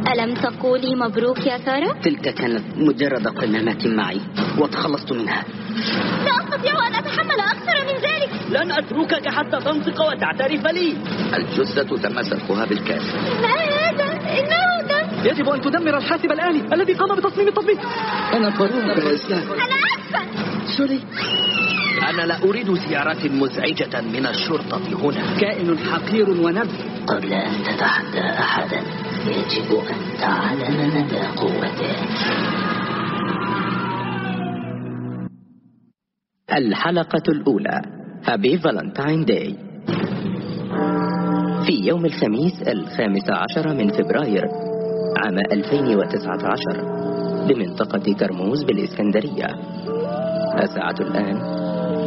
ألم تقولي مبروك يا سارة؟ تلك كانت مجرد قمامات معي وتخلصت منها. لا أستطيع أن أتحمل أكثر من ذلك. لن أتركك حتى تنطق وتعترف لي. الجثة تم سلخها بالكاس. ما هذا؟ إنه دم. يجب أن تدمر الحاسب الآلي الذي قام بتصميم التطبيق. أنا فاروق بالإسلام. أنا أسفة. سوري. أنا لا أريد زيارات مزعجة من الشرطة هنا. كائن حقير ونبذ. قبل أن تتحدى أحدا يجب أن تعلم مدى قوته. الحلقة الأولى. هابي فالنتاين داي. في يوم الخميس 15 من فبراير عام 2019 بمنطقة كرموز بالإسكندرية. الساعة الآن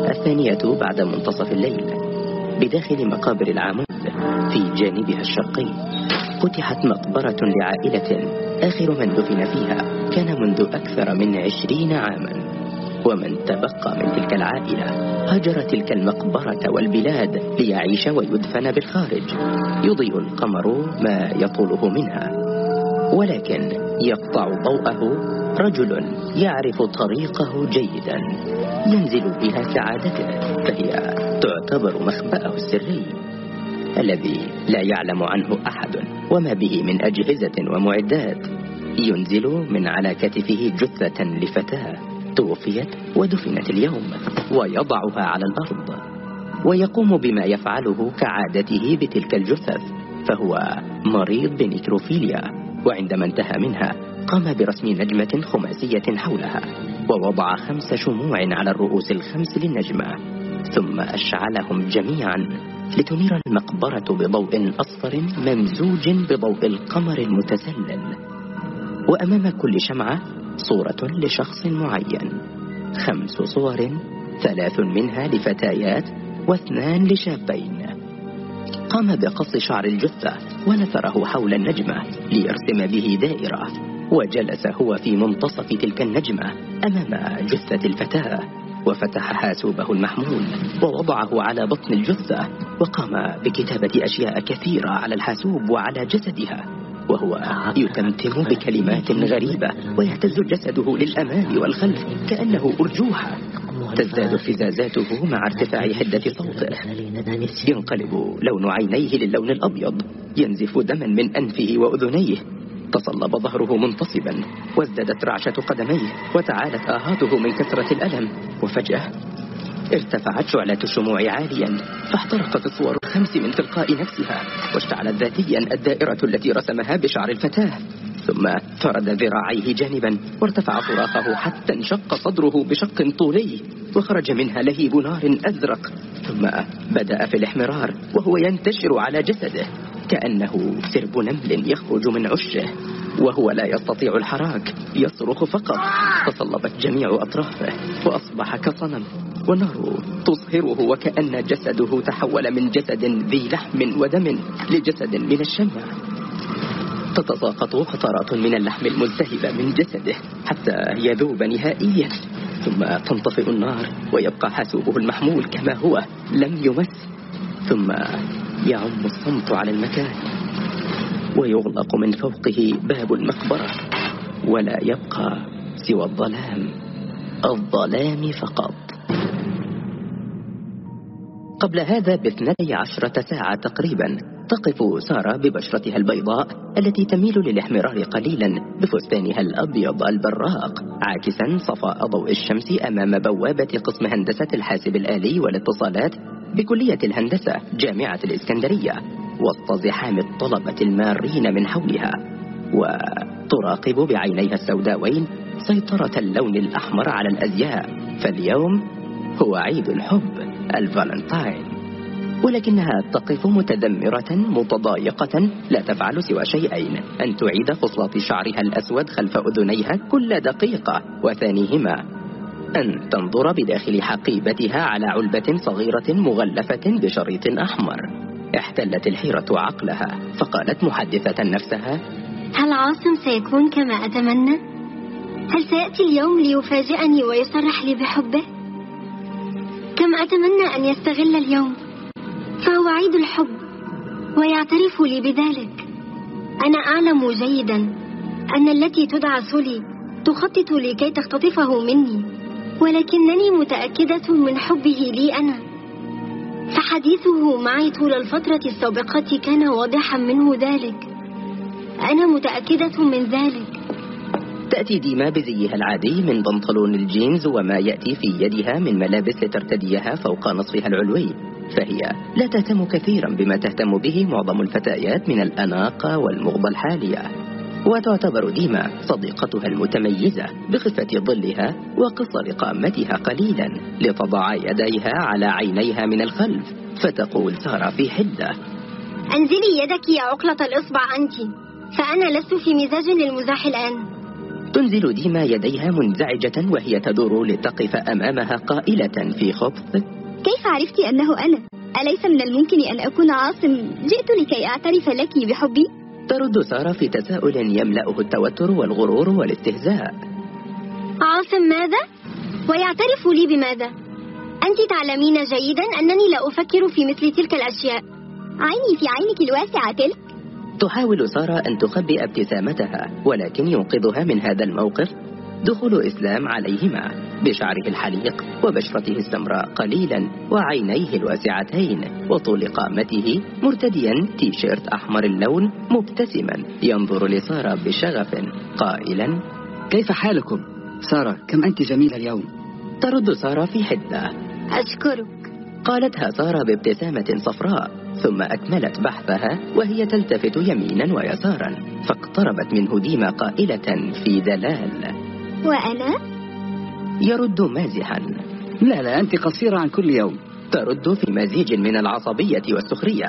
2 بعد منتصف الليل بداخل مقابر العمود في جانبها الشرقي. فتحت مقبرة لعائلة آخر من دفن فيها كان منذ أكثر من 20 عاما، ومن تبقى من تلك العائلة هجر تلك المقبرة والبلاد ليعيش ويدفن بالخارج. يضيء القمر ما يطوله منها، ولكن يقطع ضوءه رجل يعرف طريقه جيدا ينزل بها سعادته، فهي تعتبر مخبأه السري الذي لا يعلم عنه أحد، وما به من أجهزة ومعدات. ينزل من على كتفه جثة لفتاة توفيت ودفنت اليوم ويضعها على الأرض، ويقوم بما يفعله كعادته بتلك الجثث، فهو مريض بنيكروفيليا. وعندما انتهى منها قام برسم نجمة خماسية حولها، ووضع 5 شموع على الرؤوس ال5 للنجمة، ثم أشعلهم جميعا لتنير المقبرة بضوء أصفر ممزوج بضوء القمر المتسلل. وأمام كل شمعة صورة لشخص معين، 5 صور، 3 منها لفتيات و2 لشابين. قام بقص شعر الجثة ونثره حول النجمة ليرسم به دائرة، وجلس هو في منتصف تلك النجمة أمام جثة الفتاة، وفتح حاسوبه المحمول ووضعه على بطن الجثة، وقام بكتابة أشياء كثيرة على الحاسوب وعلى جسدها، وهو يتمتم بكلمات غريبة، ويهتز جسده للأمام والخلف كأنه أرجوحة. تزداد فزازاته مع ارتفاع حدة صوته. ينقلب لون عينيه للون الأبيض، ينزف دما من أنفه وأذنيه. تصلب ظهره منتصبا، وازدادت رعشة قدميه، وتعالت آهاته من كثرة الألم. وفجأة ارتفعت شعلة الشموع عاليا، فاحترقت الصور ال5 من تلقاء نفسها، واشتعلت ذاتيا الدائرة التي رسمها بشعر الفتاة. ثم فرد ذراعيه جانبا وارتفع صراخه حتى انشق صدره بشق طولي، وخرج منها لهيب نار أزرق، ثم بدأ في الاحمرار وهو ينتشر على جسده كأنه سرب نمل يخرج من عشه، وهو لا يستطيع الحراك، يصرخ فقط. تصلبت جميع أطرافه وأصبح كصنم، والنار تصهره، وكأن جسده تحول من جسد ذي لحم ودم لجسد من الشمع. تتساقط قطرات من اللحم الملتهب من جسده حتى يذوب نهائيا، ثم تنطفئ النار ويبقى حاسوبه المحمول كما هو لم يمس، ثم يعم الصمت على المكان، ويغلق من فوقه باب المقبرة، ولا يبقى سوى الظلام فقط. قبل هذا ب12 ساعة تقريبا تقف سارة ببشرتها البيضاء التي تميل للاحمرار قليلا بفستانها الأبيض البراق، عاكسا صفاء ضوء الشمس أمام بوابة قسم هندسة الحاسب الآلي والاتصالات بكلية الهندسة جامعة الإسكندرية، وسط زحام الطلبة المارين من حولها، وتراقب بعينيها السوداوين سيطرة اللون الأحمر على الأزياء، فاليوم هو عيد الحب الفالنتاين. ولكنها تقف متذمرة متضايقة لا تفعل سوى شيئين: أن تعيد فصلات شعرها الأسود خلف أذنيها كل دقيقة، وثانيهما أن تنظر بداخل حقيبتها على علبة صغيرة مغلفة بشريط أحمر. احتلت الحيرة عقلها، فقالت محدثة نفسها: هل عاصم سيكون كما أتمنى؟ هل سيأتي اليوم ليفاجئني ويصرح لي بحبه؟ كم أتمنى أن يستغل اليوم، فهو عيد الحب ويعترف لي بذلك. أنا أعلم جيدا أن التي تدعى سولي تخطط لكي تختطفه مني، ولكنني متأكدة من حبه لي أنا، فحديثه معي طول الفترة السابقة كان واضحا منه ذلك. أنا متأكدة من ذلك. تأتي ديما بزيها العادي من بنطلون الجينز وما يأتي في يدها من ملابس لترتديها فوق نصفها العلوي، فهي لا تهتم كثيرا بما تهتم به معظم الفتيات من الأناقة والمغضى الحالية. وتعتبر ديما صديقتها المتميزة بخفة ظلها وقصر قامتها قليلا، لتضع يديها على عينيها من الخلف فتقول سارة في حدة: أنزلي يدك يا عقلة الإصبع أنت، فأنا لست في مزاج للمزاح الآن. تنزل ديما يديها منزعجة وهي تدور لتقف أمامها قائلة في خبث: كيف عرفت أنه أنا؟ أليس من الممكن أن أكون عاصم؟ جئت لكي أعترف لك بحبي. ترد سارة في تساؤل يملأه التوتر والغرور والاستهزاء: عاصم ماذا؟ ويعترف لي بماذا؟ أنت تعلمين جيدا أنني لا أفكر في مثل تلك الأشياء. عيني في عينك الواسعة تلك. تحاول سارة أن تخبئ ابتسامتها، ولكن ينقذها من هذا الموقف دخول إسلام عليهما بشعره الحليق وبشرته السمراء قليلا وعينيه الواسعتين وطول قامته، مرتديا تيشيرت أحمر اللون مبتسما ينظر لسارة بشغف قائلا: كيف حالكم؟ سارة، كم أنت جميلة اليوم. ترد سارة في حدة: أشكرك. قالتها سارة بابتسامة صفراء، ثم أكملت بحثها وهي تلتفت يمينا ويسارا، فاقتربت منه ديما قائلة في دلال: وأنا؟ يرد مازحا: لا أنت قصيرة عن كل يوم. ترد في مزيج من العصبية والسخرية: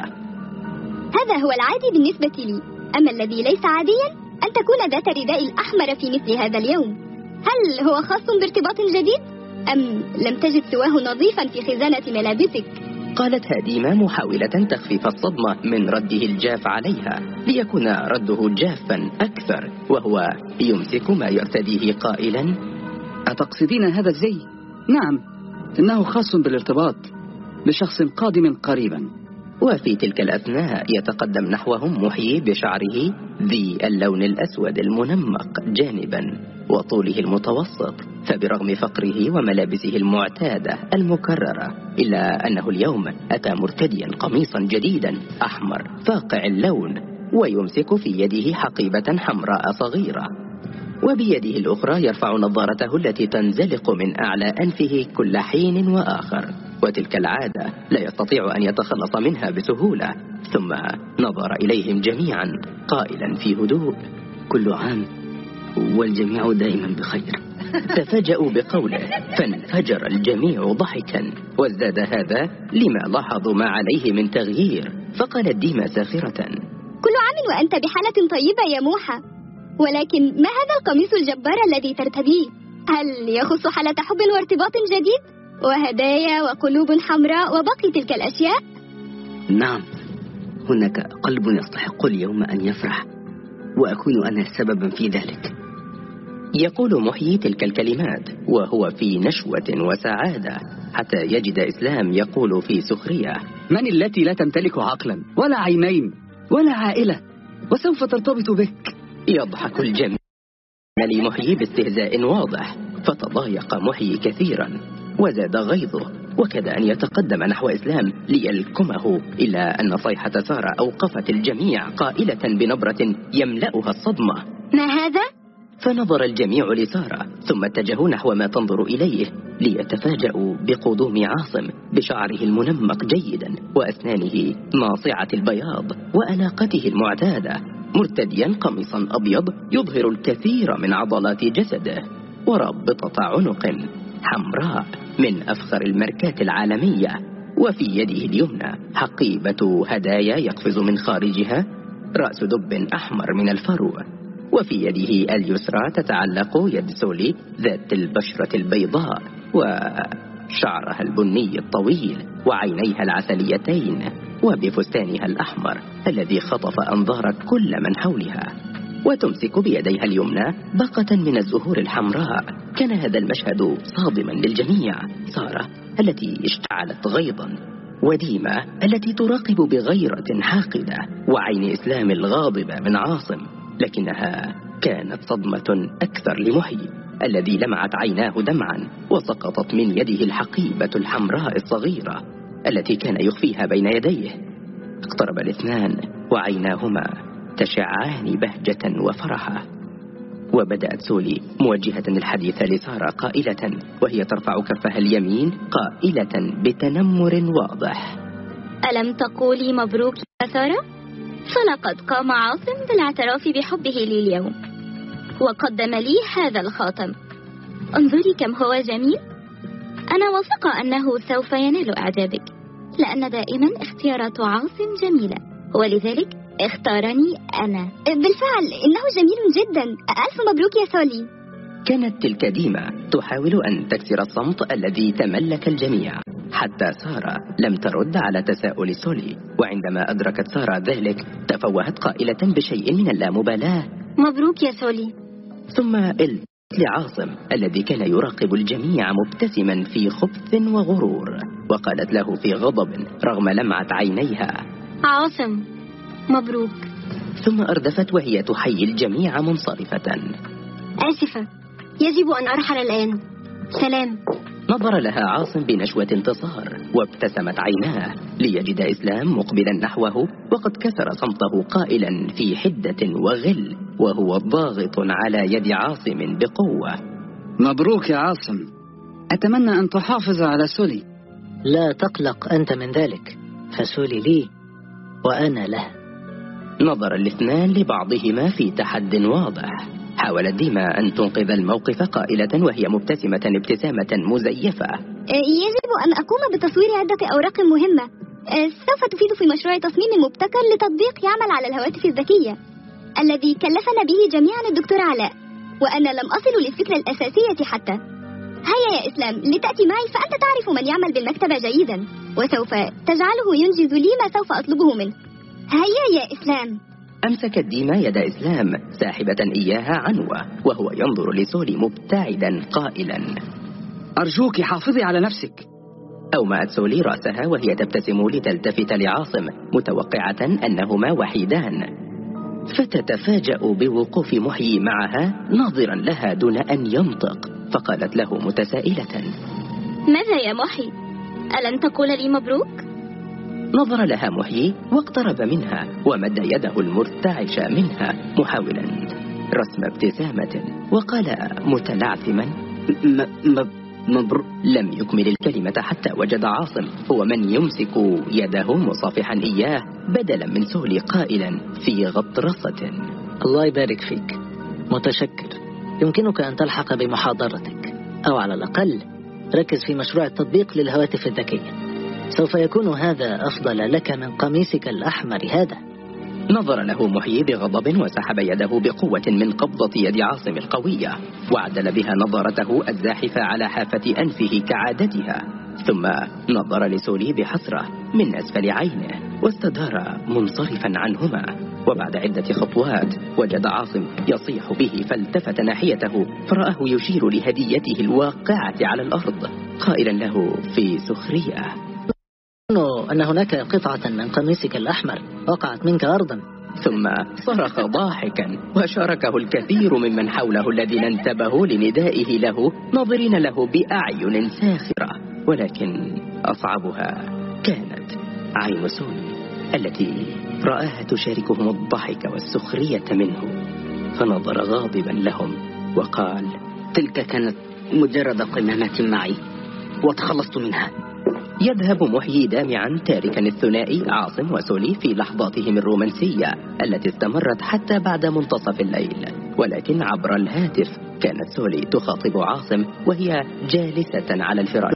هذا هو العادي بالنسبة لي، أما الذي ليس عاديا أن تكون ذات رداء الأحمر في مثل هذا اليوم. هل هو خاص بارتباط جديد؟ أم لم تجد سواه نظيفا في خزانة ملابسك؟ قالتها ديما محاولة تخفيف الصدمة من رده الجاف عليها ليكون رده جافا أكثر، وهو يمسك ما يرتديه قائلا: أتقصدين هذا الزي؟ نعم، إنه خاص بالارتباط بشخص قادم قريبا. وفي تلك الأثناء يتقدم نحوهم محيي بشعره ذي اللون الأسود المنمق جانبا وطوله المتوسط، فبرغم فقره وملابسه المعتادة المكررة إلا أنه اليوم أتى مرتديا قميصا جديدا أحمر فاقع اللون، ويمسك في يده حقيبة حمراء صغيرة، وبيده الأخرى يرفع نظارته التي تنزلق من أعلى أنفه كل حين وآخر، وتلك العادة لا يستطيع أن يتخلص منها بسهولة. ثم نظر إليهم جميعا قائلا في هدوء: كل عام والجميع دائما بخير. تفاجأوا بقوله فانفجر الجميع ضحكا، وازداد هذا لما لاحظوا ما عليه من تغيير، فقالت ديما ساخرة: كل عام وأنت بحالة طيبة يا موحى، ولكن ما هذا القميص الجبار الذي ترتديه؟ هل يخص حالة حب وارتباط جديد وهدايا وقلوب حمراء وباقي تلك الأشياء؟ نعم، هناك قلب يستحق اليوم أن يفرح، وأكون أنا سببا في ذلك. يقول محيي تلك الكلمات وهو في نشوة وسعادة، حتى يجد إسلام يقول في سخرية: من التي لا تمتلك عقلا ولا عينين ولا عائلة وسوف ترتبط بك؟ يضحك الجميع لمحيي باستهزاء واضح، فتضايق محيي كثيرا وزاد غيظه، وكاد أن يتقدم نحو إسلام ليلكمه، إلا أن صيحة سارة أوقفت الجميع قائلة بنبرة يملأها الصدمة: ما هذا؟ فنظر الجميع لسارة ثم اتجهوا نحو ما تنظر إليه ليتفاجأوا بقدوم عاصم بشعره المنمق جيدا وأسنانه ناصعة البياض وأناقته المعتادة، مرتديا قميصا أبيض يظهر الكثير من عضلات جسده، ورابطة عنق حمراء من أفخر الماركات العالمية، وفي يده اليمنى حقيبة هدايا يقفز من خارجها رأس دب أحمر من الفرو، وفي يده اليسرى تتعلق يد سولي ذات البشرة البيضاء وشعرها البني الطويل وعينيها العسليتين، وبفستانها الأحمر الذي خطف أنظار كل من حولها، وتمسك بيديها اليمنى باقة من الزهور الحمراء. كان هذا المشهد صادما للجميع. سارة التي اشتعلت غيظا وديمة التي تراقب بغيرة حاقدة وعين إسلام الغاضبة من عاصم، لكنها كانت صدمة أكثر لمحيي الذي لمعت عيناه دمعا وسقطت من يده الحقيبة الحمراء الصغيرة التي كان يخفيها بين يديه. اقترب الاثنان وعيناهما تشعان بهجة وفرحة، وبدأت سولي موجهة الحديث لسارة قائلة وهي ترفع كفها اليمين قائلة بتنمر واضح: ألم تقولي مبروك يا سارة؟ فلقد قام عاصم بالاعتراف بحبه لي اليوم وقدم لي هذا الخاتم. انظري كم هو جميل. أنا واثقة أنه سوف ينال إعجابك، لأن دائما اختيارات عاصم جميلة، ولذلك اختارني أنا. بالفعل إنه جميل جدا. ألف مبروك يا سولي. كانت تلك ديمة تحاول أن تكسر الصمت الذي تملك الجميع، حتى سارة لم ترد على تساؤل سولي، وعندما أدركت سارة ذلك تفوهت قائلة بشيء من اللامبالاة: مبروك يا سولي. ثم التفت لعاصم الذي كان يراقب الجميع مبتسما في خبث وغرور، وقالت له في غضب رغم لمعة عينيها: عاصم مبروك. ثم أردفت وهي تحيي الجميع منصرفة. آسفة، يجب أن أرحل الآن. سلام. نظر لها عاصم بنشوة انتصار وابتسمت عيناه ليجد إسلام مقبلا نحوه وقد كسر صمته قائلا في حدة وغل وهو ضاغط على يد عاصم بقوة: مبروك يا عاصم. أتمنى أن تحافظ على سولي. لا تقلق أنت من ذلك، فسولي لي وأنا له. نظر الاثنان لبعضهما في تحد واضح. حاولت ديما أن تنقذ الموقف قائلة وهي مبتسمة ابتسامة مزيفة: يجب أن أقوم بتصوير عدة أوراق مهمة سوف تفيد في مشروع تصميم مبتكر لتطبيق يعمل على الهواتف الذكية الذي كلفنا به جميعا الدكتور علاء، وأنا لم أصل للفكرة الأساسية حتى. هيا يا إسلام لتأتي معي، فأنت تعرف من يعمل بالمكتبة جيدا وسوف تجعله ينجز لي ما سوف أطلبه منه. هيا يا إسلام. أمسكت ديما يد إسلام ساحبة إياها عنوة وهو ينظر لسولي مبتعدا قائلا: أرجوك حافظي على نفسك. أومأت سولي رأسها وهي تبتسم لتلتفت لعاصم متوقعة أنهما وحيدان، فتتفاجأ بوقوف محيي معها ناظرا لها دون أن ينطق، فقالت له متسائلة: ماذا يا محيي؟ ألم تقول لي مبروك؟ نظر لها محيي واقترب منها ومد يده المرتعشة منها محاولا رسم ابتسامة، وقال متلعثما: مبروك. لم يكمل الكلمة حتى وجد عاصم هو من يمسك يده مصافحا إياه بدلا من سولي قائلا في غطرسة: الله يبارك فيك، متشكر. يمكنك أن تلحق بمحاضرتك، أو على الأقل ركز في مشروع التطبيق للهواتف الذكية، سوف يكون هذا أفضل لك من قميصك الأحمر هذا. نظر له محيي بغضب وسحب يده بقوة من قبضة يد عاصم القوية وعدل بها نظرته الزاحفة على حافة أنفه كعادتها، ثم نظر لسولي بحسرة من أسفل عينه واستدار منصرفا عنهما، وبعد عدة خطوات وجد عاصم يصيح به فالتفت ناحيته فرآه يشير لهديته الواقعة على الأرض قائلا له في سخرية: أن هناك قطعة من قميصك الأحمر وقعت منك أرضا. ثم صرخ ضاحكا وشاركه الكثير ممن حوله الذين انتبهوا لندائه له ناظرين له بأعين ساخرة، ولكن أصعبها كانت عين سولي التي رآها تشاركهم الضحك والسخرية منه، فنظر غاضبا لهم وقال: تلك كانت مجرد قمامة معي وتخلصت منها. يذهب محيي دامعا تاركا الثنائي عاصم وسولي في لحظاتهم الرومانسية التي استمرت حتى بعد منتصف الليل، ولكن عبر الهاتف كانت سولي تخاطب عاصم وهي جالسة على الفراش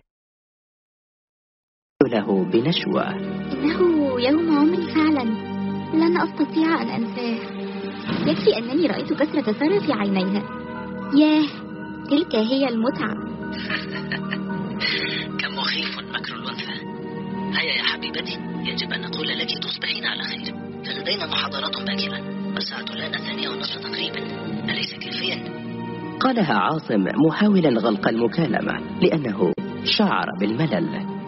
له بنشوة: إنه يوم عمري فعلا، لن أستطيع أن أنساه. يكفي أنني رأيت كسرة سارة في عينيها. ياه، تلك هي المتعة. كم مخيف مكر الأنثى. هيا يا حبيبتي، يجب أن نقول لك تصبحين على خير، فلدينا محاضرات باكرة والساعة الآن 2:30 تقريبا، أليس كافيا؟ قالها عاصم محاولا غلق المكالمة لأنه شعر بالملل،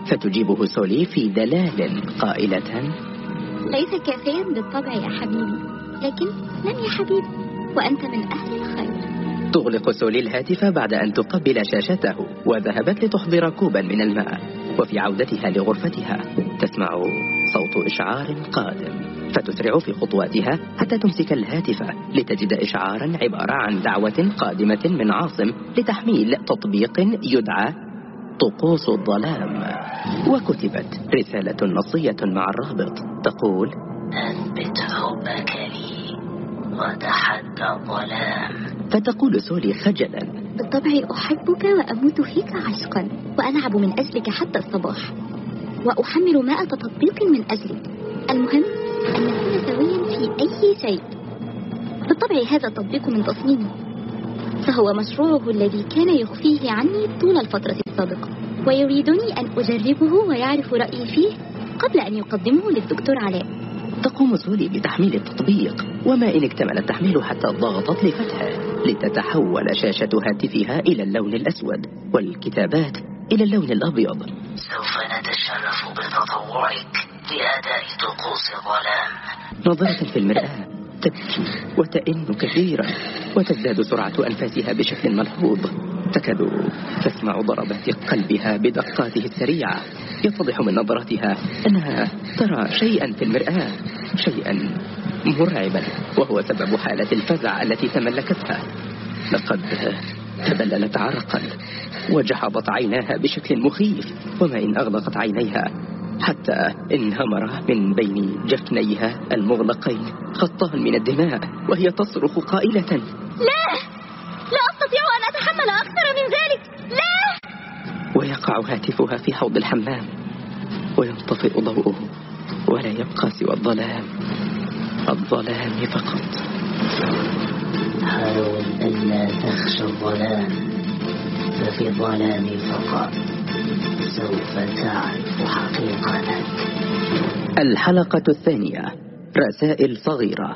فتجيبه سولي في دلال قائلة: ليس كافيا بالطبع يا حبيبي، لكن نم يا حبيبي وأنت من أهل الخير. تغلق سولي الهاتف بعد أن تقبل شاشته، وذهبت لتحضر كوبا من الماء. وفي عودتها لغرفتها تسمع صوت إشعار قادم، فتسرع في خطواتها حتى تمسك الهاتف لتجد إشعارا عبارة عن دعوة قادمة من عاصم لتحميل تطبيق يدعى طقوس الظلام. وكتبت رسالة نصية مع الرابط تقول: أثبت حبك لي وتحدى الظلام. فتقول سولي خجلا: بالطبع أحبك وأموت فيك عشقا، وألعب من أجلك حتى الصباح، وأحمل 100 تطبيق من أجلك. المهم أن نكون سويا في أي شيء. بالطبع هذا التطبيق من تصميمي، فهو مشروعه الذي كان يخفيه عني طول الفترة السابقة، ويريدني أن أجربه ويعرف رأيي فيه قبل أن يقدمه للدكتور علاء. تقوم سولي بتحميل التطبيق، وما إن اكتمل التحميل حتى ضغطت لفتحه لتتحول شاشة هاتفها إلى اللون الأسود والكتابات إلى اللون الأبيض. سوف نتشرف بتطوعك لأداء طقوس الظلام. نظرت في المرآة تبكي وتئن كثيرا، وتزداد سرعة أنفاسها بشكل ملحوظ. تكاد تسمع ضربات قلبها بدقاته السريعة. يتضح من نظرتها أنها ترى شيئا في المرآة، شيئا مرعبا، وهو سبب حالة الفزع التي تملكتها. لقد تبللت عرقا وجحظت عيناها بشكل مخيف، وما إن أغلقت عينيها حتى انهمر من بين جفنيها المغلقين خطان من الدماء، وهي تصرخ قائلة: لا أستطيع أن أتحمل أكثر من ذلك، لا! ويقع هاتفها في حوض الحمام، وينطفئ ضوءه، ولا يبقى سوى الظلام فقط. حاول ألا تخشى الظلام، ففي الظلام فقط سوف تعرف حقيقتك. الحلقة الثانية: رسائل صغيرة.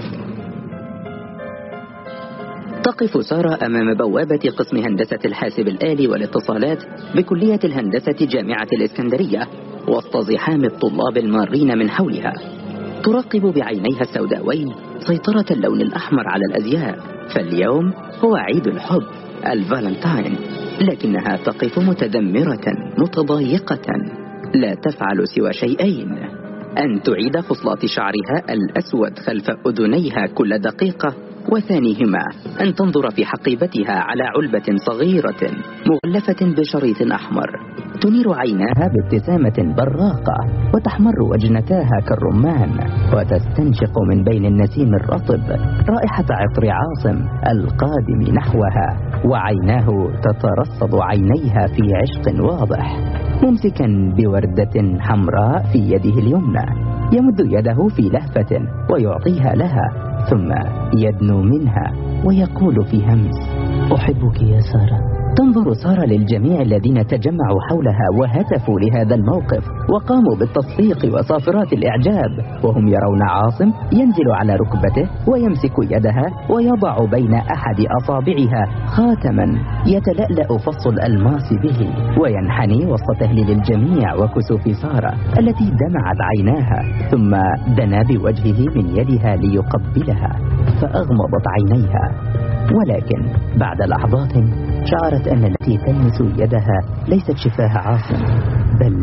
تقف سارة أمام بوابة قسم هندسة الحاسب الآلي والاتصالات بكلية الهندسة جامعة الإسكندرية، وسط زحام الطلاب المارين من حولها. تراقب بعينيها السوداوين سيطرة اللون الأحمر على الأزياء، فاليوم هو عيد الحب، الفالنتاين، لكنها تقف متذمرة متضايقة، لا تفعل سوى شيئين: أن تعيد خصلات شعرها الأسود خلف أذنيها كل دقيقة، وثانيهما أن تنظر في حقيبتها على علبة صغيرة مغلفة بشريط أحمر. تنير عيناها بابتسامة براقة، وتحمر وجنتاها كالرمان، وتستنشق من بين النسيم الرطب رائحة عطر عاصم القادم نحوها، وعيناه تترصد عينيها في عشق واضح. ممسكا بوردة حمراء في يده اليمنى، يمد يده في لهفة ويعطيها لها، ثم يدنو منها ويقول في همس: أحبك يا سارة. تنظر سارة للجميع الذين تجمعوا حولها وهتفوا لهذا الموقف، وقاموا بالتصفيق وصافرات الإعجاب، وهم يرون عاصم ينزل على ركبته ويمسك يدها ويضع بين أحد أصابعها خاتما يتلألأ فص الألماس به، وينحني وسط تهليل الجميع وكسوف سارة التي دمعت عيناها، ثم دنا بوجهه من يدها ليقبلها، فأغمضت عينيها. ولكن بعد لحظات شعرت أن التي تلمس يدها ليست شفاه عاصم، بل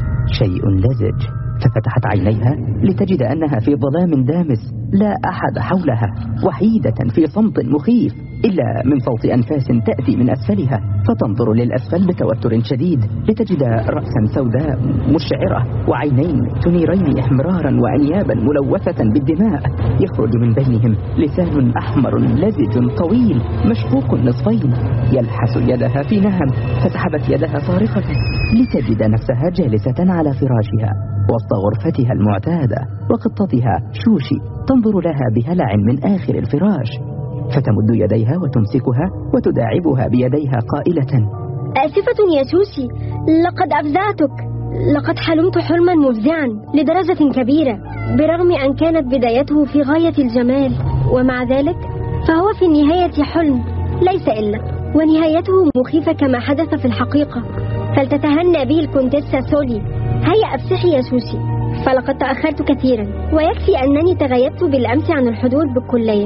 شيء لزج، ففتحت عينيها لتجد أنها في ظلام دامس، لا أحد حولها، وحيدة في صمت مخيف إلا من صوت أنفاس تأتي من أسفلها. فتنظر للأسفل بتوتر شديد لتجد رأسا سوداء مشعرة وعينين تنيرين إحمرارا وأنيابا ملوثة بالدماء، يخرج من بينهم لسان أحمر لزج طويل مشقوق نصفين، يلحس يدها في نهم. فسحبت يدها صارخة لتجد نفسها جالسة على فراشها وسط غرفتها المعتادة، وقطتها شوشي تنظر لها بهلع من آخر الفراش، فتمد يديها وتمسكها وتداعبها بيديها قائلة: آسفة يا شوشي، لقد أفزعتك. لقد حلمت حلما مفزعا لدرجة كبيرة، برغم أن كانت بدايته في غاية الجمال، ومع ذلك فهو في النهاية حلم ليس إلا، ونهايته مخيفة كما حدث في الحقيقة. فلتتهنى به الكونتيسا سولي. هيا أفسحي يا سوسي، فلقد تأخرت كثيرا، ويكفي أنني تغيبت بالأمس عن الحضور بالكلية.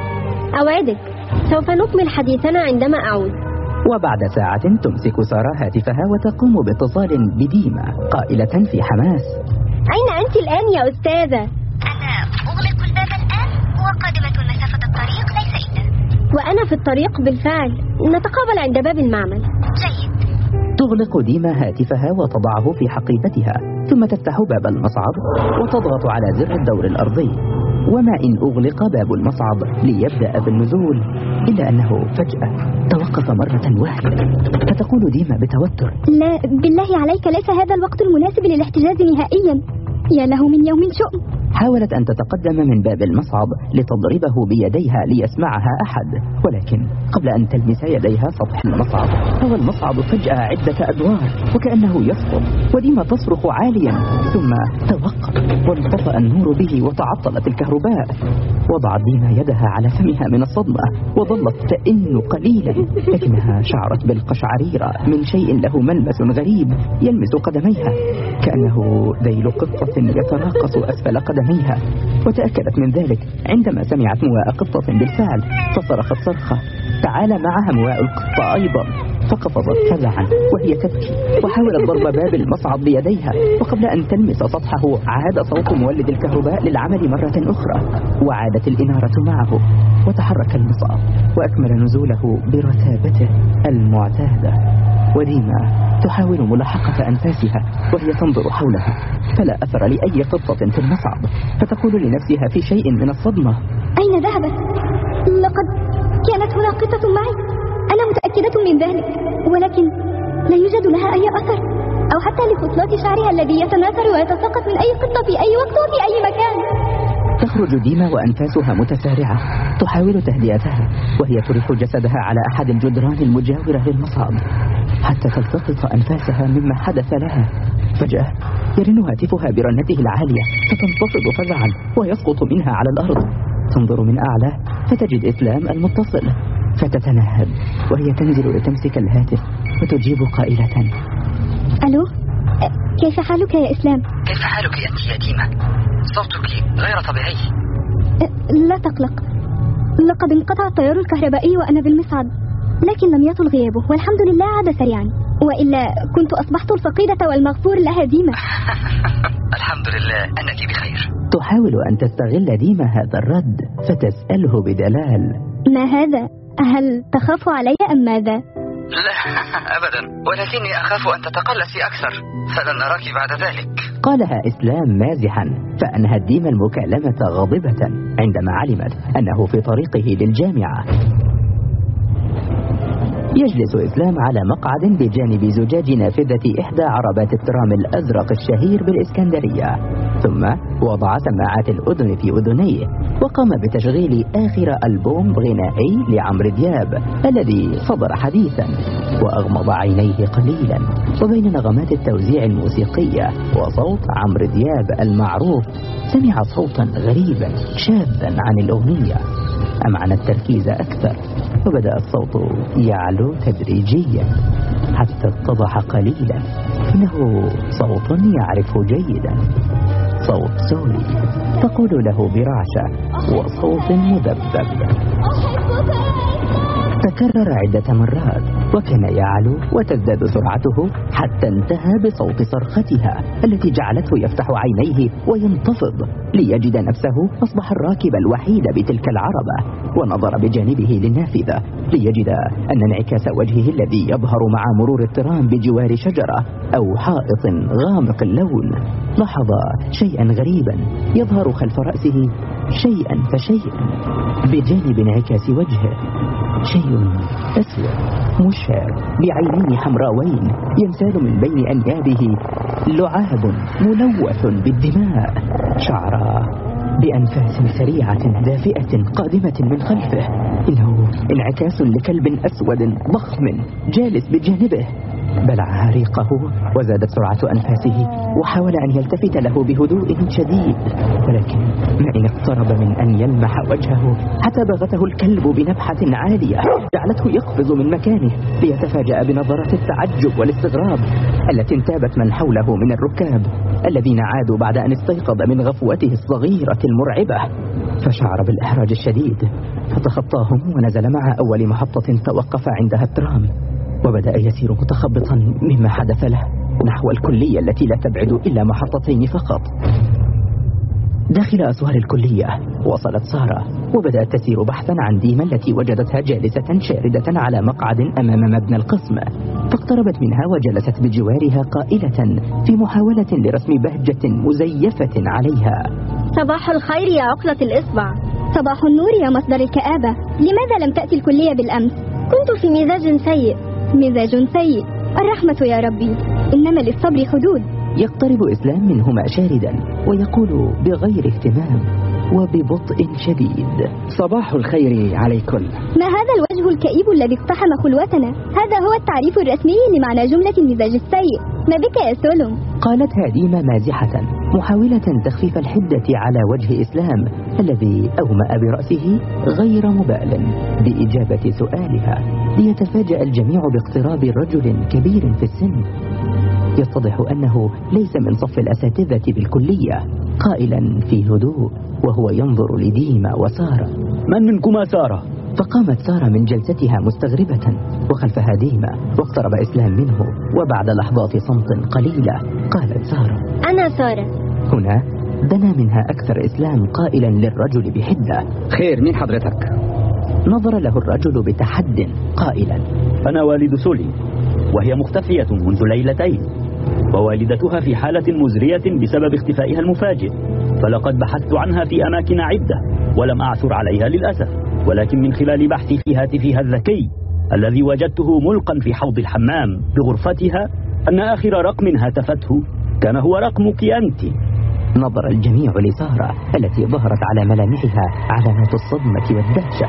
أوعدك سوف نكمل حديثنا عندما أعود. وبعد ساعة تمسك سارة هاتفها وتقوم باتصال بديما قائلة في حماس: أين أنت الآن يا أستاذة؟ أنا أغلق الباب الآن وقادمة مسافة الطريق ليس إلا. وأنا في الطريق بالفعل، نتقابل عند باب المعمل. جيد. تغلق ديما هاتفها وتضعه في حقيبتها، ثم تفتح باب المصعد وتضغط على زر الدور الأرضي. وما إن أغلق باب المصعد ليبدأ بالنزول، إلا أنه فجأة توقف مرة واحدة، فتقول ديما بتوتر: لا بالله عليك، ليس هذا الوقت المناسب للاحتجاز نهائيا. يا له من يوم شؤم. حاولت أن تتقدم من باب المصعد لتضربه بيديها ليسمعها أحد، ولكن قبل أن تلمس يديها سطح المصعد هو المصعد فجأة عدة أدوار وكأنه يسقط، وديما تصرخ عاليا، ثم توقف وانطفأ النور به وتعطلت الكهرباء. وضعت ديما يدها على فمها من الصدمة وظلت تئن قليلا، لكنها شعرت بالقشعريرة من شيء له ملمس غريب يلمس قدميها، كأنه ذيل قطة يتراقص أسفل قدميها، وتأكدت من ذلك عندما سمعت مواء قطة بالفعل، فصرخت صرخة. تعال معها مواء القطة أيضا، فقفزت فزعا وهي تبكي وحاولت ضرب باب المصعد بيديها، وقبل أن تلمس سطحه عاد صوت مولد الكهرباء للعمل مرة أخرى، وعادت الإنارة معه، وتحرك المصعد وأكمل نزوله برتابته المعتادة. وديما تحاول ملاحقة أنفاسها وهي تنظر حولها، فلا أثر لأي قطة في المصعد، فتقول لنفسها في شيء من الصدمة: أين ذهبت؟ لقد كانت هنا قطة معي، أنا متأكدة من ذلك، ولكن لا يوجد لها أي أثر، أو حتى لفصلات شعرها الذي يتناثر ويتساقط من أي قطة في أي وقت وفي أي مكان. تخرج ديما وأنفاسها متسارعة، تحاول تهدئتها وهي تريح جسدها على أحد الجدران المجاورة للمصعد حتى تلتقط أنفاسها مما حدث لها. فجأة يرن هاتفها برنته العالية، فتنتفض فزعا ويسقط منها على الأرض. تنظر من أعلى فتجد إسلام المتصل، فتتنهد وهي تنزل لتمسك الهاتف وتجيب قائلة: ألو، كيف حالك يا إسلام؟ كيف حالك أنت يا ديما؟ صوتك غير طبيعي. لا تقلق، لقد انقطع التيار الكهربائي وأنا بالمصعد، لكن لم يطل غيابه والحمد لله عاد سريعا، وإلا كنت أصبحت الفقيدة والمغفور لها ديما. الحمد لله أنك بخير. تحاول أن تستغل ديما هذا الرد فتسأله بدلال: ما هذا؟ هل تخاف علي أم ماذا؟ لا أبدا، ولكني أخاف أن تتقلصي أكثر، فلن نراك بعد ذلك. قالها إسلام مازحا، فأنهت ديما المكالمة غاضبة عندما علمت أنه في طريقه للجامعة. يجلس إسلام على مقعد بجانب زجاج نافذة إحدى عربات الترام الأزرق الشهير بالإسكندرية، ثم وضع سماعات الأذن في أذنيه وقام بتشغيل آخر ألبوم غنائي لعمرو دياب الذي صدر حديثا، وأغمض عينيه قليلا، وبين نغمات التوزيع الموسيقية وصوت عمرو دياب المعروف سمع صوتا غريبا شاذا عن الأغنية. أمعن التركيز أكثر، وبدأ الصوت يعلو تدريجيا حتى اتضح قليلا إنه صوت يعرفه جيدا، صوت سولي تقول له برعشة وصوت مذبذب. تكرر عدة مرات وكان يعلو وتزداد سرعته حتى انتهى بصوت صرختها التي جعلته يفتح عينيه وينتفض ليجد نفسه أصبح الراكب الوحيد بتلك العربة، ونظر بجانبه للنافذة ليجد أن انعكاس وجهه الذي يظهر مع مرور الترام بجوار شجرة أو حائط غامق اللون لاحظ شيئا غريبا يظهر خلف رأسه شيئا فشيئا بجانب انعكاس وجهه، شيء أسود مشهر بعينين حمراوين ينسال من بين أنيابه لعاب ملوث بالدماء، شعر بأنفاس سريعة دافئة قادمة من خلفه، إنه انعكاس لكلب أسود ضخم جالس بجانبه، بلع ريقه وزادت سرعة أنفاسه، وحاول أن يلتفت له بهدوء شديد، ولكن ما إن اقترب من أن يلمح وجهه حتى بغته الكلب بنبحة عالية جعلته يقفز من مكانه ليتفاجأ بنظرة التعجب والاستغراب التي انتابت من حوله من الركاب الذين عادوا بعد أن استيقظ من غفوته الصغيرة المرعبة. فشعر بالإحراج الشديد فتخطاهم ونزل مع أول محطة توقف عندها الترام، وبدأ يسير متخبطا مما حدث له نحو الكلية التي لا تبعد إلا محطتين فقط. داخل أسوار الكلية وصلت سارة وبدأت تسير بحثا عن ديما التي وجدتها جالسة شاردة على مقعد أمام مبنى القسم، فاقتربت منها وجلست بجوارها قائلة في محاولة لرسم بهجة مزيفة عليها: صباح الخير يا عقلة الإصبع. صباح النور يا مصدر الكآبة. لماذا لم تأتي الكلية بالأمس؟ كنت في مزاج سيء. مزاج سيء؟ الرحمة يا ربي، إنما للصبر حدود. يقترب إسلام منهما شاردا ويقول بغير اهتمام وببطء شديد: صباح الخير عليكم. ما هذا الوجه الكئيب الذي اقتحم خلوتنا؟ هذا هو التعريف الرسمي لمعنى جملة المزاج السيء. ما بك يا سولوم؟ قالتها ديما مازحة محاولة تخفيف الحدة على وجه إسلام الذي أومأ برأسه غير مبال بإجابة سؤالها، ليتفاجأ الجميع باقتراب رجل كبير في السن يتضح أنه ليس من صف الأساتذة بالكلية، قائلا في هدوء وهو ينظر لديما وسارة: من منكما سارة؟ فقامت سارة من جلستها مستغربة وخلفها ديما، واقترب إسلام منه، وبعد لحظات صمت قليلة قالت سارة: أنا سارة. هنا دنا منها أكثر إسلام قائلا للرجل بحدة: خير، مين حضرتك؟ نظر له الرجل بتحد قائلا: أنا والد سولي، وهي مختفية منذ ليلتين، ووالدتها في حالة مزرية بسبب اختفائها المفاجئ، فلقد بحثت عنها في أماكن عدة ولم أعثر عليها للأسف، ولكن من خلال بحثي في هاتفها الذكي الذي وجدته ملقا في حوض الحمام بغرفتها أن آخر رقم هاتفته كان هو رقمك أنت. نظر الجميع لسارة التي ظهرت على ملامحها علامات الصدمة والدهشة،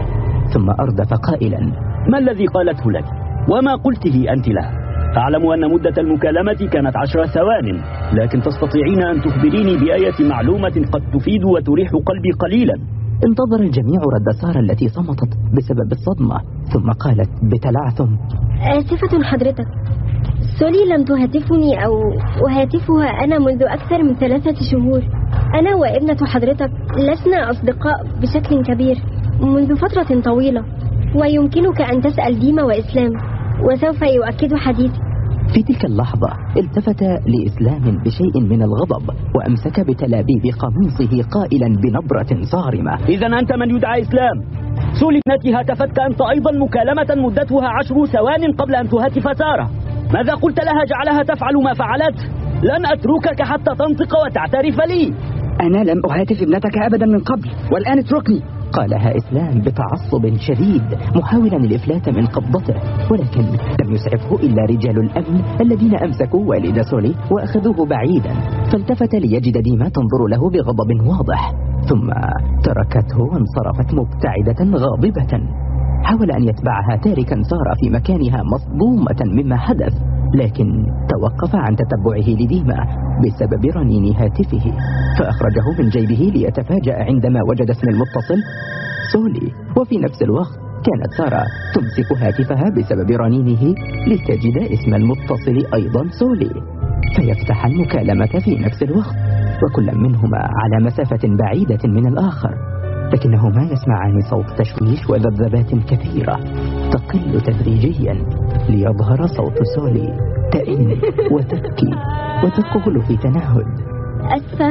ثم أردف قائلا: ما الذي قالته لك؟ وما قلته أنت له؟ أعلم أن مدة المكالمة كانت 10 ثوان، لكن تستطيعين أن تخبريني بأية معلومة قد تفيد وتريح قلبي قليلا. انتظر الجميع رد سارة التي صمتت بسبب الصدمة، ثم قالت بتلعثم: آسفة حضرتك، سولي لم تهاتفني أو أهاتفها أنا منذ أكثر من 3 شهور. أنا وابنة حضرتك لسنا أصدقاء بشكل كبير منذ فترة طويلة، ويمكنك أن تسأل ديما وإسلام وسوف يؤكد حديثي. في تلك اللحظة التفت لإسلام بشيء من الغضب وأمسك بتلابيب قميصه قائلا بنبرة صارمة: إذا أنت من يدعى إسلام؟ سولي ابنتي هاتفتك أنت أيضا مكالمة مدتها 10 ثوان قبل أن تهاتف سارة. ماذا قلت لها جعلها تفعل ما فعلت؟ لن أتركك حتى تنطق وتعترف لي. أنا لم أهاتف ابنتك أبدا من قبل، والآن اتركني. قالها إسلام بتعصب شديد محاولا الإفلات من قبضته، ولكن لم يسعفه إلا رجال الأمن الذين أمسكوا والد سولي وأخذوه بعيدا، فالتفت ليجد ديما تنظر له بغضب واضح، ثم تركته وانصرفت مبتعدة غاضبة. حاول أن يتبعها تاركا سارة في مكانها مصدومة مما حدث، لكن توقف عن تتبعه لديما بسبب رنين هاتفه، فأخرجه من جيبه ليتفاجأ عندما وجد اسم المتصل سولي، وفي نفس الوقت كانت سارة تمسك هاتفها بسبب رنينه لتجد اسم المتصل أيضا سولي، فيفتح المكالمة في نفس الوقت، وكل منهما على مسافة بعيدة من الآخر، لكنهما يسمعان صوت تشويش وذبذبات كثيرة تقل تدريجيا ليظهر صوت سولي تئن وتبكي وتقول في تنهد: أسفة،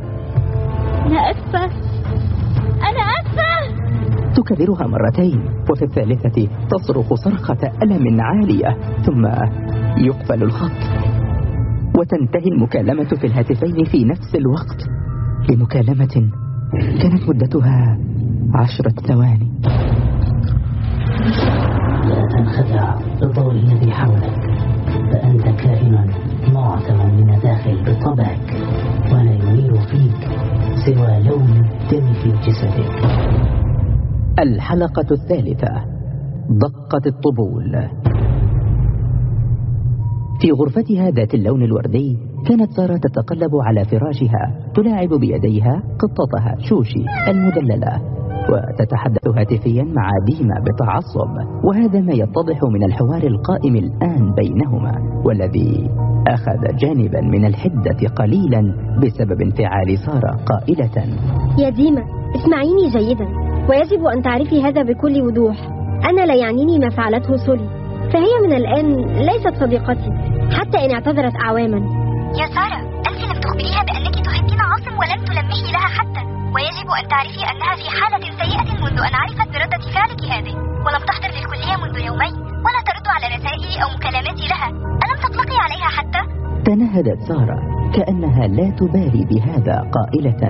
لا أسفة، أنا أسفة. تكررها مرتين، وفي الثالثة تصرخ صرخة ألم عالية، ثم يقفل الخط وتنتهي المكالمة في الهاتفين في نفس الوقت لمكالمة كانت مدتها 10 ثواني. لا تنخدع بالضوء الذي حولك، فأنت كائن معتم من الداخل بطبعك، ولا ينير فيك سوى لون الدم في جسدك. الحلقة الثالثة: دقة الطبول. في غرفتها ذات اللون الوردي كانت سارة تتقلب على فراشها تلاعب بيديها قطتها شوشي المدللة وتتحدث هاتفيا مع ديما بتعصب، وهذا ما يتضح من الحوار القائم الآن بينهما والذي أخذ جانبا من الحدة قليلا بسبب انفعال سارة قائلة: يا ديما اسمعيني جيدا، ويجب أن تعرفي هذا بكل وضوح. أنا لا يعنيني ما فعلته سولي، فهي من الآن ليست صديقتي حتى إن اعتذرت أعواما. يا سارة، أنت لم تخبريها بأنك تحبين عاصم ولم تلمحي لها حتى، ويجب أن تعرفي أنها في حالة سيئة منذ أن عرفت بردة فعلك هذه، ولم تحضر للكلية منذ يومين ولا ترد على رسائلي أو مكالماتي لها. ألم تطلقي عليها حتى؟ تنهدت سارة كأنها لا تبالي بهذا قائلة: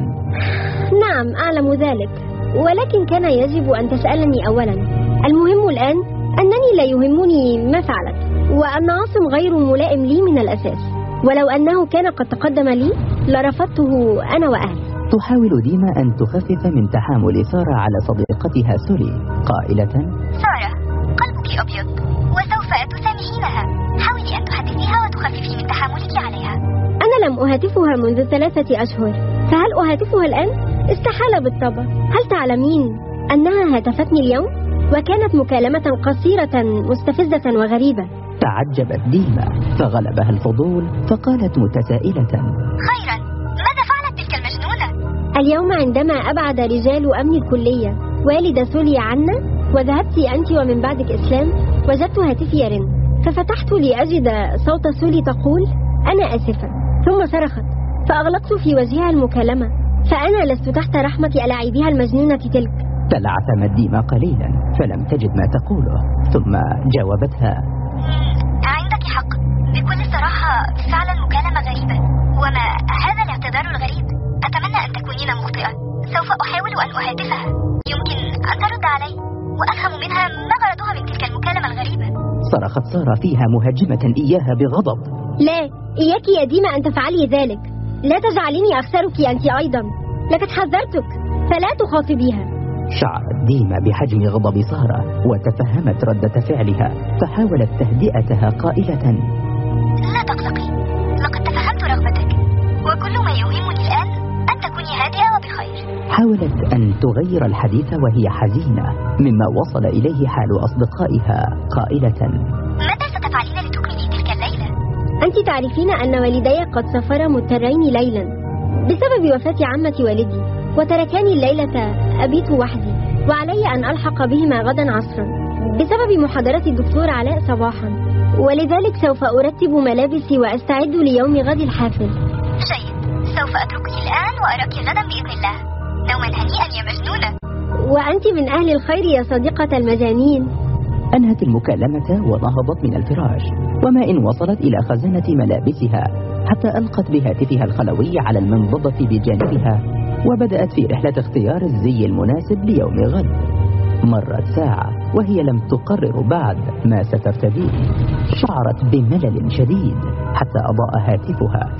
نعم أعلم ذلك، ولكن كان يجب أن تسألني أولا. المهم الآن أنني لا يهمني ما فعلت، وأن عاصم غير ملائم لي من الأساس، ولو أنه كان قد تقدم لي لرفضته أنا وأهلي. تحاول ديما أن تخفف من تحامل سارة على صديقتها سولي قائلة: سارة، قلبك أبيض وسوف تسامحينها. حاولي أن تحدثيها وتخففي من تحاملك عليها. أنا لم أهاتفها منذ 3 أشهر، فهل أهاتفها الآن؟ استحالة بالطبع. هل تعلمين أنها هاتفتني اليوم؟ وكانت مكالمة قصيرة مستفزة وغريبة. تعجبت ديما فغلبها الفضول فقالت متسائلة: خيرا، ماذا فعلت تلك المجنونة؟ اليوم عندما أبعد رجال أمن الكلية والد سولي عنا وذهبت أنت ومن بعدك إسلام، وجدت هاتفي يرن، ففتحت لأجد صوت سولي تقول: أنا آسفة، ثم صرخت، فأغلقت في وجهها المكالمة، فأنا لست تحت رحمة ألاعبها المجنونة تلك. تلعثمت ديما قليلا فلم تجد ما تقوله، ثم جاوبتها: عندك حق، بكل صراحة فعلا مكالمة غريبة، وما هذا الاعتذار الغريب؟ أتمنى أن تكونين مخطئة. سوف أحاول أن أهاتفها، يمكن أن ترد علي وأفهم منها ما غرضها من تلك المكالمة الغريبة. صرخت سارة فيها مهاجمة إياها بغضب: لا، إياك يا ديما أن تفعلي ذلك، لا تجعليني أخسرك أنت أيضا، لقد حذرتك فلا تخاطبيها. شعرت ديما بحجم غضب سارة وتفهمت ردة فعلها، فحاولت تهدئتها قائلة: لا تقلقي، لقد تفهمت رغبتك، وكل ما يهمني الآن أن تكوني هادئة وبخير. حاولت أن تغير الحديث وهي حزينة مما وصل إليه حال أصدقائها قائلة: ماذا ستفعلين لتكملي تلك الليلة؟ أنت تعرفين أن والدي قد سافرا مضطرين ليلا بسبب وفاة عمة والدي، وتركاني الليلة أبيت وحدي، وعلي أن ألحق بهما غدا عصرا بسبب محاضرة الدكتور علاء صباحا، ولذلك سوف أرتب ملابسي وأستعد ليوم غد الحافل. جيد، سوف أتركك الآن وأراك غدا بإذن الله. نوما هنيئا يا مجنونة. وأنت من أهل الخير يا صديقة المجانين. أنهت المكالمة ونهضت من الفراش، وما إن وصلت إلى خزانة ملابسها حتى ألقت بهاتفها الخلوي على المنضدة بجانبها، وبدأت في رحلة اختيار الزي المناسب ليوم غد. مرت ساعة وهي لم تقرر بعد ما سترتديه. شعرت بملل شديد حتى أضاء هاتفها،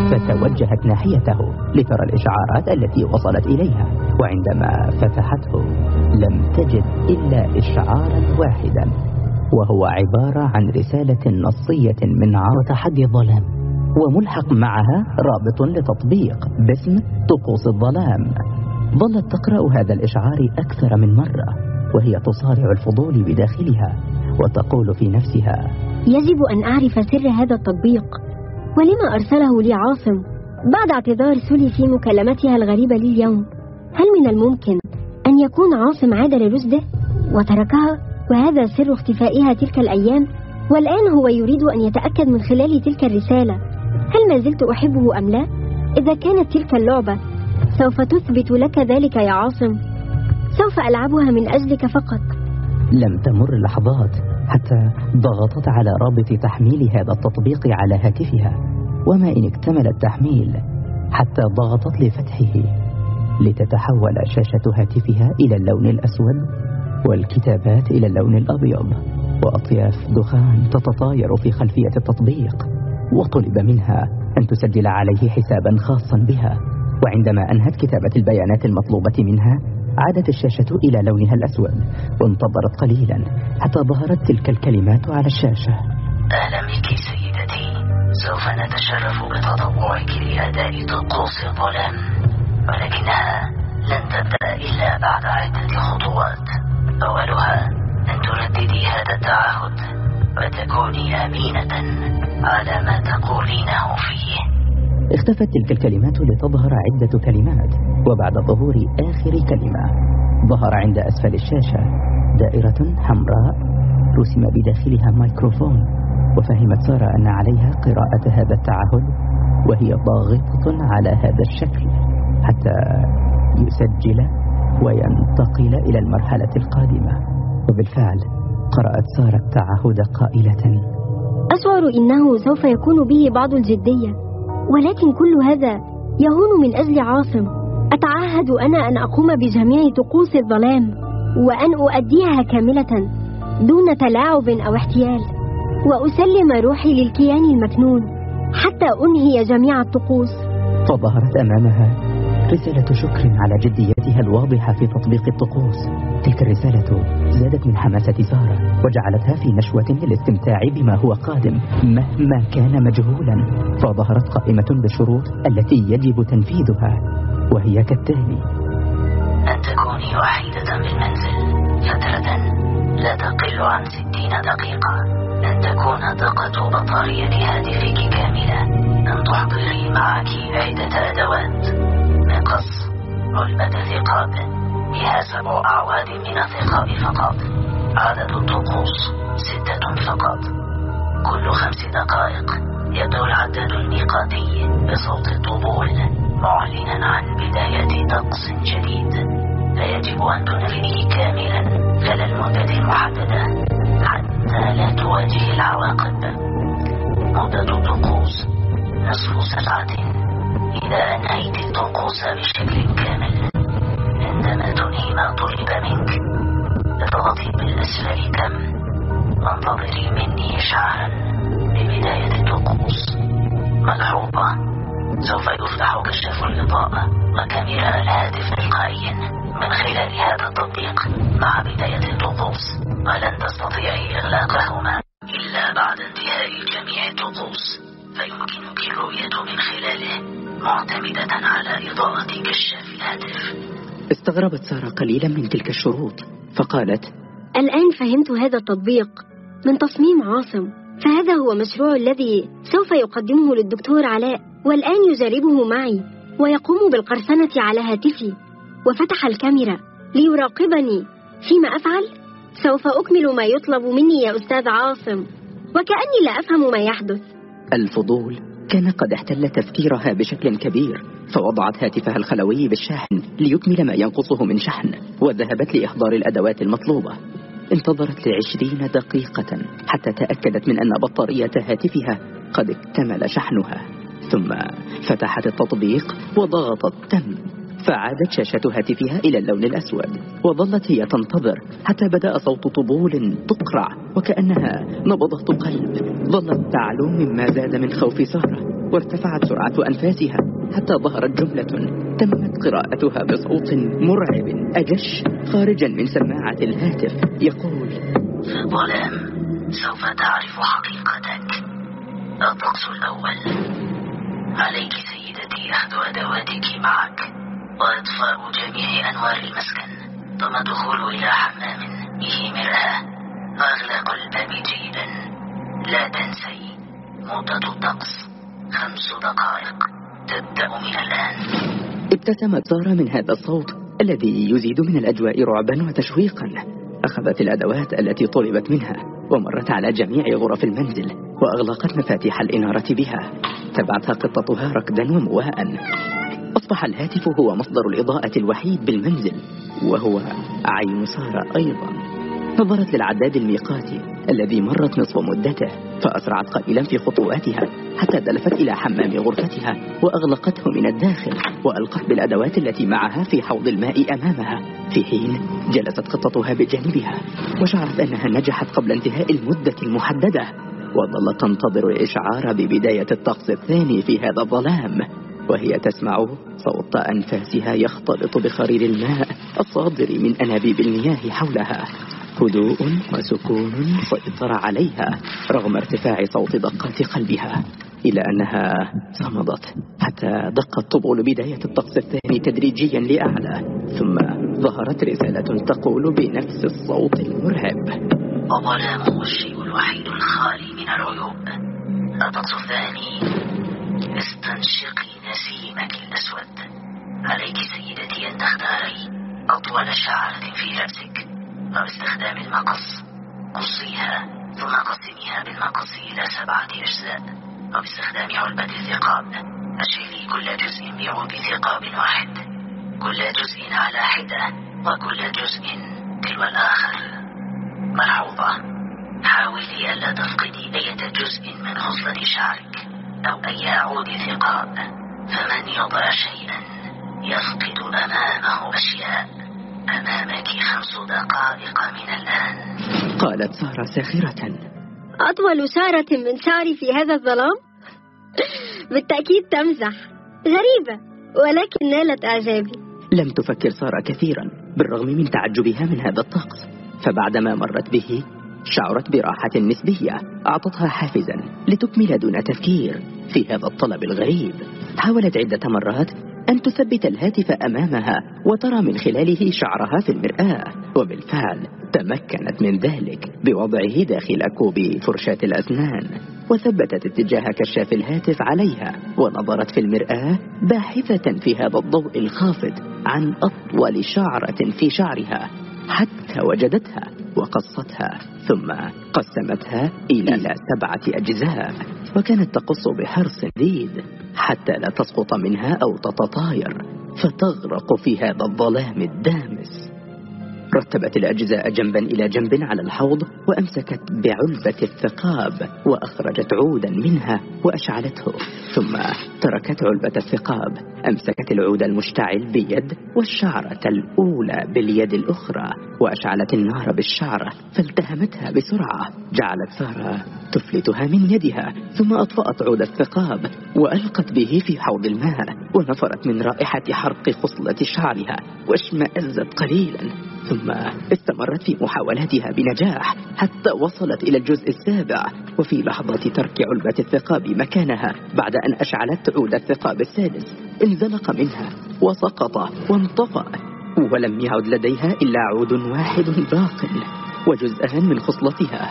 فتوجهت ناحيته لترى الإشعارات التي وصلت إليها، وعندما فتحته لم تجد إلا إشعارا واحدا، وهو عبارة عن رسالة نصية من عرض تحدي الظلام، وملحق معها رابط لتطبيق باسم طقوس الظلام. ظلت تقرأ هذا الإشعار أكثر من مرة وهي تصارع الفضول بداخلها وتقول في نفسها: يجب أن أعرف سر هذا التطبيق، ولما أرسله لي عاصم بعد اعتذار سولي في مكالمتها الغريبة لي اليوم؟ هل من الممكن أن يكون عاصم عاد لرشده وتركها، وهذا سر اختفائها تلك الأيام، والآن هو يريد أن يتأكد من خلال تلك الرسالة هل ما زلت أحبه أم لا؟ إذا كانت تلك اللعبة سوف تثبت لك ذلك يا عاصم، سوف ألعبها من أجلك فقط. لم تمر لحظات حتى ضغطت على رابط تحميل هذا التطبيق على هاتفها، وما إن اكتمل التحميل حتى ضغطت لفتحه لتتحول شاشة هاتفها إلى اللون الأسود والكتابات إلى اللون الأبيض، وأطياف دخان تتطاير في خلفية التطبيق. وطلب منها أن تسجل عليه حسابا خاصا بها، وعندما أنهت كتابة البيانات المطلوبة منها عادت الشاشة إلى لونها الأسود، وانتظرت قليلا حتى ظهرت تلك الكلمات على الشاشة: أهلا بك سيدتي، سوف نتشرف بتطوعك لأداء طقوس الظلام، ولكنها لن تبدأ إلا بعد عدة خطوات. أولها أن ترددي هذا التعهد وتكوني أمينة على ما تقولينه فيه. اختفت تلك الكلمات لتظهر عدة كلمات، وبعد ظهور آخر كلمة ظهر عند أسفل الشاشة دائرة حمراء رسم بداخلها ميكروفون، وفهمت سارة أن عليها قراءة هذا التعهد وهي ضاغطة على هذا الشكل حتى يسجل وينتقل إلى المرحلة القادمة. وبالفعل قرأت سارة التعهد قائلة: أشعر إنه سوف يكون به بعض الجدية، ولكن كل هذا يهون من أجل عاصم. أتعهد أنا أن أقوم بجميع طقوس الظلام وأن أؤديها كاملة دون تلاعب أو احتيال، وأسلم روحي للكيان المكنون حتى أنهي جميع الطقوس. فظهرت أمامها رسالة شكر على جديتها الواضحة في تطبيق الطقوس. تلك الرسالة زادت من حماسة سارة وجعلتها في نشوة للاستمتاع بما هو قادم مهما كان مجهولا. فظهرت قائمة بالشروط التي يجب تنفيذها، وهي كالتالي: أن تكوني وحيدة بالمنزل فترة لا تقل عن 60 دقيقة، أن تكون طاقة بطارية هاتفك كاملة، أن تحضري معك عدة أدوات: مقص، علبة ثقاب بها 7 أعواد من الثقاب فقط، عدد الطقوس 6 فقط، كل 5 دقائق يبدأ العداد الميقاتي بصوت الطبول معلنا عن بداية طقس جديد، فيجب أن تنفذيه كاملا خلال المدة المحددة حتى لا تواجه العواقب. مدة الطقوس نصف ساعة. إذا أنهيت الطقوس بشكل كامل، عندما تنهي ما طلب منك اضغطي بالأسفل تم وانتظري مني إشعارا ببداية الطقوس. ملحوظة: سوف يفتح كشاف الإضاءة وكاميرا الهاتف تلقائيا من خلال هذا التطبيق مع بداية الطقوس، ولن تستطيعي إغلاقهما إلا بعد انتهاء جميع الطقوس، فيمكنك الرؤية من خلاله معتمدة على إضاءة كشاف الهاتف. استغربت سارة قليلا من تلك الشروط فقالت: الآن فهمت هذا التطبيق من تصميم عاصم، فهذا هو مشروع الذي سوف يقدمه للدكتور علاء، والآن يجربه معي ويقوم بالقرصنة على هاتفي. وفتح الكاميرا ليراقبني فيما أفعل. سوف أكمل ما يطلب مني يا أستاذ عاصم، وكأني لا أفهم ما يحدث. الفضول كان قد احتل تفكيرها بشكل كبير، فوضعت هاتفها الخلوي بالشاحن ليكمل ما ينقصه من شحن، وذهبت لإحضار الأدوات المطلوبة. انتظرت ل20 دقيقة حتى تأكدت من أن بطارية هاتفها قد اكتمل شحنها، ثم فتحت التطبيق وضغطت تم، فعادت شاشة هاتفها إلى اللون الأسود، وظلت هي تنتظر حتى بدأ صوت طبول تقرع وكأنها نبضة قلب ظلت تعلو مما زاد من خوف سارة، وارتفعت سرعة أنفاسها حتى ظهرت جملة تمت قراءتها بصوت مرعب أجش خارجا من سماعة الهاتف يقول: في الظلام سوف تعرف حقيقتك. الطقس الأول: عليك سيدتي أخذ أدواتك معك وإطفاء جميع أنوار المسكن، ثم دخول إلى حمام به مرآة وإغلاق الباب جيدا. لا تنسي مدة الطقس 5 دقائق، تبدأ من الآن. ابتسمت سارة من هذا الصوت الذي يزيد من الأجواء رعبا وتشويقا. أخذت الأدوات التي طلبت منها ومرت على جميع غرف المنزل وأغلقت مفاتيح الإنارة بها. تبعتها قطتها ركضا ومواء. أصبح الهاتف هو مصدر الإضاءة الوحيد بالمنزل، وهو عين سارة أيضا. نظرت للعداد الميقاتي الذي مرت نصف مدته، فأسرعت قليلا في خطواتها حتى دلفت إلى حمام غرفتها وأغلقته من الداخل، وألقت بالأدوات التي معها في حوض الماء أمامها، في حين جلست قطتها بجانبها وشعرت أنها نجحت قبل انتهاء المدة المحددة، وظلت تنتظر الإشعار ببداية الطقس الثاني في هذا الظلام، وهي تسمع صوت أنفاسها يختلط بخرير الماء الصادر من أنابيب المياه حولها. هدوء وسكون سيطر عليها رغم ارتفاع صوت دقات قلبها. إلى أنها صمدت حتى دق الطبول بداية الطقس الثاني تدريجيا لأعلى، ثم ظهرت رسالة تقول بنفس الصوت المرعب: الظلام هو الشيء الوحيد الخالي من العيوب. الطقس الثاني: استنشقي نسيمك الأسود. عليك سيدتي أن تختاري أطول شعرة في رأسك أو استخدام المقص. قصيها ثم قسميها بالمقص إلى 7 أجزاء، أو باستخدام علبة الثقاب. أشعلي كل جزء بعود ثقاب واحد، كل جزء على حدة وكل جزء تلو الآخر. ملحوظة: حاولي ألا تفقدي أي جزء من خصلة شعرك أو أي عود ثقاب، فمن يضع شيئا يفقد أمامه أشياء. أمامك 5 دقائق من الآن. قالت سارة ساخرة: أطول شعرة من شعري في هذا الظلام؟ بالتأكيد تمزح. غريبة، ولكن نالت إعجابي. لم تفكر سارة كثيرا بالرغم من تعجبها من هذا الطقس، فبعدما مرت به شعرت براحة نسبية أعطتها حافزا لتكمل دون تفكير في هذا الطلب الغريب. حاولت عدة مرات أن تثبت الهاتف أمامها وترى من خلاله شعرها في المرآة، وبالفعل تمكنت من ذلك بوضعه داخل كوب فرشاة الأسنان، وثبتت اتجاه كشاف الهاتف عليها ونظرت في المرآة باحثة في هذا الضوء الخافت عن أطول شعرة في شعرها، حتى وجدتها وقصتها، ثم قسمتها إلى 7 أجزاء، وكانت تقص بحرص شديد حتى لا تسقط منها أو تتطاير فتغرق في هذا الظلام الدامس. رتبت الأجزاء جنبا إلى جنب على الحوض، وأمسكت بعلبة الثقاب وأخرجت عودا منها وأشعلته، ثم تركت علبة الثقاب. أمسكت العود المشتعل بيد والشعرة الأولى باليد الأخرى، وأشعلت النار بالشعرة فالتهمتها بسرعة. جعلت سارة تفلتها من يدها، ثم أطفأت عود الثقاب وألقت به في حوض الماء، ونفرت من رائحة حرق خصلة شعرها واشمأزت قليلا، ثم استمرت في محاولاتها بنجاح حتى وصلت إلى الجزء 7. وفي لحظة ترك علبة الثقاب مكانها بعد أن أشعلت عود الثقاب 6 انزلق منها وسقط وانطفأ، ولم يعد لديها إلا عود واحد باق وجزءان من خصلتها.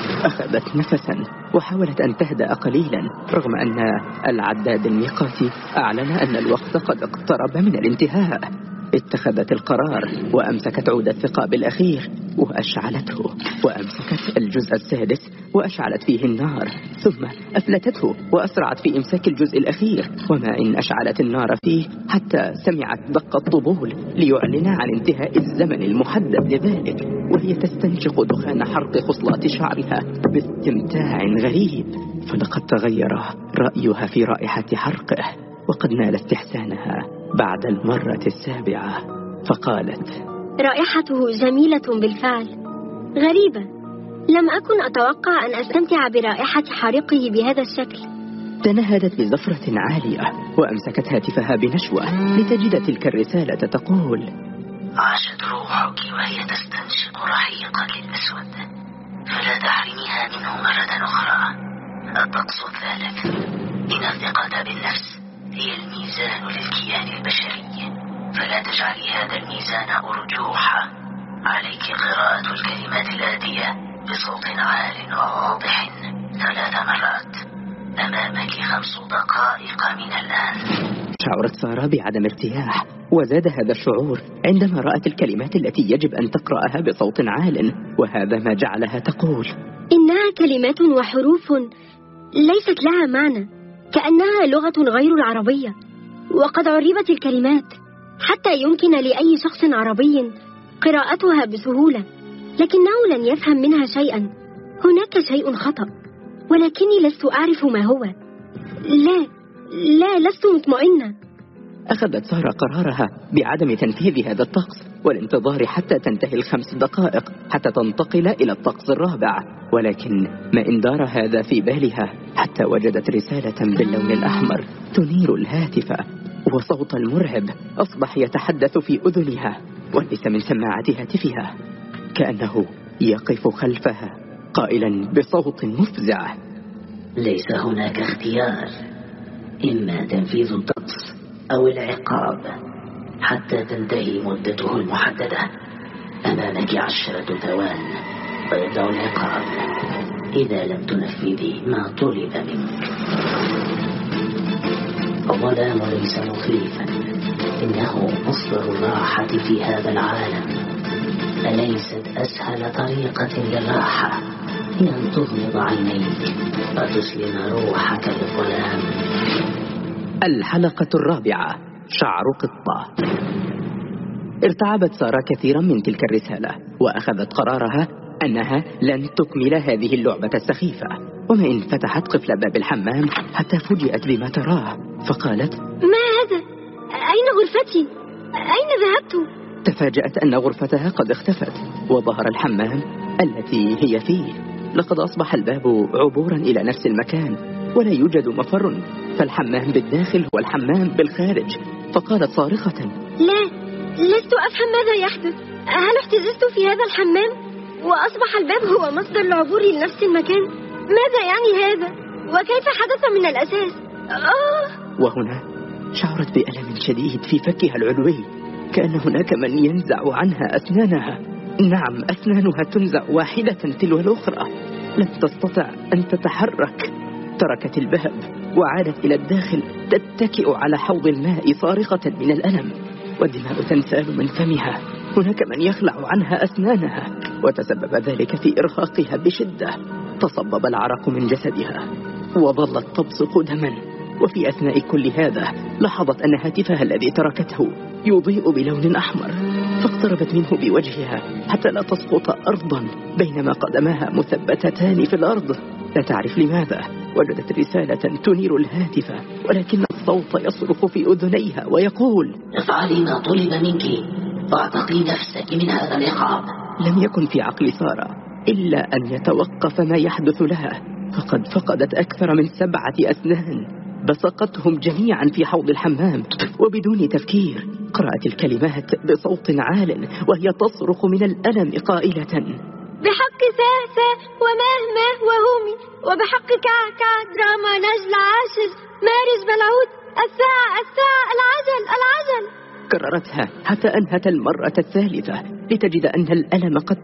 أخذت نفسا وحاولت أن تهدأ قليلا، رغم أن العداد الميقاتي أعلن أن الوقت قد اقترب من الانتهاء. اتخذت القرار وأمسكت عود الثقاب الأخير وأشعلته، وأمسكت الجزء 6 وأشعلت فيه النار، ثم أفلتته وأسرعت في إمساك الجزء الأخير، وما إن أشعلت النار فيه حتى سمعت دق الطبول ليعلن عن انتهاء الزمن المحدد لذلك، وهي تستنشق دخان حرق خصلات شعرها باستمتاع غريب. فلقد تغير رأيها في رائحة حرقه، وقد نال استحسانها بعد المرة 7، فقالت: رائحته جميلة بالفعل. غريبة، لم أكن أتوقع أن أستمتع برائحة حارقه بهذا الشكل. تنهدت بزفرة عالية وأمسكت هاتفها بنشوة لتجد تلك الرسالة تقول: عاشت روحك وهي تستنشق رحيقك الأسود، فلا تحرميها منه مرة أخرى. الطقس 3: إن الثقة بالنفس هي الميزان للكيان البشري، فلا تجعلي هذا الميزان أرجوحا. عليك قراءة الكلمات الآتية بصوت عال وواضح 3 مرات. أمامك 5 دقائق من الآن. شعرت سارة بعدم ارتياح، وزاد هذا الشعور عندما رأت الكلمات التي يجب أن تقرأها بصوت عال، وهذا ما جعلها تقول: إنها كلمات وحروف ليست لها معنى، كأنها لغة غير العربية، وقد عربت الكلمات حتى يمكن لأي شخص عربي قراءتها بسهولة، لكنه لن يفهم منها شيئا. هناك شيء خطأ، ولكني لست أعرف ما هو. لا لست مطمئنة. أخذت سارة قرارها بعدم تنفيذ هذا الطقس والانتظار حتى تنتهي 5 دقائق حتى تنتقل إلى الطقس الرابع، ولكن ما إن دار هذا في بالها حتى وجدت رسالة باللون الأحمر تنير الهاتف، وصوت المرعب أصبح يتحدث في أذنها وليس من سماعة هاتفها، كأنه يقف خلفها قائلا بصوت مفزع: ليس هناك اختيار، إما تنفيذ الطقس أو العقاب حتى تنتهي مدته المحددة. أمامك 10 ثوان ويبدأ العقاب إذا لم تنفذي ما طلب منك. الظلام ليس مخيفا، إنه مصدر الراحة في هذا العالم. أليست أسهل طريقة للراحة هي أن تغمض عينيك وتسلم روحك للظلام؟ الحلقة 4، شعر قطة. ارتعبت سارة كثيرا من تلك الرسالة، وأخذت قرارها أنها لن تكمل هذه اللعبة السخيفة. وما إن فتحت قفل باب الحمام حتى فوجئت بما تراه، فقالت: ما هذا؟ أين غرفتي؟ أين ذهبت؟ تفاجأت أن غرفتها قد اختفت، وظهر الحمام التي هي فيه. لقد أصبح الباب عبورا إلى نفس المكان، ولا يوجد مفر، فالحمام بالداخل هو الحمام بالخارج. فقالت صارخة: لا، لست أفهم ماذا يحدث. هل احتجزت في هذا الحمام وأصبح الباب هو مصدر العبور لنفس المكان؟ ماذا يعني هذا؟ وكيف حدث من الأساس؟ وهنا شعرت بألم شديد في فكها العلوي، كأن هناك من ينزع عنها أسنانها. نعم، أسنانها تنزع واحدة تلو الأخرى. لم تستطع أن تتحرك. تركت الباب وعادت إلى الداخل تتكئ على حوض الماء صارخة من الألم، والدماء تنسال من فمها. هناك من يخلع عنها أسنانها، وتسبب ذلك في إرهاقها بشدة. تصبب العرق من جسدها وظلت تبصق دما. وفي أثناء كل هذا لاحظت أن هاتفها الذي تركته يضيء بلون أحمر، فاقتربت منه بوجهها حتى لا تسقط أرضا، بينما قدماها مثبتتان في الأرض. لا تعرف لماذا وجدت رسالة تنير الهاتف، ولكن الصوت يصرخ في أذنيها ويقول: افعلي ما طلب منك واعتقي نفسك من هذا العقاب. لم يكن في عقل سارة إلا أن يتوقف ما يحدث لها، فقد فقدت أكثر من 7 أسنان. بصقتهم جميعا في حوض الحمام وبدون تفكير. قرأت الكلمات بصوت عال وهي تصرخ من الألم قائلة: بحق ساسة ومهمة وهومي، وبحق كعكع دراما نجل عاشر مارج بلعود الساعة العجل. كررتها حتى أنهت المرة الثالثة لتجد أن الألم قد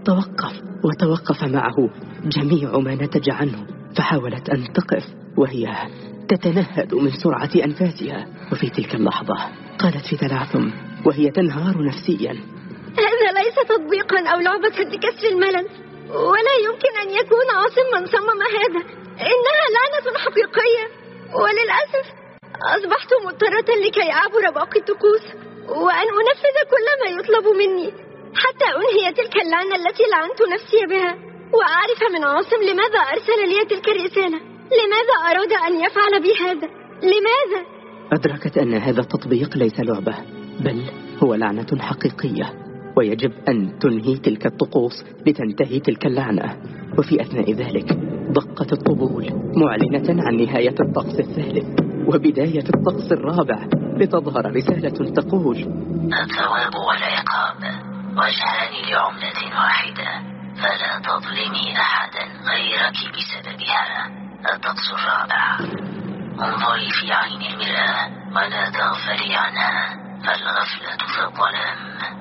وتوقف معه جميع ما نتج عنه. فحاولت أن تقف وهي تتنهد من سرعة أنفاسها. وفي تلك اللحظة قالت في تلعثم وهي تنهار نفسيا: هذا ليس تطبيقا أو لعبة لكسر الملل، ولا يمكن أن يكون عاصم من صمم هذا. إنها لعنة حقيقية، وللأسف أصبحت مضطرة لكي أعبر باقي الطقوس وأن أنفذ كل ما يطلب مني حتى أنهي تلك اللعنة التي لعنت نفسي بها، وأعرف من عاصم لماذا أرسل لي تلك الرسالة. لماذا أراد أن يفعل بي هذا؟ لماذا؟ أدركت أن هذا التطبيق ليس لعبة، بل هو لعنة حقيقية، ويجب أن تنهي تلك الطقوس لتنتهي تلك اللعنة. وفي أثناء ذلك دقت الطبول معلنة عن نهاية الطقس الثالث وبداية الطقس الرابع، لتظهر رسالة تقول: الثواب والعقاب وجهان لعملة واحدة، فلا تظلمي أحدا غيرك بسببها. الطقس الرابع: انظري في عين المرآة ولا تغفلي عنها، فالغفلة في الظلام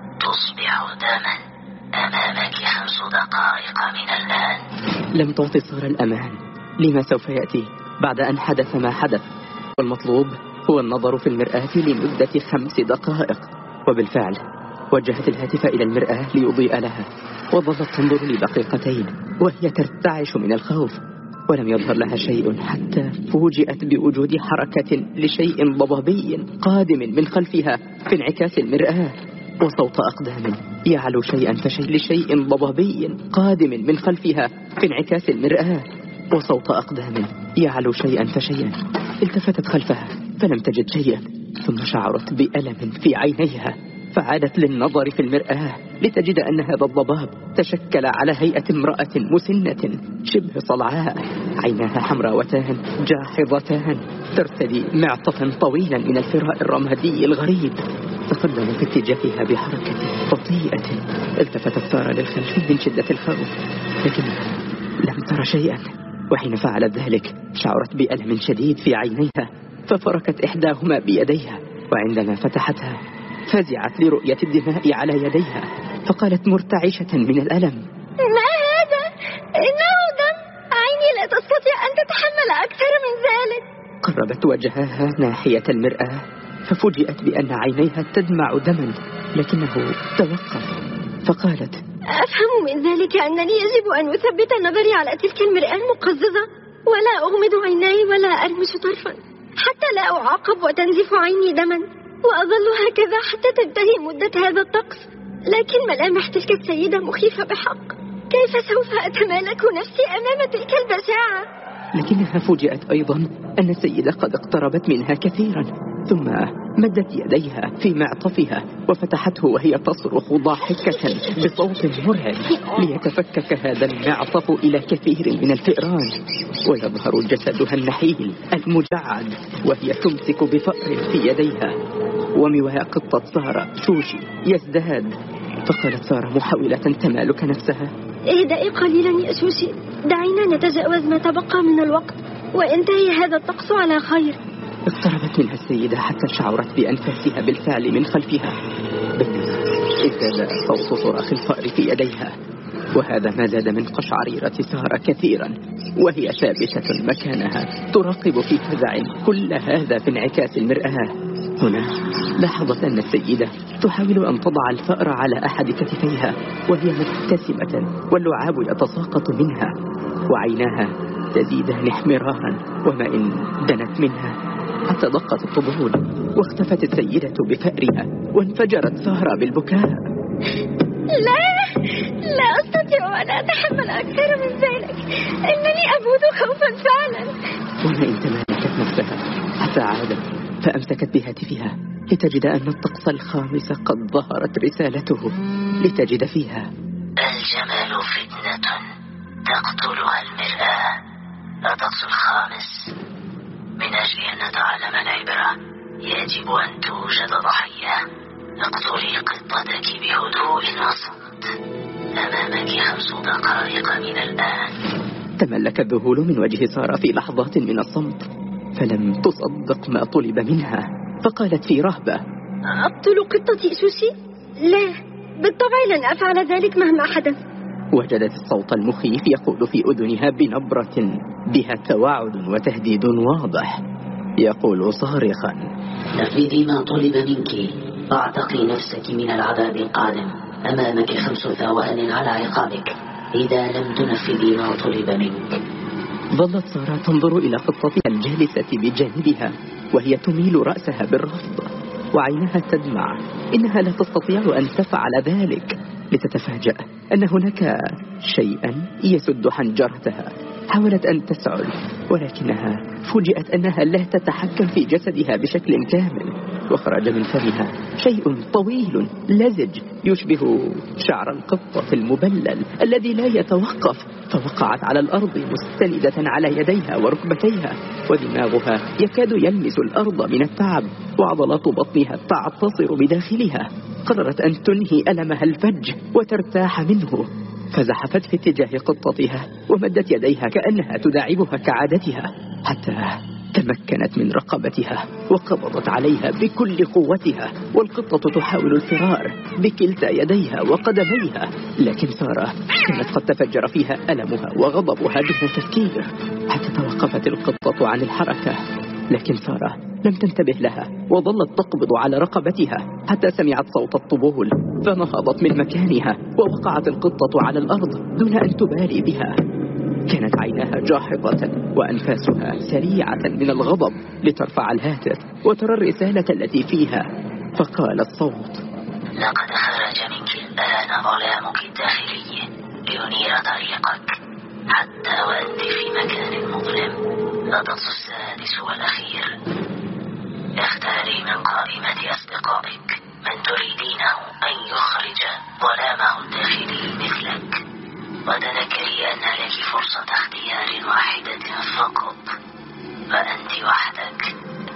تصبح دما. أمامك 5 دقائق من الآن. لم تعطي سارة الأمان لما سوف يأتي بعد أن حدث ما حدث، والمطلوب هو النظر في المرآة لمدة 5 دقائق. وبالفعل وجهت الهاتف إلى المرآة ليضيء لها، وظلت تنظر لدقيقتين وهي ترتعش من الخوف، ولم يظهر لها شيء حتى فوجئت بوجود حركة لشيء ضبابي قادم من خلفها في انعكاس المرآة، وصوت أقدام يعلو شيئا فشيء لشيء ضبابي قادم من خلفها في انعكاس المرآة، وصوت أقدام يعلو شيئا فشيئا. التفتت خلفها فلم تجد شيئا، ثم شعرت بألم في عينيها، فعادت للنظر في المرآة لتجد أن هذا الضباب تشكل على هيئة امرأة مسنة شبه صلعاء، عيناها حمراوتان جاحظتان، ترتدي معطفا طويلا من الفراء الرمادي الغريب. تقدم في اتجاهها بحركة بطيئة. التفتت سارة للخلف من شدة الخوف، لكنها لم ترى شيئا، وحين فعلت ذلك شعرت بألم شديد في عينيها، ففركت إحداهما بيديها، وعندما فتحتها فزعت لرؤية الدماء على يديها، فقالت مرتعشة من الألم: ما هذا؟ إنه دم، عيني لا تستطيع أن تتحمل أكثر من ذلك. قربت وجهها ناحية المرآة ففوجئت بأن عينيها تدمع دما، لكنه توقف، فقالت: أفهم من ذلك أنني يجب أن أثبت نظري على تلك المرآة المقززة، ولا أغمض عيناي ولا أرمش طرفا، حتى لا أعاقب وتنزف عيني دما، وأظل هكذا حتى تنتهي مدة هذا الطقس. لكن ملامح تلك السيدة مخيفة بحق، كيف سوف أتمالك نفسي أمام تلك البشاعة؟ لكنها فوجئت أيضا أن السيدة قد اقتربت منها كثيرا، ثم مدت يديها في معطفها وفتحته وهي تصرخ ضاحكة بصوت مرعب ليتفكك هذا المعطف إلى كثير من الفئران، ويظهر جسدها النحيل المجعد وهي تمسك بفأر في يديها، ومواء قطة سارة شوشي يزداد. فقالت سارة محاولة تمالك نفسها: اهدئي قليلا يا شوشي، دعينا نتجاوز ما تبقى من الوقت وانتهي هذا الطقس على خير. اقتربت منها السيدة حتى شعرت بأنفاسها بالفعل من خلفها، بينما ازداد صوت صراخ الفأر في يديها، وهذا ما زاد من قشعريرة سارة كثيرا، وهي ثابتة مكانها تراقب في فزع كل هذا في انعكاس المرآة. هنا لاحظت أن السيدة تحاول أن تضع الفأر على أحد كتفيها وهي مبتسمة، واللعاب يتساقط منها، وعيناها تزيدان احمرارا، وما إن دنت منها حتى دقت الطبول، واختفت السيدة بفأرها، وانفجرت سارة بالبكاء: لا أستطيع أن أتحمل أكثر من ذلك، إنني أموت خوفا فعلا. وما إن تمالكت نفسها حتى عادت، فأمسكت بهاتفها لتجد أن الطقس الخامس قد ظهرت رسالته، لتجد فيها: الجمال فتنة تقتلها المرآة. الطقس الخامس: من أجل أن نتعلم العبرة يجب أن توجد ضحية. اقتلي قطتك بهدوء وصمت. أمامك 5 دقائق من الآن. تملك الذهول من وجه سارة في لحظات من الصمت، فلم تصدق ما طلب منها، فقالت في رهبة: أقتل قطتي شوشي؟ لا، بالطبع لن أفعل ذلك مهما حدث. وجدت الصوت المخيف يقول في أذنها بنبرة بها توعد وتهديد واضح، يقول صارخا: نفذي ما طلب منك، واعتقي نفسك من العذاب القادم. أمامك 5 ثوان على عقابك إذا لم تنفذي ما طلب منك. ظلت سارة تنظر إلى قطتها الجالسة بجانبها وهي تميل رأسها بالرفض، وعينها تدمع، إنها لا تستطيع أن تفعل ذلك، لتتفاجأ أن هناك شيئا يسد حنجرتها. حاولت أن تسعل، ولكنها فوجئت أنها لا تتحكم في جسدها بشكل كامل، وخرج من فمها شيء طويل لزج يشبه شعر القطة المبلل الذي لا يتوقف، فوقعت على الأرض مستندة على يديها وركبتيها، ودماغها يكاد يلمس الأرض من التعب، وعضلات بطنها تعتصر بداخلها. قررت أن تنهي ألمها الفج وترتاح منه، فزحفت في اتجاه قطتها ومدت يديها كأنها تداعبها كعادتها، حتى تمكنت من رقبتها وقبضت عليها بكل قوتها، والقطة تحاول الفرار بكلتا يديها وقدميها، لكن سارة كانت قد تفجر فيها ألمها وغضبها دون تفكير، حتى توقفت القطة عن الحركة، لكن سارة لم تنتبه لها وظلت تقبض على رقبتها حتى سمعت صوت الطبول، فنهضت من مكانها ووقعت القطة على الأرض دون أن تبالي بها. كانت عيناها جاحظة وأنفاسها سريعة من الغضب لترفع الهاتف وترى الرسالة التي فيها، فقال الصوت: لقد خرج منك الآن ظلامك الداخلي لينير طريقك، حتى وأنت في مكان مظلم. الطقس السادس والأخير: اختاري من قائمة أصدقائك من تريدينه أن يخرج ظلامه الداخلي مثلك، وتذكري أن لك فرصة اختيار واحدة فقط، فأنت وحدك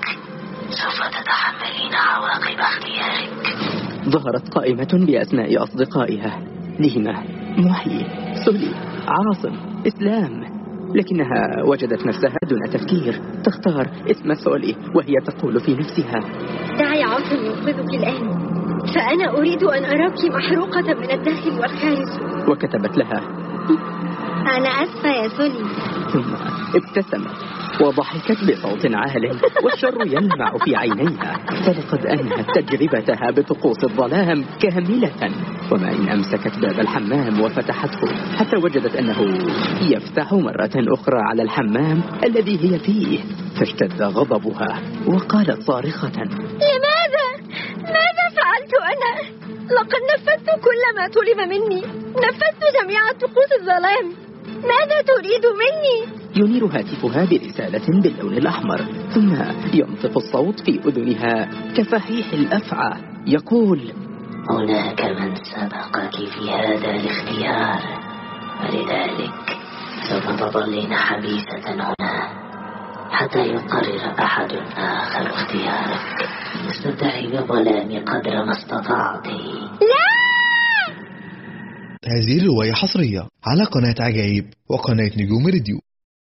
سوف تتحملين عواقب اختيارك. ظهرت قائمة بأسماء أصدقائها: ديما، محيي، سولي، عاصم، إسلام، لكنها وجدت نفسها دون تفكير تختار اسم سولي وهي تقول في نفسها: دعي عاصم ينقذك الآن، فأنا أريد أن أراك محروقة من الداخل والخارج. وكتبت لها: أنا أسفة يا سولي. ثم ابتسمت وضحكت بصوت عال والشر يلمع في عينيها، فلقد أنهت تجربتها بطقوس الظلام كاملة. وما إن أمسكت باب الحمام وفتحته حتى وجدت أنه يفتح مرة أخرى على الحمام الذي هي فيه، فاشتد غضبها وقالت صارخة: ماذا فعلت أنا؟ لقد نفذت كل ما طلب مني، نفذت جميع طقوس الظلام، ماذا تريد مني؟ ينير هاتفها برسالة باللون الأحمر، ثم ينطق الصوت في أذنها كفحيح الأفعى يقول: هناك من سبقك في هذا الاختيار، ولذلك سوف تظلين حبيسة هنا حتى يقرر أحد آخر اختيارك. استمتعي بالظلام قدر ما استطعت. لا! هذه الرواية حصرية على قناة عجائب وقناة نجوم راديو.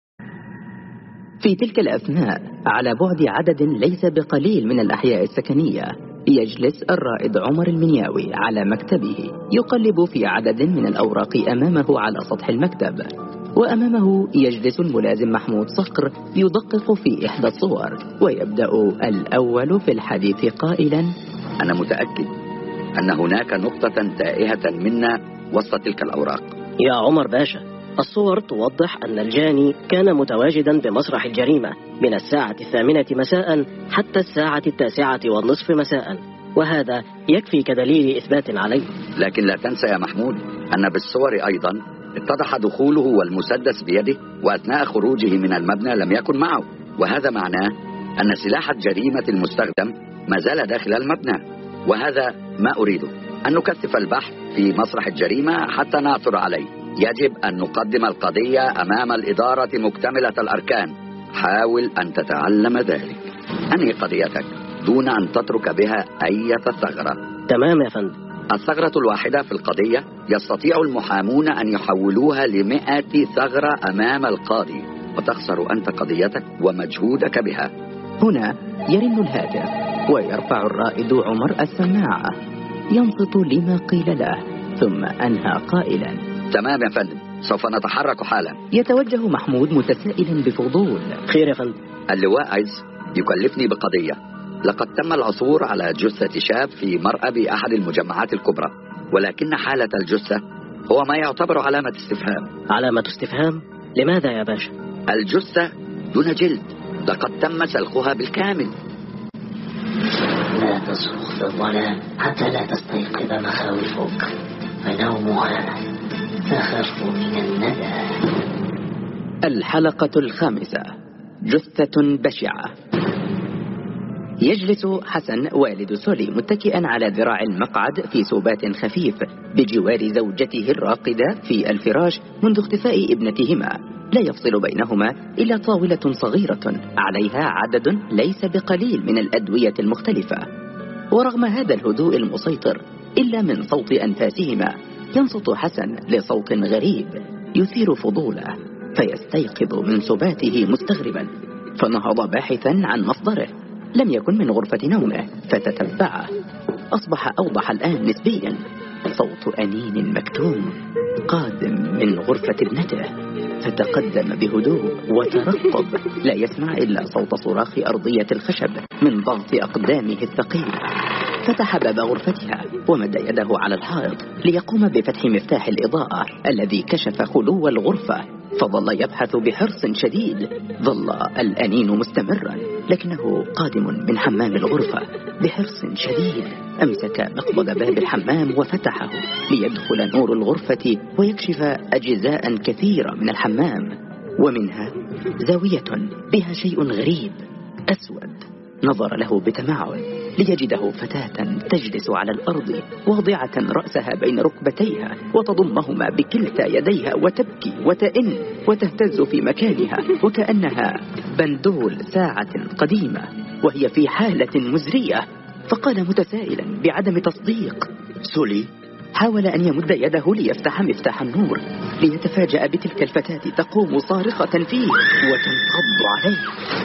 في تلك الأثناء، على بعد عدد ليس بقليل من الأحياء السكنية، يجلس الرائد عمر المنياوي على مكتبه يقلب في عدد من الأوراق أمامه على سطح المكتب، وأمامه يجلس الملازم محمود صقر يدقق في إحدى الصور، ويبدأ الأول في الحديث قائلا: أنا متأكد أن هناك نقطة تائهة منا وسط تلك الأوراق. يا عمر باشا، الصور توضح أن الجاني كان متواجدا بمسرح الجريمة من الساعة 8 مساء حتى الساعة 9:30 مساء، وهذا يكفي كدليل إثبات عليه. لكن لا تنسى يا محمود أن بالصور أيضا اتضح دخوله والمسدس بيده، وأثناء خروجه من المبنى لم يكن معه، وهذا معناه أن سلاح الجريمة المستخدم ما زال داخل المبنى، وهذا ما أريده، أن نكثف البحث في مسرح الجريمة حتى نعثر عليه. يجب أن نقدم القضية أمام الإدارة مكتملة الأركان. حاول أن تتعلم ذلك. أنهي قضيتك دون أن تترك بها أي ثغرة. تمام يا فندم. الثغرة الواحدة في القضية يستطيع المحامون أن يحولوها ل100 ثغرة أمام القاضي، وتخسر أنت قضيتك ومجهودك بها. هنا يرن الهاتف ويرفع الرائد عمر السماعة، ينصت لما قيل له، ثم أنهى قائلا: تمام يا فندم، سوف نتحرك حالا. يتوجه محمود متسائلا بفضول: خير يا فندم؟ اللواء عز يكلفني بقضية. لقد تم العثور على جثة شاب في مرأب أحد المجمعات الكبرى، ولكن حالة الجثة هو ما يعتبر علامة استفهام. علامة استفهام؟ لماذا يا باشا؟ الجثة دون جلد، لقد تم سلخها بالكامل. لا تصرخ في الظلام حتى لا تستيقظ مخاوفك، فنومها تخف من الندى. الحلقة 5: جثة بشعة. يجلس حسن والد سولي متكئا على ذراع المقعد في سبات خفيف بجوار زوجته الراقدة في الفراش منذ اختفاء ابنتهما. لا يفصل بينهما إلا طاولة صغيرة عليها عدد ليس بقليل من الأدوية المختلفة. ورغم هذا الهدوء المسيطر، إلا من صوت أنفاسهما ينصت حسن لصوت غريب يثير فضوله، فيستيقظ من سباته مستغربا، فنهض باحثا عن مصدره. لم يكن من غرفة نومه، فتتبعه. أصبح أوضح الآن نسبيا، صوت أنين مكتوم قادم من غرفة ابنته. فتقدم بهدوء وترقب، لا يسمع إلا صوت صراخ أرضية الخشب من ضغط أقدامه الثقيل. فتح باب غرفتها ومد يده على الحائط ليقوم بفتح مفتاح الإضاءة الذي كشف خلو الغرفة، فظل يبحث بحرص شديد. ظل الأنين مستمرا، لكنه قادم من حمام الغرفة بحرص شديد. أمسك مقبض باب الحمام وفتحه ليدخل نور الغرفة ويكشف أجزاء كثيرة من الحمام، ومنها زاوية بها شيء غريب أسود. نظر له بتمعن ليجده فتاة تجلس على الأرض واضعة رأسها بين ركبتيها وتضمهما بكلتا يديها وتبكي وتئن وتهتز في مكانها وكأنها بندول ساعة قديمة، وهي في حالة مزرية. فقال متسائلا بعدم تصديق: سولي، حاول أن يمد يده ليفتح مفتاح النور، ليتفاجأ بتلك الفتاة تقوم صارخة فيه وتنقض عليه.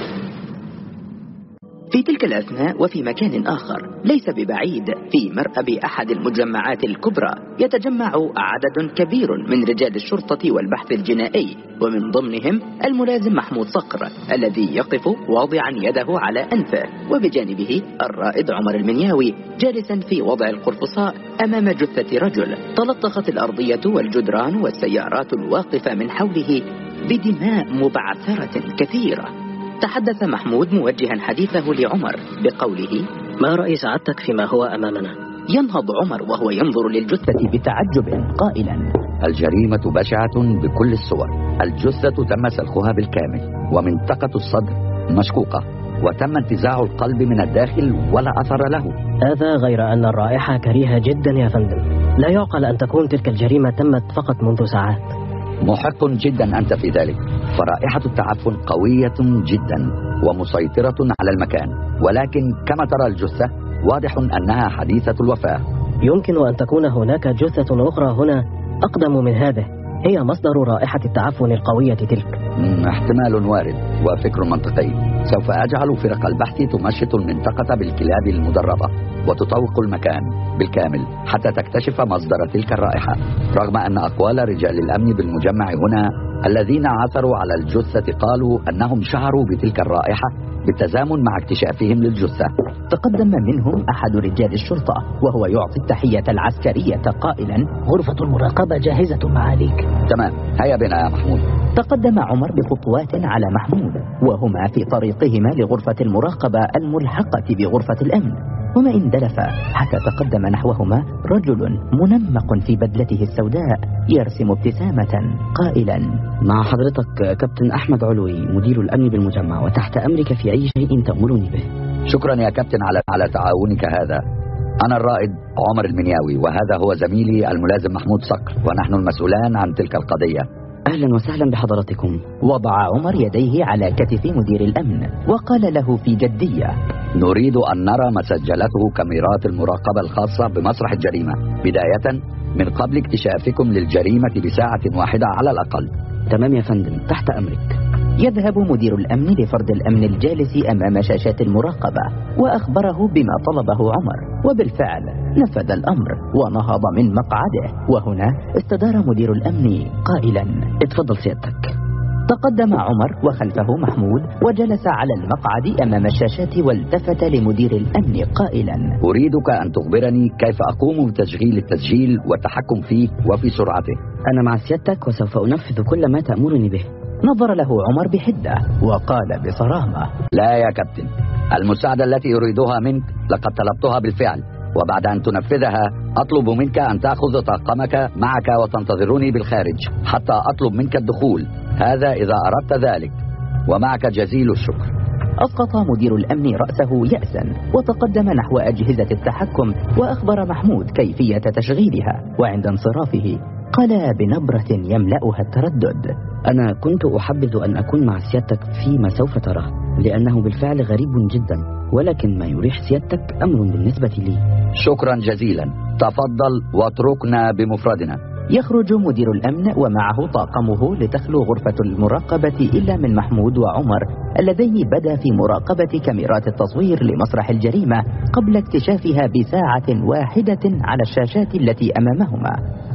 في تلك الأثناء وفي مكان آخر ليس ببعيد، في مرأب أحد المجمعات الكبرى، يتجمع عدد كبير من رجال الشرطة والبحث الجنائي، ومن ضمنهم الملازم محمود صقر الذي يقف واضعا يده على أنفه، وبجانبه الرائد عمر المنياوي جالسا في وضع القرفصاء أمام جثة رجل تلطخت الأرضية والجدران والسيارات الواقفة من حوله بدماء مبعثرة كثيرة. تحدث محمود موجها حديثه لعمر بقوله: ما رأي سعادتك فيما هو أمامنا؟ ينهض عمر وهو ينظر للجثة بتعجب قائلا: الجريمة بشعة بكل الصور. الجثة تم سلخها بالكامل، ومنطقة الصدر مشقوقة، وتم انتزاع القلب من الداخل ولا أثر له. هذا غير أن الرائحة كريهة جدا يا فندم. لا يعقل أن تكون تلك الجريمة تمت فقط منذ ساعات. محق جدا أنت في ذلك، فرائحة التعفن قوية جدا ومسيطرة على المكان، ولكن كما ترى الجثة واضح أنها حديثة الوفاة. يمكن أن تكون هناك جثة أخرى هنا أقدم من هذه هي مصدر رائحة التعفن القوية تلك. احتمال وارد وفكر منطقي. سوف أجعل فرق البحث تمشط المنطقة بالكلاب المدربة وتطوق المكان بالكامل حتى تكتشف مصدر تلك الرائحة، رغم أن أقوال رجال الأمن بالمجمع هنا الذين عثروا على الجثة قالوا أنهم شعروا بتلك الرائحة بالتزامن مع اكتشافهم للجثة. تقدم منهم أحد رجال الشرطة وهو يعطي التحية العسكرية قائلا: غرفة المراقبة جاهزة معاليك. تمام، هيا بنا يا محمود. تقدم عمر بخطوات على محمود وهما في طريقهما لغرفة المراقبة الملحقة بغرفة الأمن، وما إن دلف حتى تقدم نحوهما رجل منمق في بدلته السوداء يرسم ابتسامة قائلا: مع حضرتك كابتن أحمد علوي مدير الأمن بالمجمع، وتحت أمرك في أي شيء تأمرني به. شكرا يا كابتن على تعاونك هذا. أنا الرائد عمر المنياوي، وهذا هو زميلي الملازم محمود صقر، ونحن المسؤولان عن تلك القضية. أهلا وسهلا بحضراتكم. وضع عمر يديه على كتف مدير الأمن وقال له في جدية: نريد أن نرى ما سجلته كاميرات المراقبة الخاصة بمسرح الجريمة، بداية من قبل اكتشافكم للجريمة بساعة واحدة على الأقل. تمام يا فندم، تحت أمرك. يذهب مدير الأمن لفرد الأمن الجالس أمام شاشات المراقبة وأخبره بما طلبه عمر، وبالفعل نفذ الأمر ونهض من مقعده. وهنا استدار مدير الأمن قائلا: اتفضل سيادتك. تقدم عمر وخلفه محمود وجلس على المقعد أمام الشاشات، والتفت لمدير الأمن قائلا: أريدك أن تخبرني كيف أقوم بتشغيل التسجيل والتحكم فيه وفي سرعته. أنا مع سيادتك وسوف أنفذ كل ما تأمرني به. نظر له عمر بحدة وقال بصرامة: لا يا كابتن، المساعدة التي أريدها منك لقد طلبتها بالفعل، وبعد أن تنفذها أطلب منك أن تأخذ طاقمك معك وتنتظرني بالخارج حتى أطلب منك الدخول، هذا إذا أردت ذلك، ومعك جزيل الشكر. أسقط مدير الأمن رأسه يأسا وتقدم نحو أجهزة التحكم وأخبر محمود كيفية تشغيلها، وعند انصرافه قال بنبرة يملأها التردد: أنا كنت أحبذ أن أكون مع سيادتك فيما سوف تراه، لأنه بالفعل غريب جدا، ولكن ما يريح سيادتك أمر بالنسبة لي. شكرا جزيلا، تفضل واتركنا بمفردنا. يخرج مدير الأمن ومعه طاقمه لتخلو غرفة المراقبة إلا من محمود وعمر اللذين بدا في مراقبة كاميرات التصوير لمسرح الجريمة قبل اكتشافها بساعة واحدة على الشاشات التي أمامهما.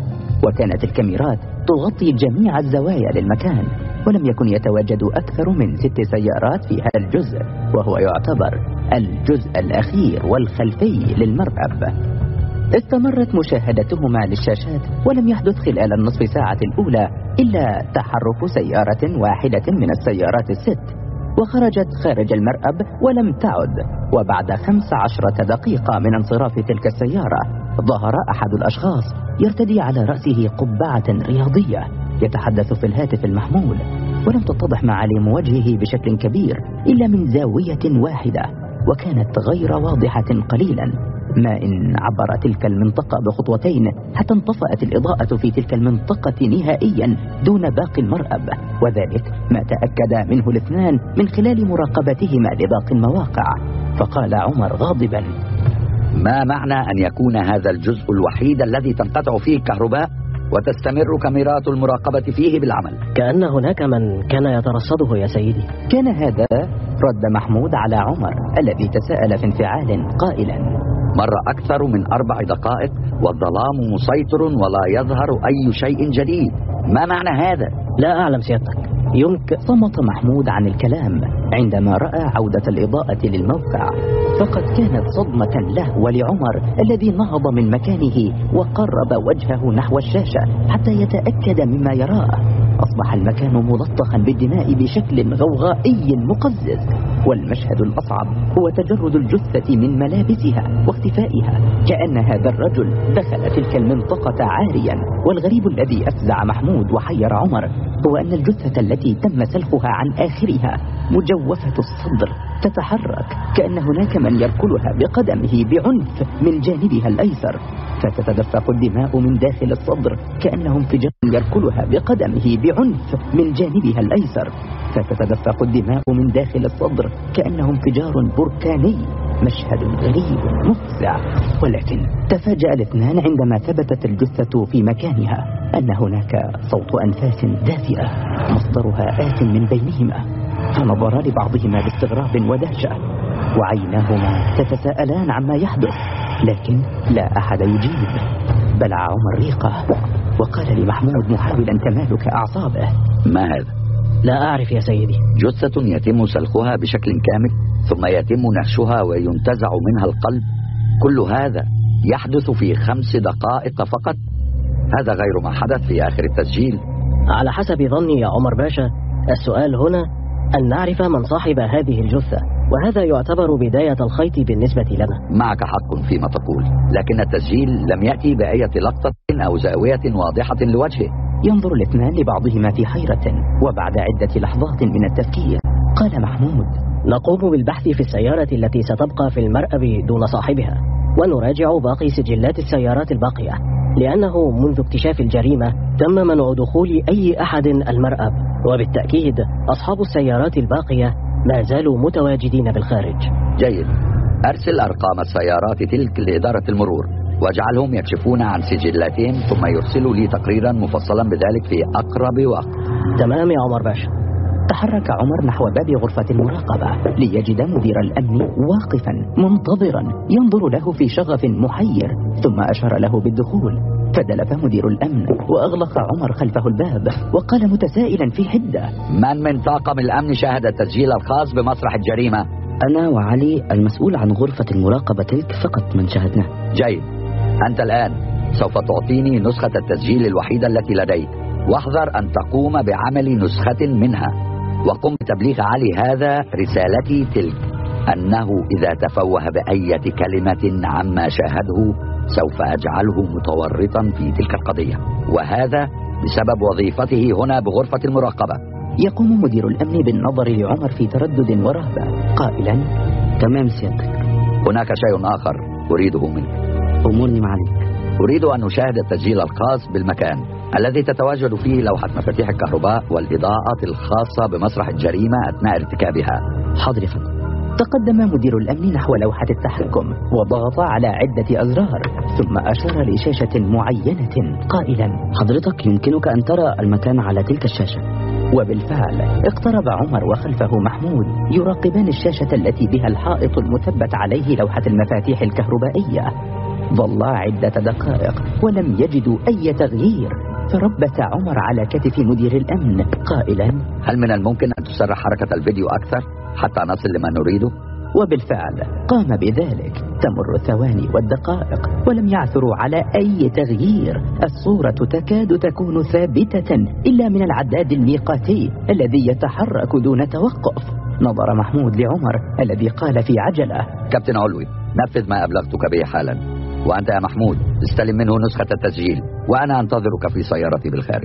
وكانت الكاميرات تغطي جميع الزوايا للمكان، ولم يكن يتواجد أكثر من 6 سيارات في هذا الجزء، وهو يعتبر الجزء الأخير والخلفي للمركب. استمرت مشاهدتهما للشاشات، ولم يحدث خلال النصف ساعة الأولى إلا تحرك سيارة واحدة من السيارات ال6، وخرجت خارج المركب ولم تعد. وبعد 15 دقيقة من انصراف تلك السيارة ظهر أحد الأشخاص يرتدي على رأسه قبعة رياضية يتحدث في الهاتف المحمول، ولم تتضح معالم وجهه بشكل كبير إلا من زاوية واحدة، وكانت غير واضحة قليلا، ما إن عبر تلك المنطقة بخطوتين حتى انطفأت الإضاءة في تلك المنطقة نهائيا دون باقي المرأب، وذلك ما تأكد منه الاثنان من خلال مراقبتهما لباقي المواقع. فقال عمر غاضبا: ما معنى أن يكون هذا الجزء الوحيد الذي تنقطع فيه الكهرباء وتستمر كاميرات المراقبة فيه بالعمل؟ كأن هناك من كان يترصده يا سيدي. كان هذا رد محمود على عمر الذي تساءل في انفعال قائلا: مر أكثر من 4 دقائق والظلام مسيطر ولا يظهر أي شيء جديد، ما معنى هذا؟ لا أعلم سيادتك. يمكن. صمت محمود عن الكلام عندما رأى عودة الإضاءة للموقع، فقد كانت صدمة له ولعمر الذي نهض من مكانه وقرب وجهه نحو الشاشة حتى يتأكد مما يراه. أصبح المكان ملطخا بالدماء بشكل غوغائي مقزز، والمشهد الأصعب هو تجرد الجثة من ملابسها واختفائها، كأن هذا الرجل دخل تلك المنطقة عاريا. والغريب الذي أفزع محمود وحير عمر هو أن الجثة التي تم سلخها عن آخرها مجوفة الصدر تتحرك، كأن هناك من يركلها بقدمه بعنف من جانبها الأيسر، فتتدفق الدماء من داخل الصدر كأنه انفجار يركلها بقدمه بعنف من جانبها الأيسر، فتتدفق الدماء من داخل الصدر كأنه انفجار بركاني. مشهد غريب مفزع. ولكن تفاجأ الاثنان عندما ثبتت الجثة في مكانها أن هناك صوت أنفاس دافئة مصدرها آت من بينهما، فنظرا لبعضهما باستغراب ودهشة، وعيناهما تتساءلان عما يحدث، لكن لا أحد يجيب. بلع عمر ريقه وقال لمحمود محاولا تمالك أعصابه: ما هذا؟ لا أعرف يا سيدي. جثة يتم سلخها بشكل كامل ثم يتم نحشها وينتزع منها القلب، كل هذا يحدث في 5 دقائق فقط. هذا غير ما حدث في آخر التسجيل. على حسب ظني يا عمر باشا، السؤال هنا أن نعرف من صاحب هذه الجثة، وهذا يعتبر بداية الخيط بالنسبة لنا. معك حق فيما تقول، لكن التسجيل لم يأتي بأية لقطة أو زاوية واضحة لوجهه. ينظر الاثنان لبعضهما في حيرة، وبعد عدة لحظات من التفكير قال محمود: نقوم بالبحث في السيارة التي ستبقى في المرأب دون صاحبها، ونراجع باقي سجلات السيارات الباقية، لأنه منذ اكتشاف الجريمة تم منع دخول أي أحد المرأب، وبالتأكيد أصحاب السيارات الباقية ما زالوا متواجدين بالخارج. جيد، أرسل أرقام السيارات تلك لإدارة المرور واجعلهم يكشفون عن سجلاتهم، ثم يرسلوا لي تقريرا مفصلا بذلك في أقرب وقت. تمام يا عمر باشا. تحرك عمر نحو باب غرفة المراقبة ليجد مدير الأمن واقفا منتظرا ينظر له في شغف محير، ثم أشار له بالدخول، فدلف مدير الأمن وأغلق عمر خلفه الباب وقال متسائلا في حدة: من طاقم الأمن شاهد التسجيل الخاص بمسرح الجريمة؟ أنا وعلي المسؤول عن غرفة المراقبة تلك فقط من شاهدناه. جيد، أنت الآن سوف تعطيني نسخة التسجيل الوحيدة التي لديك، واحذر أن تقوم بعمل نسخة منها، وقم بتبليغ علي هذا رسالتي تلك، أنه إذا تفوه بأية كلمة عما شاهده سوف أجعله متورطا في تلك القضية، وهذا بسبب وظيفته هنا بغرفة المراقبة. يقوم مدير الأمن بالنظر لعمر في تردد ورهبة قائلا: تمام سيادتك. هناك شيء آخر أريده منك. أمرني معاليك. أريد أن نشاهد التسجيل الخاص بالمكان الذي تتواجد فيه لوحة مفاتيح الكهرباء والإضاءة الخاصة بمسرح الجريمة أثناء ارتكابها. حاضر يا فندم. تقدم مدير الأمن نحو لوحة التحكم وضغط على عدة أزرار، ثم أشار لشاشة معينة قائلا: حضرتك يمكنك أن ترى المكان على تلك الشاشة. وبالفعل اقترب عمر وخلفه محمود يراقبان الشاشة التي بها الحائط المثبت عليه لوحة المفاتيح الكهربائية. ظل عدة دقائق ولم يجدوا أي تغيير، فربت عمر على كتف مدير الأمن قائلا: هل من الممكن أن تسرع حركة الفيديو أكثر حتى نصل لما نريده؟ وبالفعل قام بذلك. تمر الثواني والدقائق ولم يعثروا على أي تغيير. الصورة تكاد تكون ثابتة إلا من العداد الميقاتي الذي يتحرك دون توقف. نظر محمود لعمر الذي قال في عجلة: كابتن علوي، نفذ ما أبلغتك به حالا، وأنت يا محمود استلم منه نسخة التسجيل، وأنا أنتظرك في سيارتي بالخارج.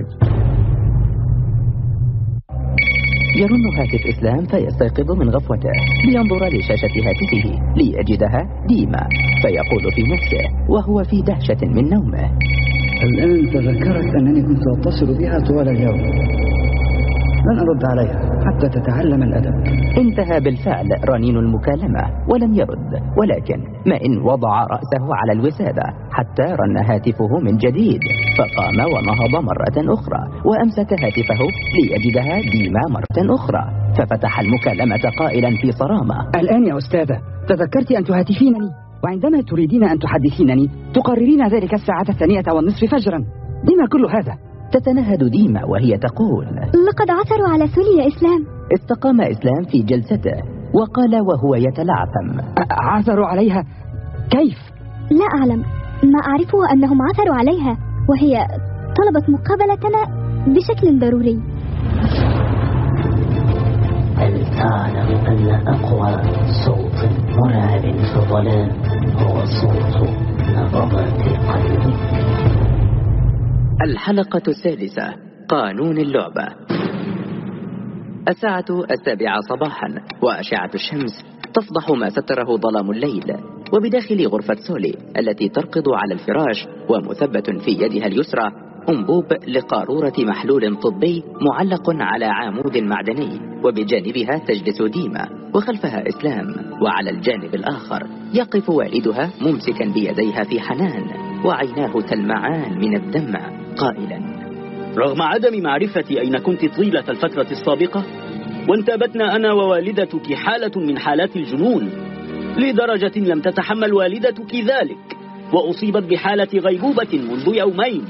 يرن هاتف إسلام فيستيقظ من غفوته لينظر لشاشة هاتفه ليجدها ديما، فيقول في نفسه وهو في دهشة من نومه: الآن تذكرت أنني كنت أتصل بها طوال اليوم، لن أرد عليها، حتى تتعلم الأدب. انتهى بالفعل رنين المكالمة ولم يرد، ولكن ما إن وضع رأسه على الوسادة حتى رن هاتفه من جديد، فقام ونهض مرة أخرى وأمسك هاتفه ليجدها ديما مرة أخرى، ففتح المكالمة قائلا في صرامة: الآن يا أستاذة تذكرت أن تهاتفينني، وعندما تريدين أن تحدثينني تقررين ذلك الساعة 2:30 فجرا. لما كل هذا؟ تتنهد ديما وهي تقول: لقد عثروا على سولي يا إسلام. استقام إسلام في جلسته وقال وهو يتلعثم: عثروا عليها؟ كيف؟ لا أعلم، ما أعرفه أنهم عثروا عليها وهي طلبت مقابلتنا بشكل ضروري. هل تعلم أن أقوى صوت مرعب في الظلام هو صوت نبضات قلبك؟ الحلقة السادسة: قانون اللعبة. الساعة 7 صباحا وأشعة الشمس تفضح ما ستره ظلام الليل، وبداخل غرفة سولي التي ترقد على الفراش ومثبت في يدها اليسرى أنبوب لقارورة محلول طبي معلق على عمود معدني، وبجانبها تجلس ديما وخلفها إسلام، وعلى الجانب الآخر يقف والدها ممسكا بيديها في حنان وعيناه تلمعان من الدمع قائلا: رغم عدم معرفتي أين كنت طيلة الفترة السابقة، وانتابتنا أنا ووالدتك حالة من حالات الجنون لدرجة لم تتحمل والدتك ذلك، وأصيبت بحالة غيبوبة منذ يومين،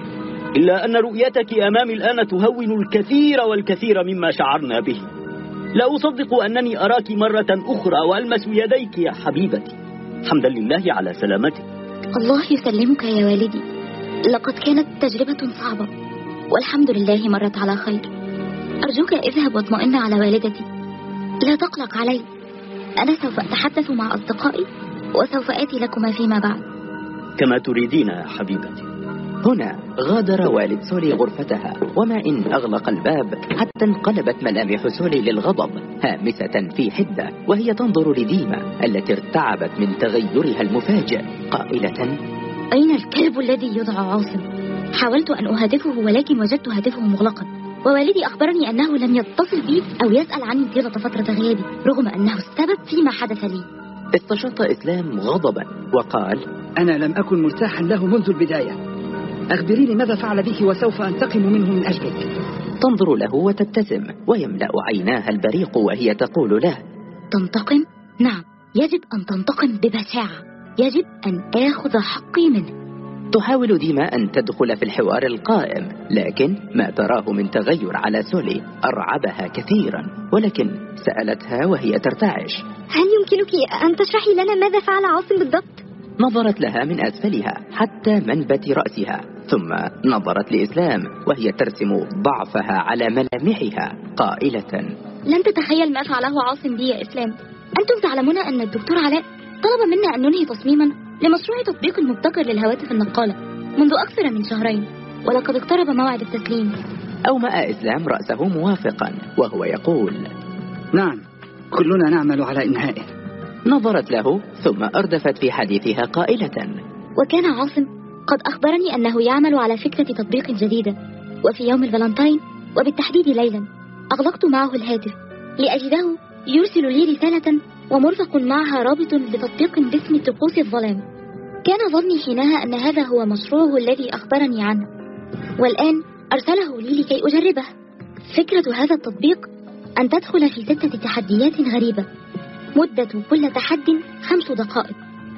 إلا أن رؤيتك أمامي الآن تهون الكثير والكثير مما شعرنا به. لا أصدق أنني أراك مرة أخرى وألمس يديك يا حبيبتي. حمدا لله على سلامتك. الله يسلمك يا والدي، لقد كانت تجربة صعبة والحمد لله مرت على خير. أرجوك اذهب واطمئن على والدتي، لا تقلق علي، أنا سوف أتحدث مع أصدقائي وسوف آتي لكما فيما بعد. كما تريدين يا حبيبتي. هنا غادر والد سولي غرفتها، وما إن أغلق الباب حتى انقلبت ملامح سولي للغضب هامسة في حدة، وهي تنظر لديما التي ارتعبت من تغيرها المفاجئ قائلة: أين الكلب الذي يدعى عاصم؟ حاولت أن أهاتفه ولكن وجدت هاتفه مغلقا، ووالدي أخبرني أنه لم يتصل بي أو يسأل عني طيلة فترة غيابي، رغم أنه السبب فيما حدث لي. استشاط إسلام غضبا وقال: أنا لم أكن مرتاحا له منذ البداية، أخبريني ماذا فعل بك وسوف أنتقم منه من أجلك. تنظر له وتبتسم ويملأ عيناها البريق وهي تقول له: تنتقم؟ نعم، يجب أن تنتقم ببشاعة، يجب أن آخذ حقي منه. تحاول ديما أن تدخل في الحوار القائم، لكن ما تراه من تغير على سولي أرعبها كثيرا، ولكن سألتها وهي ترتعش: هل يمكنك أن تشرحي لنا ماذا فعل عاصم بالضبط؟ نظرت لها من أسفلها حتى منبت رأسها، ثم نظرت لإسلام وهي ترسم ضعفها على ملامحها قائلة: لن تتخيل ما فعله عاصم بي يا إسلام. أنتم تعلمون أن الدكتور علاء طلب منا أن ننهي تصميما لمشروع تطبيق مبتكر للهواتف النقالة منذ أكثر من شهرين، ولقد اقترب موعد التسليم. أومأ إسلام رأسه موافقا وهو يقول: نعم، كلنا نعمل على إنهائه. نظرت له ثم أردفت في حديثها قائلة: وكان عاصم قد أخبرني أنه يعمل على فكرة تطبيق جديدة، وفي يوم الفالنتين وبالتحديد ليلا أغلقت معه الهاتف لأجده يرسل لي رسالة ومرفق معها رابط لتطبيق باسم طقوس الظلام. كان ظني حينها أن هذا هو مشروعه الذي أخبرني عنه، والآن أرسله لي لكي أجربه. فكرة هذا التطبيق أن تدخل في 6 تحديات غريبة، مدة كل تحد 5 دقائق،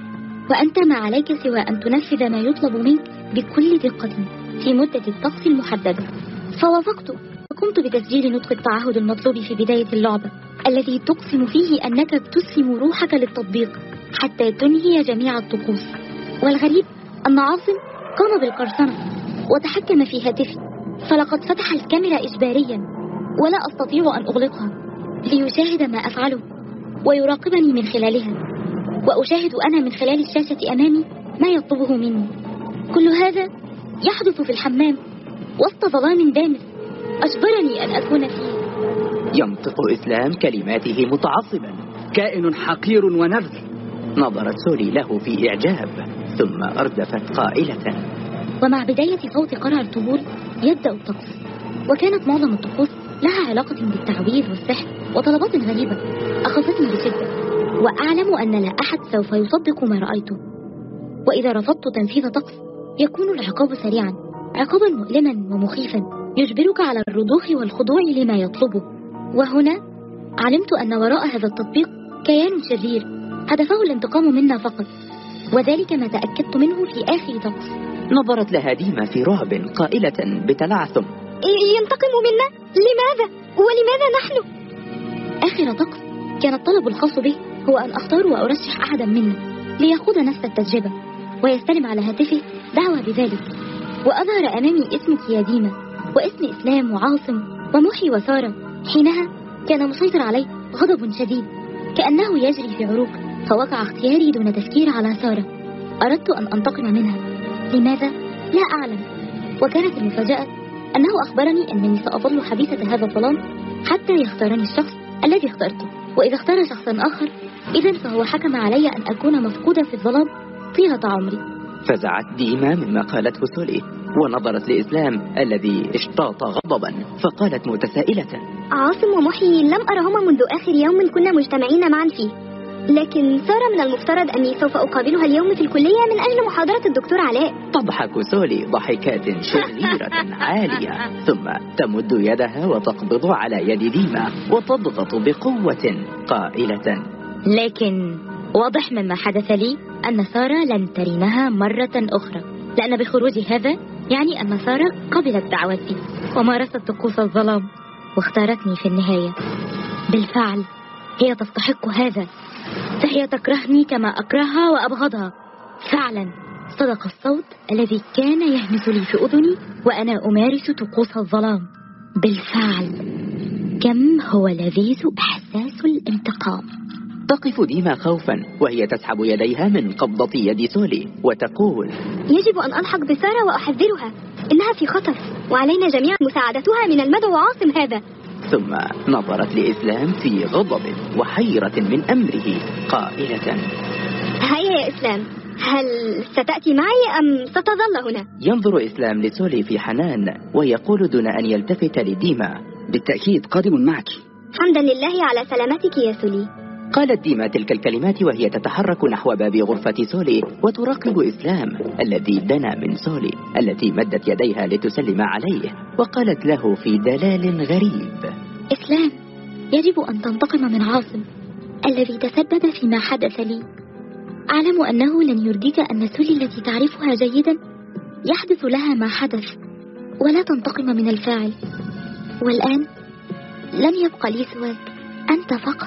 وأنت ما عليك سوى أن تنفذ ما يطلب منك بكل دقة في مدة الطقس المحددة. فوافقت وقمت بتسجيل نطق التعهد المطلوب في بداية اللعبة، الذي تقسم فيه أنك تسلم روحك للتطبيق حتى تنهي جميع الطقوس. والغريب أن عاصم قام بالقرصنة وتحكم في هاتفي، فلقد فتح الكاميرا إجباريا ولا أستطيع أن أغلقها ليشاهد ما أفعله ويراقبني من خلالها، وأشاهد أنا من خلال الشاشة أمامي ما يطلبه مني. كل هذا يحدث في الحمام وسط ظلام دامس أجبرني أن أكون فيه. ينطق إسلام كلماته متعصبا: كائن حقير ونبذ. نظرت سولي له في إعجاب ثم أردفت قائلة: ومع بداية صوت قرع الطبول يبدأ الطقس، وكانت معظم الطقوس لها علاقة بالتعويذ والسحر وطلبات غريبة أخذتني بشدة، وأعلم أن لا أحد سوف يصدق ما رأيته. وإذا رفضت تنفيذ طقس يكون العقاب سريعا، عقابا مؤلما ومخيفا يجبرك على الرضوخ والخضوع لما يطلبه. وهنا علمت أن وراء هذا التطبيق كيان شرير هدفه الانتقام منا فقط، وذلك ما تأكدت منه في آخر طقس. نظرت لها ديما في رعب قائلة بتلعثم: ينتقم منا؟ لماذا؟ ولماذا نحن؟ آخر طقس كان الطلب الخاص به هو أن أختار وأرشح أحدا منا ليخوض نفس التجربة ويستلم على هاتفه دعوة بذلك، وأظهر أمامي اسمك يا ديما واسم إسلام وعاصم ومحي وسارة. حينها كان مسيطر علي غضب شديد كأنه يجري في عروق، فوقع اختياري دون تفكير على سارة. أردت أن أنتقم منها، لماذا؟ لا أعلم. وكانت المفاجأة أنه أخبرني أنني سأظل حبيسة هذا الظلام حتى يختارني الشخص الذي اخترته، وإذا اختار شخصا آخر إذن فهو حكم علي أن أكون مفقودة في الظلام طيلة عمري. فزعت ديما مما قالته سولي، ونظرت لإسلام الذي اشتاط غضبا، فقالت متسائلة: عاصم ومحي لم أرهما منذ آخر يوم كنا مجتمعين معا فيه، لكن سارة من المفترض أني سوف أقابلها اليوم في الكلية من أجل محاضرة الدكتور علاء. تضحك سولي ضحكات شريرة عالية، ثم تمد يدها وتقبض على يد ديما وتضغط بقوة قائلة: لكن واضح مما حدث لي أن سارة لن ترينها مرة أخرى، لأن بخروج هذا يعني أن سارة قبلت دعوتي ومارست طقوس الظلام واختارتني في النهاية. بالفعل هي تستحق هذا، فهي تكرهني كما أكرهها وأبغضها. فعلا صدق الصوت الذي كان يهمس لي في أذني وأنا أمارس طقوس الظلام. بالفعل كم هو لذيذ إحساس الانتقام. تقف ديما خوفا وهي تسحب يديها من قبضة يد سولي وتقول: يجب أن ألحق بسارة وأحذرها، إنها في خطر وعلينا جميعا مساعدتها من المدعو عاصم هذا. ثم نظرت لإسلام في غضب وحيرة من أمره قائلة: هيا يا إسلام، هل ستأتي معي أم ستظل هنا؟ ينظر إسلام لسولي في حنان ويقول دون أن يلتفت لديما: بالتأكيد قادم معك. حمدا لله على سلامتك يا سولي. قالت ديما تلك الكلمات وهي تتحرك نحو باب غرفة سولي وتراقب إسلام الذي دنا من سولي التي مدت يديها لتسلم عليه، وقالت له في دلال غريب: إسلام، يجب أن تنتقم من عاصم الذي تسبب فيما حدث لي. أعلم أنه لن يرضيك أن سولي التي تعرفها جيدا يحدث لها ما حدث، ولا تنتقم من الفاعل. والآن لم يبقى لي سواك أنت فقط.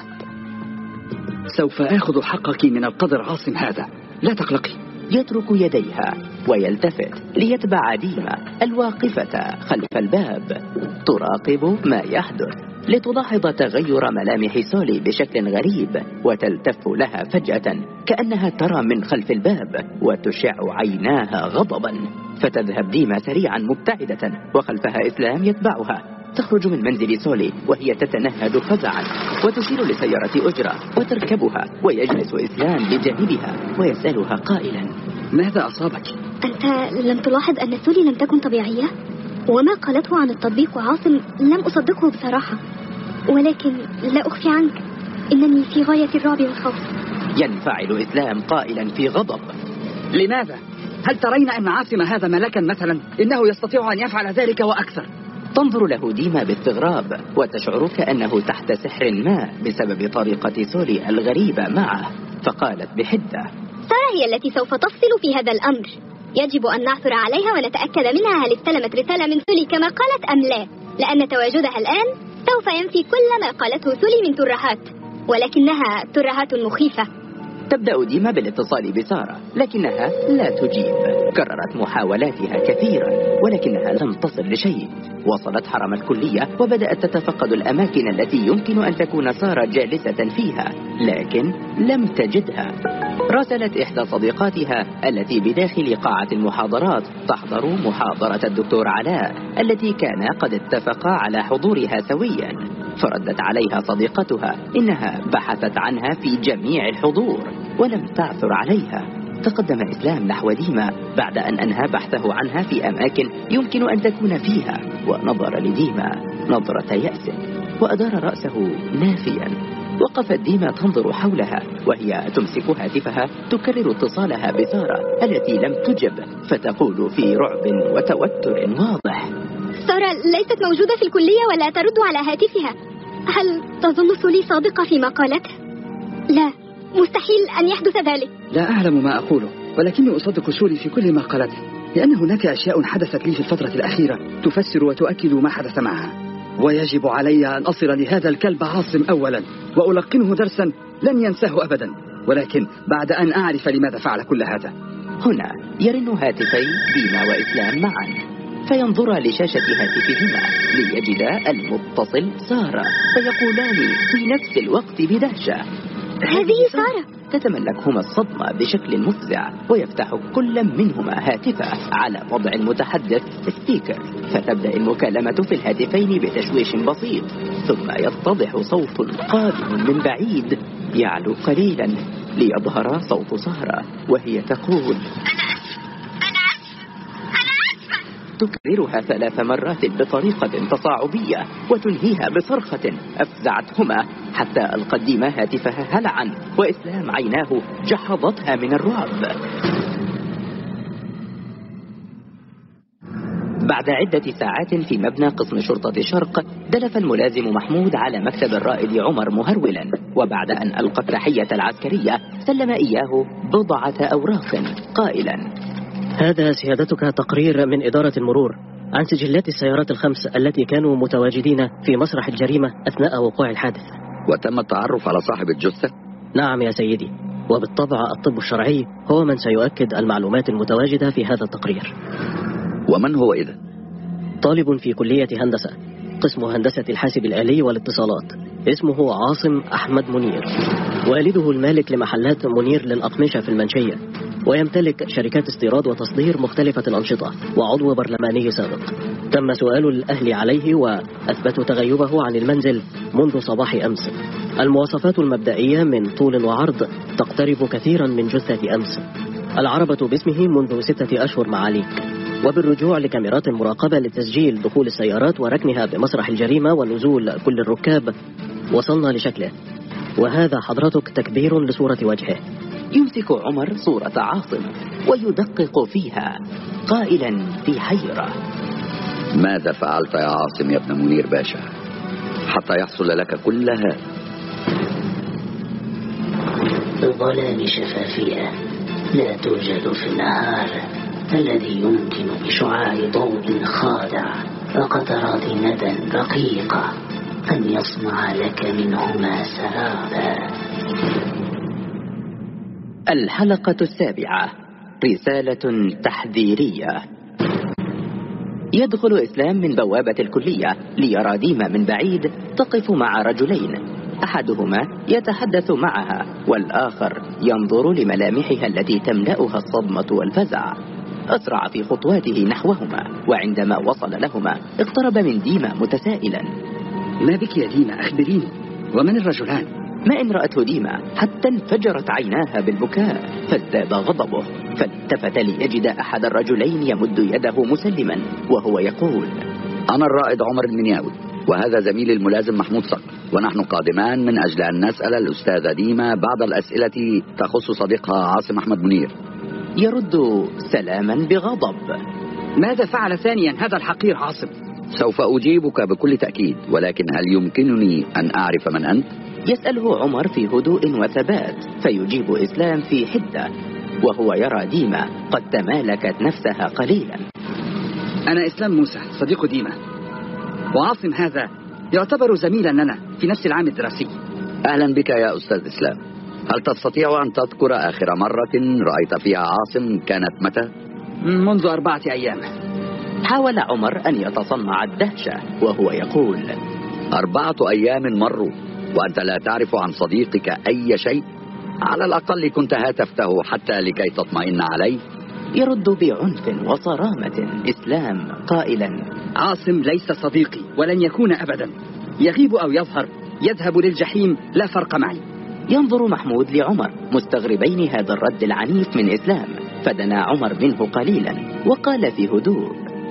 سوف آخذ حقك من القدر عاصم هذا، لا تقلقي. يترك يديها ويلتفت ليتبع ديما الواقفة خلف الباب تراقب ما يحدث، لتلاحظ تغير ملامح سولي بشكل غريب وتلتف لها فجأة كأنها ترى من خلف الباب وتشع عيناها غضبا، فتذهب ديما سريعا مبتعدة وخلفها إسلام يتبعها. تخرج من منزل سولي وهي تتنهد فزعا وتشير لسيارة أجرة وتركبها، ويجلس إسلام بجانبها ويسألها قائلا: ماذا أصابك؟ أنت لم تلاحظ أن سولي لم تكن طبيعية؟ وما قالته عن التطبيق وعاصم لم أصدقه بصراحة، ولكن لا أخفي عنك إنني في غاية الرعب والخوف. ينفعل إسلام قائلا في غضب: لماذا؟ هل ترين أن عاصم هذا ملكا مثلا؟ إنه يستطيع أن يفعل ذلك وأكثر. تنظر له ديما باستغراب وتشعر كأنه تحت سحر ما بسبب طريقة سولي الغريبة معه، فقالت بحدة: سارة هي التي سوف تفصل في هذا الأمر، يجب أن نعثر عليها ونتأكد منها هل استلمت رسالة من سولي كما قالت أم لا، لأن تواجدها الآن سوف ينفي كل ما قالته سولي من ترهات، ولكنها ترهات مخيفة. تبدأ ديما بالاتصال بسارة لكنها لا تجيب. كررت محاولاتها كثيرا ولكنها لم تصل لشيء. وصلت حرم الكلية وبدأت تتفقد الأماكن التي يمكن أن تكون سارة جالسة فيها، لكن لم تجدها. راسلت إحدى صديقاتها التي بداخل قاعة المحاضرات تحضر محاضرة الدكتور علاء التي كان قد اتفقا على حضورها سويا، فردت عليها صديقتها إنها بحثت عنها في جميع الحضور ولم تعثر عليها. تقدم إسلام نحو ديما بعد أن أنهى بحثه عنها في أماكن يمكن أن تكون فيها، ونظر لديما نظرة يأس وأدار رأسه نافيا. وقفت ديما تنظر حولها وهي تمسك هاتفها تكرر اتصالها بسارة التي لم تجب، فتقول في رعب وتوتر واضح: سارة ليست موجودة في الكلية ولا ترد على هاتفها. هل تظن سولي صادقة فيما قالته؟ لا، مستحيل أن يحدث ذلك. لا أعلم ما أقوله، ولكني أصدق سولي في كل ما قالته، لأن هناك أشياء حدثت لي في الفترة الأخيرة تفسر وتؤكد ما حدث معها. ويجب علي أن أصل لهذا الكلب عاصم أولا وألقنه درسا لن ينساه أبدا، ولكن بعد أن أعرف لماذا فعل كل هذا. هنا يرن هاتفي ديما وإسلام معا، فينظر لشاشة هاتفهما ليجدا المتصل سارة، فيقولان في نفس الوقت بدهشة: هذه سارة. تتملكهما الصدمة بشكل مفزع، ويفتح كل منهما هاتفه على وضع المتحدث سبيكر، فتبدأ المكالمة في الهاتفين بتشويش بسيط، ثم يتضح صوت قادم من بعيد يعلو قليلا ليظهر صوت سارة وهي تقول: تكررها 3 مرات بطريقة تصاعدية وتنهيها بصرخة أفزعتهما، حتى ألقت ديما هاتفها هلعا وإسلام عيناه جحظتها من الرعب. بعد عدة ساعات في مبنى قسم شرطة شرق، دلف الملازم محمود على مكتب الرائد عمر مهرولا، وبعد أن ألقى التحية العسكرية سلم إياه بضعة أوراق قائلا: هذا سيادتك تقرير من إدارة المرور عن سجلات السيارات ال5 التي كانوا متواجدين في مسرح الجريمة أثناء وقوع الحادث. وتم التعرف على صاحب الجثة؟ نعم يا سيدي، وبالطبع الطب الشرعي هو من سيؤكد المعلومات المتواجدة في هذا التقرير. ومن هو إذن؟ طالب في كلية هندسة، قسم هندسة الحاسب الآلي والاتصالات، اسمه عاصم أحمد منير، والده المالك لمحلات منير للأقمشة في المنشية، ويمتلك شركات استيراد وتصدير مختلفة الأنشطة، وعضو برلماني سابق. تم سؤال الأهل عليه وأثبتوا تغيبه عن المنزل منذ صباح أمس. المواصفات المبدئية من طول وعرض تقترب كثيرا من جثة أمس. العربة باسمه منذ 6 أشهر معاليك، وبالرجوع لكاميرات المراقبة لتسجيل دخول السيارات وركنها بمسرح الجريمة ونزول كل الركاب وصلنا لشكله. وهذا حضرتك تكبير لصورة وجهه. يمسك عمر صورة عاصم ويدقق فيها قائلا في حيرة: ماذا فعلت يا عاصم يا ابن منير باشا حتى يحصل لك كل هذا؟ الظلام شفافية لا توجد في النهار الذي يمكن بشعاع ضوء خادع وقطرات ندى رقيقة أن يصنع لك منهما سرابا. الحلقة 7: رسالة تحذيرية. يدخل إسلام من بوابة الكلية ليرى ديما من بعيد تقف مع رجلين، أحدهما يتحدث معها والآخر ينظر لملامحها التي تملأها الصدمة والفزع. أسرع في خطواته نحوهما، وعندما وصل لهما اقترب من ديما متسائلا: ما بك يا ديما؟ أخبريني، ومن الرجلان؟ ما إن رأته ديما حتى انفجرت عيناها بالبكاء، فازداد غضبه، فالتفت ليجد أحد الرجلين يمد يده مسلما وهو يقول: أنا الرائد عمر المنياوي، وهذا زميلي الملازم محمود صقر، ونحن قادمان من أجل أن نسأل الأستاذة ديما بعض الأسئلة تخص صديقها عاصم أحمد منير. يرد سلاما بغضب: ماذا فعل ثانيا هذا الحقير عاصم؟ سوف أجيبك بكل تأكيد، ولكن هل يمكنني أن أعرف من أنت؟ يسأله عمر في هدوء وثبات، فيجيب إسلام في حدة وهو يرى ديما قد تمالكت نفسها قليلا: أنا إسلام موسى صديق ديما، وعاصم هذا يعتبر زميلا لنا في نفس العام الدراسي. أهلا بك يا أستاذ إسلام. هل تستطيع أن تذكر آخر مرة رأيت فيها عاصم كانت متى؟ منذ 4 أيام. حاول عمر أن يتصنع الدهشة وهو يقول: 4 أيام مروا وأنت لا تعرف عن صديقك أي شيء؟ على الأقل كنت هاتفته حتى لكي تطمئن عليه. يرد بعنف وصرامة إسلام قائلا: عاصم ليس صديقي ولن يكون أبدا، يغيب أو يظهر، يذهب للجحيم، لا فرق معي. ينظر محمود لعمر مستغربين هذا الرد العنيف من إسلام، فدنا عمر منه قليلا وقال في هدوء: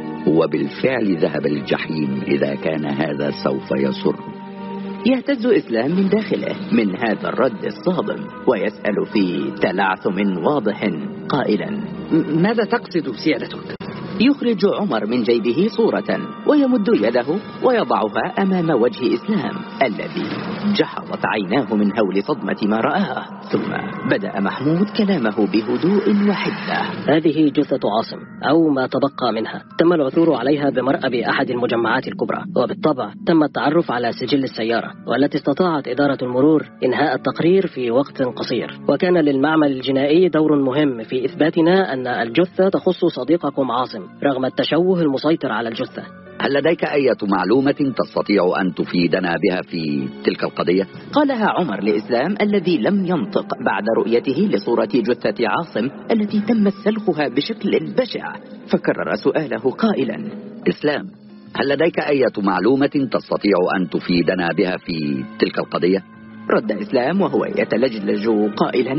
وبالفعل ذهب للجحيم إذا كان هذا سوف يسر. يهتز إسلام من داخله من هذا الرد الصادم ويسأل في تلعثم واضح قائلا: ماذا تقصد سيادتك؟ يخرج عمر من جيبه صورة ويمد يده ويضعها أمام وجه إسلام الذي جحظت عيناه من هول صدمة ما رآه. ثم بدأ محمود كلامه بهدوء وحدة: هذه جثة عاصم أو ما تبقى منها، تم العثور عليها بمرأب أحد المجمعات الكبرى، وبالطبع تم التعرف على سجل السيارة والتي استطاعت إدارة المرور إنهاء التقرير في وقت قصير. وكان للمعمل الجنائي دور مهم في إثباتنا أن الجثة تخص صديقكم عاصم رغم التشوه المسيطر على الجثة. هل لديك أي معلومة تستطيع أن تفيدنا بها في تلك القضية؟ قالها عمر لإسلام الذي لم ينطق بعد رؤيته لصورة جثة عاصم التي تم سلخها بشكل بشع، فكرر سؤاله قائلا: إسلام، هل لديك أي معلومة تستطيع أن تفيدنا بها في تلك القضية؟ رد إسلام وهو يتلجلج قائلا: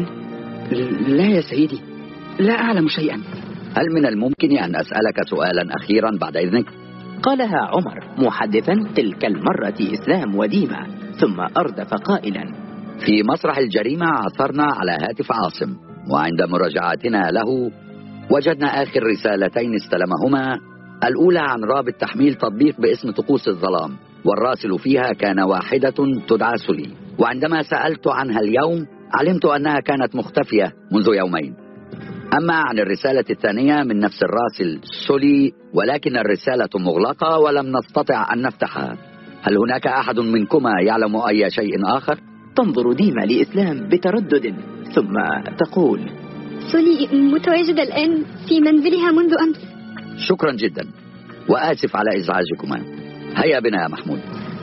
لا يا سيدي، لا أعلم شيئا. هل من الممكن أن أسألك سؤالا أخيرا بعد إذنك؟ قالها عمر محدثا تلك المرة إسلام وديمة، ثم أردف قائلا: في مسرح الجريمة عثرنا على هاتف عاصم، وعند مراجعتنا له وجدنا آخر رسالتين استلمهما، الأولى عن رابط تحميل تطبيق باسم طقوس الظلام، والراسل فيها كان واحدة تدعى سولي، وعندما سألت عنها اليوم علمت أنها كانت مختفية منذ يومين. أما عن الرسالة الثانية من نفس الراسل سولي، ولكن الرسالة مغلقة ولم نستطع أن نفتحها. هل هناك أحد منكما يعلم أي شيء آخر؟ تنظر ديما لإسلام بتردد ثم تقول: سولي متواجدة الآن في منزلها منذ أمس. شكرا جدا، وآسف على إزعاجكما. هيا بنا يا محمود.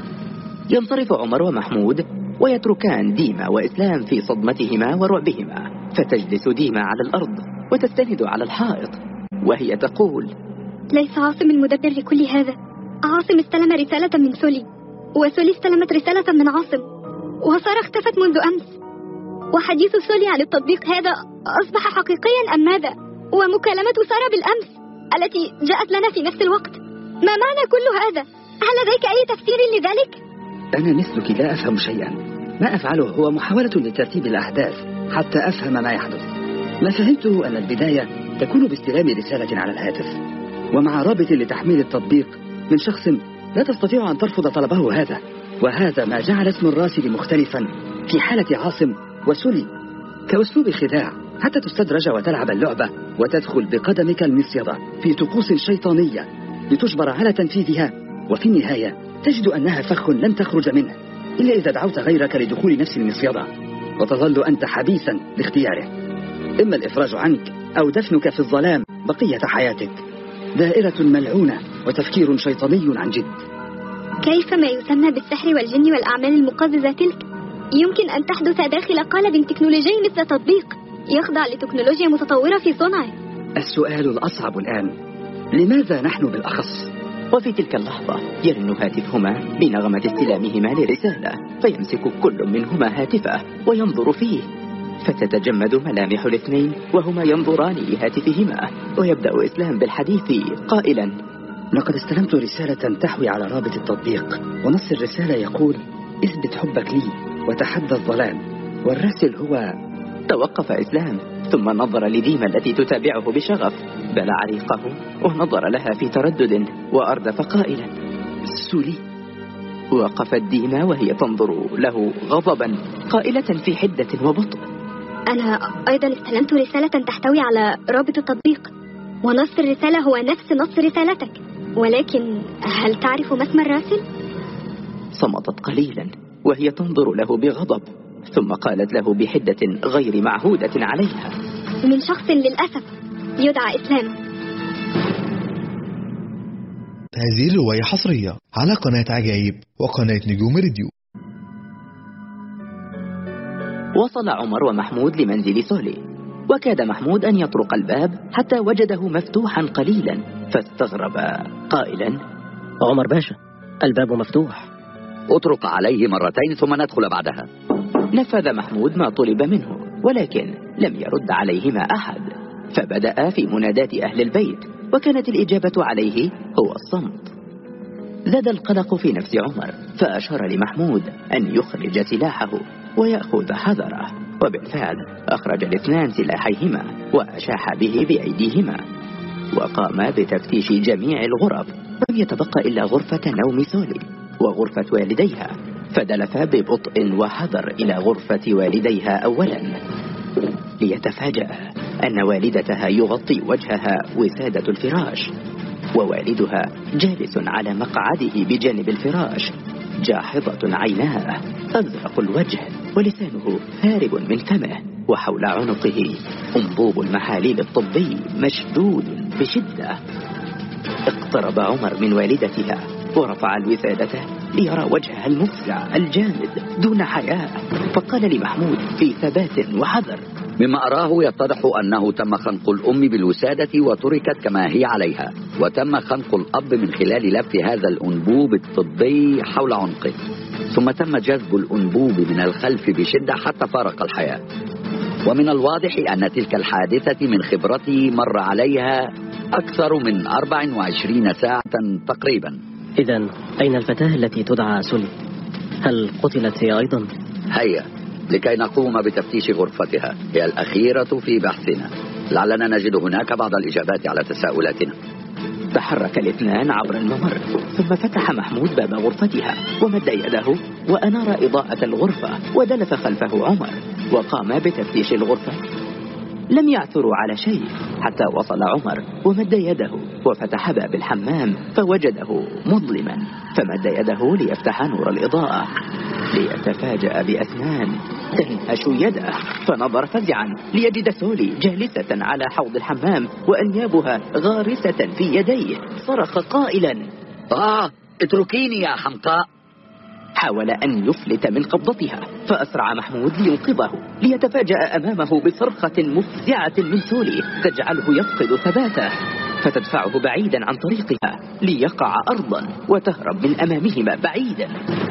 ينصرف عمر ومحمود ويتركان ديما وإسلام في صدمتهما ورعبهما، فتجلس ديما على الأرض وتستند على الحائط وهي تقول: ليس عاصم المدبر لكل هذا. عاصم استلم رسالة من سولي، وسولي استلمت رسالة من عاصم، وسارة اختفت منذ أمس. وحديث سولي عن التطبيق هذا أصبح حقيقيا أم ماذا؟ ومكالمة سارة بالأمس التي جاءت لنا في نفس الوقت، ما معنى كل هذا؟ هل لديك أي تفسير لذلك؟ أنا مثلك لا أفهم شيئا. ما أفعله هو محاولة لترتيب الأحداث حتى أفهم ما يحدث. ما فهمته أن البداية تكون باستلام رسالة على الهاتف، ومع رابط لتحميل التطبيق من شخص لا تستطيع أن ترفض طلبه هذا، وهذا ما جعل اسم الراسل مختلفا في حالة عاصم وسولي، كأسلوب خداع حتى تستدرج وتلعب اللعبة وتدخل بقدمك المصيدة في طقوس شيطانية لتجبر على تنفيذها، وفي النهاية تجد أنها فخ لن تخرج منه إلا إذا دعوت غيرك لدخول نفس المصيدة، وتظل أنت حبيسا لاختياره، إما الإفراج عنك أو دفنك في الظلام بقية حياتك. دائرة ملعونة وتفكير شيطاني عن جد. كيف ما يسمى بالسحر والجن والأعمال المقززة تلك يمكن أن تحدث داخل قالب تكنولوجي مثل تطبيق يخضع لتكنولوجيا متطورة في صنعه؟ السؤال الأصعب الآن: لماذا نحن بالأخص؟ وفي تلك اللحظة يرن هاتفهما بنغمة استلامهما لرسالة، فيمسك كل منهما هاتفه وينظر فيه، فتتجمد ملامح الاثنين وهما ينظران لهاتفهما، ويبدأ إسلام بالحديث قائلا: لقد استلمت رسالة تحوي على رابط التطبيق، ونص الرسالة يقول: اثبت حبك لي وتحدى الظلام، والراسل هو... توقف إسلام ثم نظر لديما التي تتابعه بشغف، بلع ريقه ونظر لها في تردد وأردف قائلا: سولي. وقفت ديما وهي تنظر له غضبا قائلة في حدة وبطء: أنا أيضا استلمت رسالة تحتوي على رابط التطبيق، ونص الرسالة هو نفس نص رسالتك، ولكن هل تعرف ما اسم الراسل؟ صمتت قليلا وهي تنظر له بغضب، ثم قالت له بحدة غير معهودة عليها: من شخص للأسف يدعى إسلام. هذه الرواية حصرية على قناة عجائب وقناة نجوم راديو. وصل عمر ومحمود لمنزل سولي، وكاد محمود أن يطرق الباب حتى وجده مفتوحا قليلا، فاستغرب قائلا: عمر باشا، الباب مفتوح. اطرق عليه مرتين ثم ندخل بعدها. نفذ محمود ما طلب منه، ولكن لم يرد عليهما أحد، فبدأ في منادات أهل البيت، وكانت الإجابة عليه هو الصمت. زاد القلق في نفس عمر، فأشار لمحمود أن يخرج سلاحه ويأخذ حذره، وبالفعل أخرج الاثنان سلاحيهما وأشاح به بأيديهما، وقام بتفتيش جميع الغرف، لم يتبقى إلا غرفة نوم سولي وغرفة والديها، فدلف ببطء وحذر إلى غرفة والديها أولا، ليتفاجأ أن والدتها يغطي وجهها وسادة الفراش، ووالدها جالس على مقعده بجانب الفراش، جاحظة عيناه، أزرق الوجه، ولسانه هارب من فمه، وحول عنقه أنبوب المحاليل الطبي مشدود بشدة. اقترب عمر من والدتها ورفع الوسادة ليرى وجهها المفزع الجامد دون حياء، فقال لمحمود في ثبات وحذر: مما أراه يتضح أنه تم خنق الأم بالوسادة وتركت كما هي عليها، وتم خنق الأب من خلال لف هذا الأنبوب الطبي حول عنقه، ثم تم جذب الأنبوب من الخلف بشدة حتى فارق الحياة. ومن الواضح أن تلك الحادثة من خبرتي مر عليها أكثر من 24 ساعة تقريبا. إذن أين الفتاة التي تدعى سولي؟ هل قتلت هي أيضا؟ هيا لكي نقوم بتفتيش غرفتها، هي الأخيرة في بحثنا، لعلنا نجد هناك بعض الإجابات على تساؤلاتنا. تحرك الاثنان عبر الممر، ثم فتح محمود باب غرفتها ومد يده وأنار إضاءة الغرفة، ودلف خلفه عمر وقام بتفتيش الغرفة. لم يعثروا على شيء حتى وصل عمر ومد يده وفتح باب الحمام فوجده مظلما، فمد يده ليفتح نور الإضاءة، ليتفاجأ بأسنان تنهش يده، فنظر فزعا ليجد سولي جالسة على حوض الحمام وأنيابها غارسة في يديه. صرخ قائلا: اتركيني يا حمقاء. حاول أن يفلت من قبضتها، فأسرع محمود لينقذه، ليتفاجأ أمامه بصرخة مفزعة من سولي تجعله يفقد ثباته، فتدفعه بعيدا عن طريقها ليقع أرضا وتهرب من أمامهما بعيدا.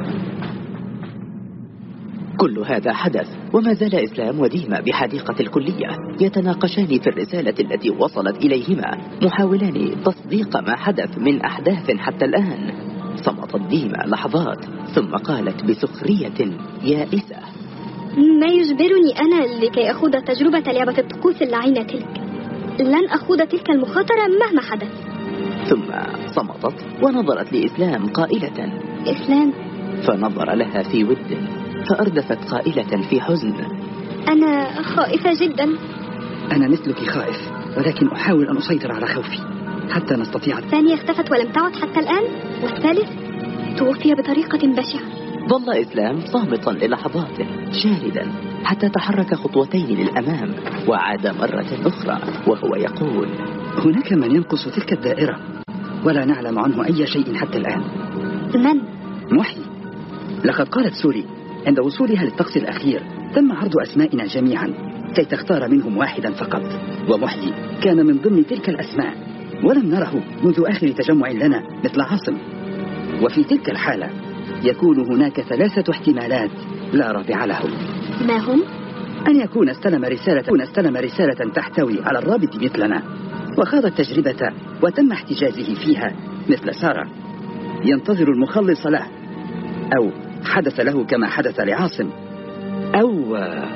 كل هذا حدث وما زال إسلام وديما بحديقة الكلية يتناقشان في الرسالة التي وصلت إليهما، محاولان تصديق ما حدث من أحداث حتى الآن. صمتت ديما لحظات ثم قالت بسخرية يائسة: ما يجبرني أنا لكي أخوض تجربة لعبة الطقوس اللعينة تلك؟ لن أخوض تلك المخاطرة مهما حدث. ثم صمتت ونظرت لإسلام قائلة: إسلام؟ فنظر لها في ود، فأردفت قائلة في حزن: أنا خائفة جدا. أنا مثلك خائف، ولكن أحاول أن أسيطر على خوفي حتى نستطيع. الثانية اختفت ولم تعد حتى الآن، والثالث توفي بطريقة بشعة. ظل إسلام صامتا للحظات شاردا حتى تحرك خطوتين للأمام وعاد مرة أخرى وهو يقول: هناك من ينقص تلك الدائرة ولا نعلم عنه أي شيء حتى الآن. من؟ محيي. لقد قالت سولي عند وصولها للطقس الأخير تم عرض أسمائنا جميعا كي تختار منهم واحدا فقط، ومحيي كان من ضمن تلك الأسماء، ولم نره منذ آخر تجمع لنا مثل عاصم. وفي تلك الحالة يكون هناك 3 احتمالات لا رابع لهم. ما هم؟ أن يكون استلم رسالة تحتوي على الرابط مثلنا وخاض التجربة وتم احتجازه فيها مثل سارة، ينتظر المخلص له، أو حدث له كما حدث لعاصم، أو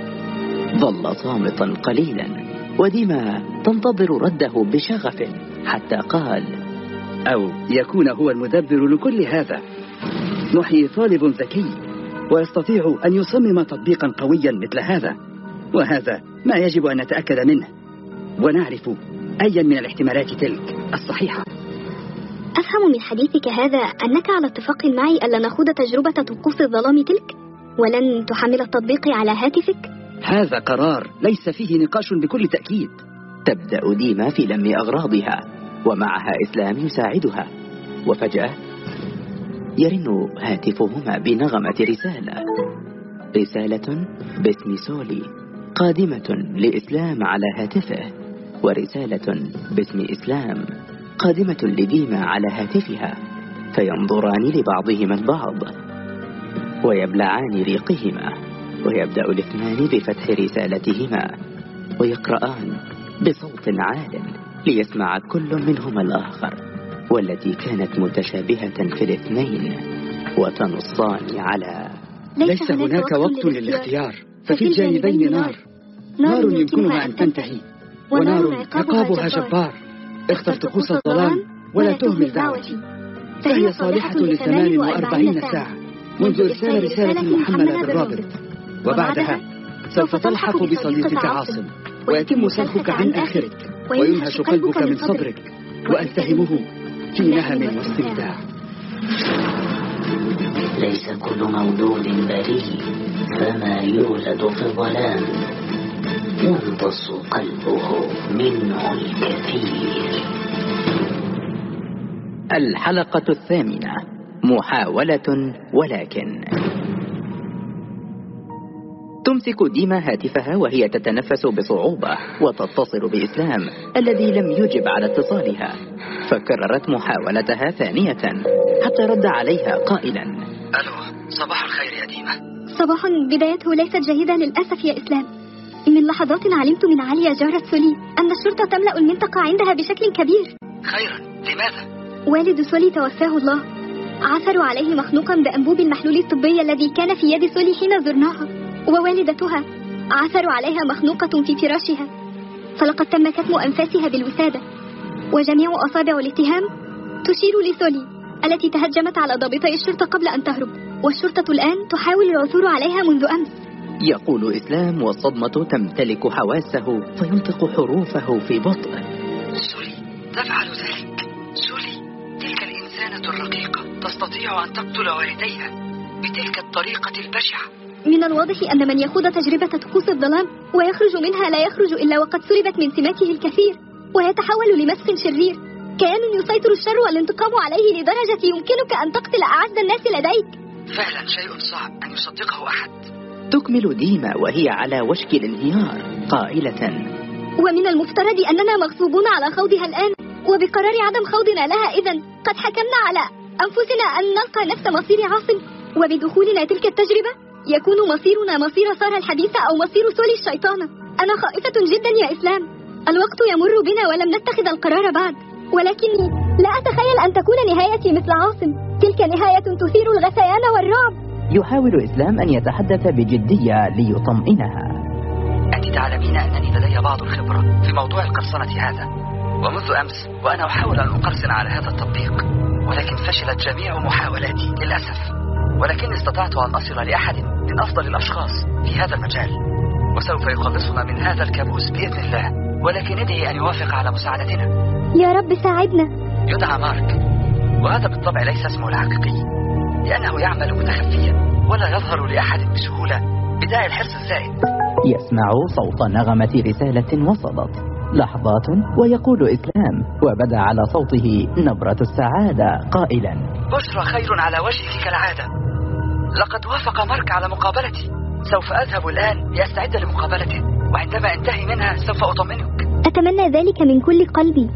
ظل صامتا قليلا وديما تنتظر رده بشغف حتى قال: أو يكون هو المدبر لكل هذا. محيي طالب ذكي ويستطيع أن يصمم تطبيقا قويا مثل هذا، وهذا ما يجب أن نتأكد منه ونعرف أي من الاحتمالات تلك الصحيحة. أفهم من حديثك هذا أنك على اتفاق معي ألا نخوض تجربة طقوس الظلام تلك ولن تحمل التطبيق على هاتفك؟ هذا قرار ليس فيه نقاش بكل تأكيد. تبدأ ديما في لم أغراضها ومعها إسلام يساعدها، وفجأة يرن هاتفهما بنغمة رسالة باسم سولي قادمة لإسلام على هاتفه، ورسالة باسم إسلام قادمة لديما على هاتفها، فينظران لبعضهما البعض ويبلعان ريقهما ويبدأ الاثنان بفتح رسالتهما ويقرآن بصوت عال ليسمع كل منهما الآخر، والتي كانت متشابهة في الاثنين وتنصان على ليس هناك وقت للاختيار، ففي الجانبين نار يمكنها أن تنتهي، ونار عقابها جبار. اختر طقوس الظلام ولا تهمل دعوتي، فهي صالحة ل48 ساعة منذ إرسال رسالة محملة بالرابط، وبعدها سوف تلحق بصديقك عاصم ويتم سلخك عن آخرك وينهش قلبك من صدرك وألتهمه في نهم واستمتاع. ليس كل مولود بريء، فما يولد في الظلام يمتص قلبه منه الكثير. الحلقة 8، محاولة ولكن. تمسك ديما هاتفها وهي تتنفس بصعوبة وتتصل بإسلام الذي لم يجب على اتصالها، فكررت محاولتها ثانية حتى رد عليها قائلا: ألو، صباح الخير يا ديما. صباح بدايته ليست جيدة للأسف يا إسلام. من لحظات علمت من عليا جارة سولي أن الشرطة تملأ المنطقة عندها بشكل كبير. خيرا، لماذا؟ والد سولي توفاه الله، عثروا عليه مخنوقا بأنبوب المحلول الطبي الذي كان في يد سولي حين زرناها، ووالدتها عثروا عليها مخنوقة في فراشها، فلقد تم كتم أنفاسها بالوسادة، وجميع أصابع الاتهام تشير لسولي التي تهجمت على ضابطي الشرطة قبل أن تهرب، والشرطة الآن تحاول العثور عليها منذ أمس. يقول إسلام والصدمة تمتلك حواسه فينطق حروفه في بطء: سولي تفعل ذلك، سولي تلك الإنسانة الرقيقة تستطيع أن تقتل والديها بتلك الطريقة البشعة. من الواضح أن من يخوض تجربة طقوس الظلام ويخرج منها لا يخرج إلا وقد سلبت من سماته الكثير، ويتحول لمسخ شرير، كيان يسيطر الشر والانتقام عليه لدرجة يمكنك أن تقتل أعز الناس لديك. فعلا شيء صعب أن يصدقه أحد. تكمل ديما وهي على وشك الانهيار قائلة: ومن المفترض أننا مغصوبون على خوضها الآن، وبقرار عدم خوضنا لها إذن قد حكمنا على أنفسنا أن نلقى نفس مصير عاصم، وبدخولنا تلك التجربة يكون مصيرنا مصير سارة الحديثة أو مصير سولي الشيطانة. أنا خائفة جدا يا إسلام، الوقت يمر بنا ولم نتخذ القرار بعد، ولكني لا أتخيل أن تكون نهايتي مثل عاصم، تلك نهاية تثير الغثيان والرعب. يحاول إسلام أن يتحدث بجدية ليطمئنها. أنت تعلمين أنني لدي بعض الخبرة في موضوع القرصنة هذا، ومنذ أمس وأنا أحاول أن أقرصن على هذا التطبيق، ولكن فشلت جميع محاولاتي للأسف، ولكني استطعت أن أصل لأحد من أفضل الأشخاص في هذا المجال، وسوف يخلصنا من هذا الكابوس بإذن الله، ولكن ندعي أن يوافق على مساعدتنا. يا رب ساعدنا. يدعى مارك، وهذا بالطبع ليس اسمه الحقيقي، لأنه يعمل متخفيا ولا يظهر لأحد بسهولة بداعي الحرص الزائد. يسمع صوت نغمة رسالة وصلت. لحظات ويقول إسلام، وبدا على صوته نبرة السعادة قائلا: بشرى خير على وجهك كالعادة، لقد وافق مارك على مقابلتي، سوف أذهب الآن لأستعد لمقابلته، وعندما انتهي منها سوف أطمئنك. أتمنى ذلك من كل قلبي.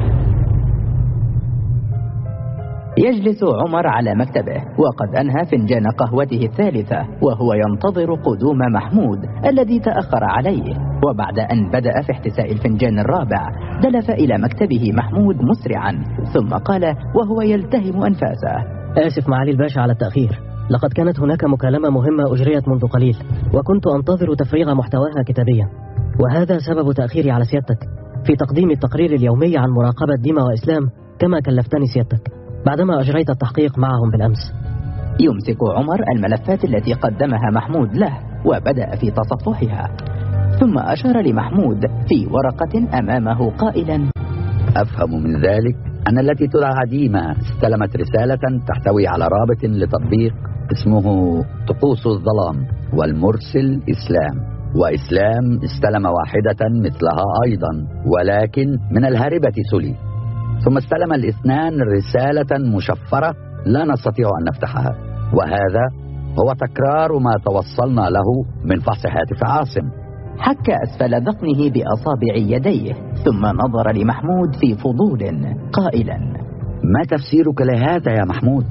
يجلس عمر على مكتبه وقد أنهى فنجان قهوته الثالثة، وهو ينتظر قدوم محمود الذي تأخر عليه. وبعد أن بدأ في احتساء الفنجان الرابع دلف إلى مكتبه محمود مسرعا، ثم قال وهو يلتهم أنفاسه: آسف معالي الباشا على التأخير، لقد كانت هناك مكالمة مهمة أجريت منذ قليل، وكنت أنتظر تفريغ محتواها كتابيا، وهذا سبب تأخيري على سيادتك في تقديم التقرير اليومي عن مراقبة ديما وإسلام كما كلفتني سيادتك بعدما أجريت التحقيق معهم بالأمس. يمسك عمر الملفات التي قدمها محمود له وبدأ في تصفحها، ثم أشار لمحمود في ورقة أمامه قائلا: أفهم من ذلك أن التي تدعى ديما استلمت رسالة تحتوي على رابط لتطبيق اسمه طقوس الظلام، والمرسل إسلام، وإسلام استلم واحدة مثلها أيضا ولكن من الهاربة سولي، ثم استلم الاثنان رسالة مشفرة لا نستطيع أن نفتحها، وهذا هو تكرار ما توصلنا له من فحص هاتف عاصم. حك أسفل ذقنه بأصابع يديه، ثم نظر لمحمود في فضول قائلا: ما تفسيرك لهذا يا محمود؟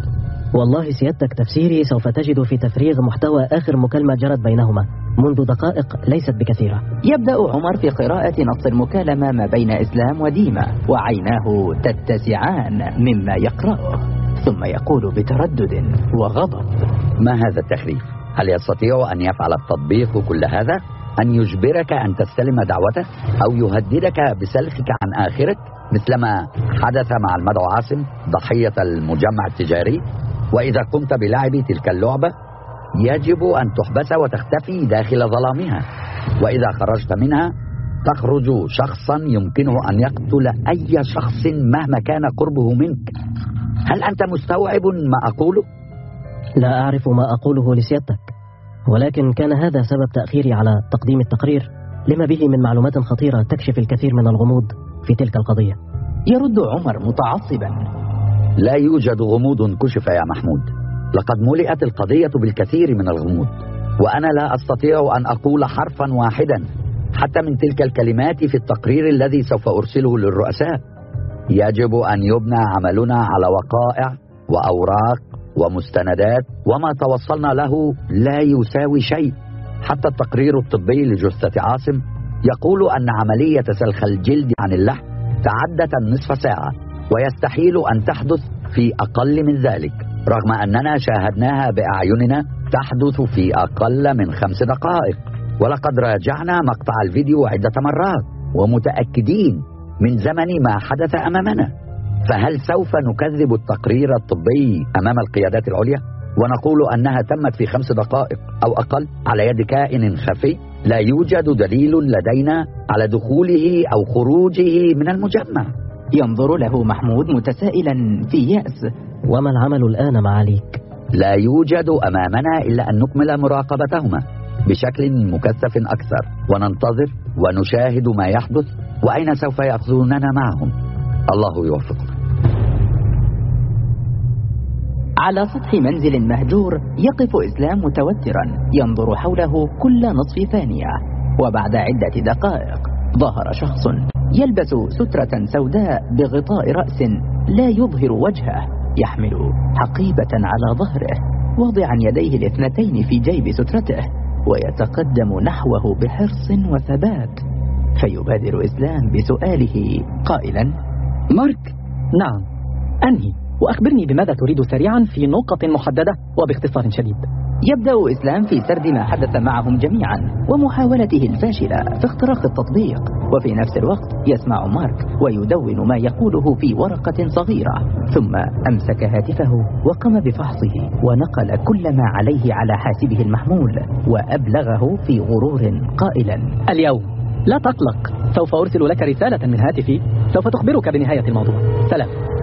والله سيادتك تفسيري سوف تجد في تفريغ محتوى آخر مكالمة جرت بينهما منذ دقائق ليست بكثيرة. يبدأ عمر في قراءة نص المكالمة ما بين إسلام وديما، وعيناه تتسعان مما يقرأه، ثم يقول بتردد وغضب: ما هذا التخريف؟ هل يستطيع أن يفعل التطبيق كل هذا؟ أن يجبرك أن تستلم دعوته، أو يهددك بسلخك عن آخرك مثلما حدث مع المدعو عاصم ضحية المجمع التجاري؟ وإذا قمت بلعب تلك اللعبة يجب أن تحبس وتختفي داخل ظلامها، وإذا خرجت منها تخرج شخصا يمكنه أن يقتل أي شخص مهما كان قربه منك. هل أنت مستوعب ما أقوله؟ لا أعرف ما أقوله لسيادتك، ولكن كان هذا سبب تأخيري على تقديم التقرير لما به من معلومات خطيرة تكشف الكثير من الغموض في تلك القضية. يرد عمر متعصبا: لا يوجد غموض كشف يا محمود، لقد ملئت القضية بالكثير من الغموض، وأنا لا أستطيع أن أقول حرفا واحدا حتى من تلك الكلمات في التقرير الذي سوف أرسله للرؤساء. يجب أن يبنى عملنا على وقائع وأوراق ومستندات، وما توصلنا له لا يساوي شيء. حتى التقرير الطبي لجثة عاصم يقول أن عملية سلخ الجلد عن اللحم تعدت النصف ساعة، ويستحيل أن تحدث في أقل من ذلك، رغم أننا شاهدناها بأعيننا تحدث في أقل من 5 دقائق. ولقد راجعنا مقطع الفيديو عدة مرات ومتأكدين من زمن ما حدث أمامنا. فهل سوف نكذب التقرير الطبي أمام القيادات العليا ونقول أنها تمت في 5 دقائق أو أقل على يد كائن خفي لا يوجد دليل لدينا على دخوله أو خروجه من المجمع؟ ينظر له محمود متسائلا في يأس: وما العمل الآن معاليك؟ لا يوجد أمامنا إلا أن نكمل مراقبتهما بشكل مكثف أكثر، وننتظر ونشاهد ما يحدث وأين سوف يأخذوننا معهم. الله يوفقنا. على سطح منزل مهجور يقف إسلام متوترا ينظر حوله كل نصف ثانية، وبعد عدة دقائق ظهر شخص يلبس سترة سوداء بغطاء رأس لا يظهر وجهه، يحمل حقيبة على ظهره، واضعا يديه الاثنتين في جيب سترته، ويتقدم نحوه بحرص وثبات. فيبادر إسلام بسؤاله قائلا: مارك. نعم، أنهي وأخبرني بماذا تريد سريعا في نقطة محددة وباختصار شديد. يبدأ إسلام في سرد ما حدث معهم جميعا ومحاولته الفاشلة في اختراق التطبيق، وفي نفس الوقت يسمع مارك ويدون ما يقوله في ورقة صغيرة، ثم أمسك هاتفه وقام بفحصه ونقل كل ما عليه على حاسبه المحمول، وأبلغه في غرور قائلا: اليوم لا تقلق، سوف أرسل لك رسالة من هاتفي سوف تخبرك بنهاية الموضوع. سلام.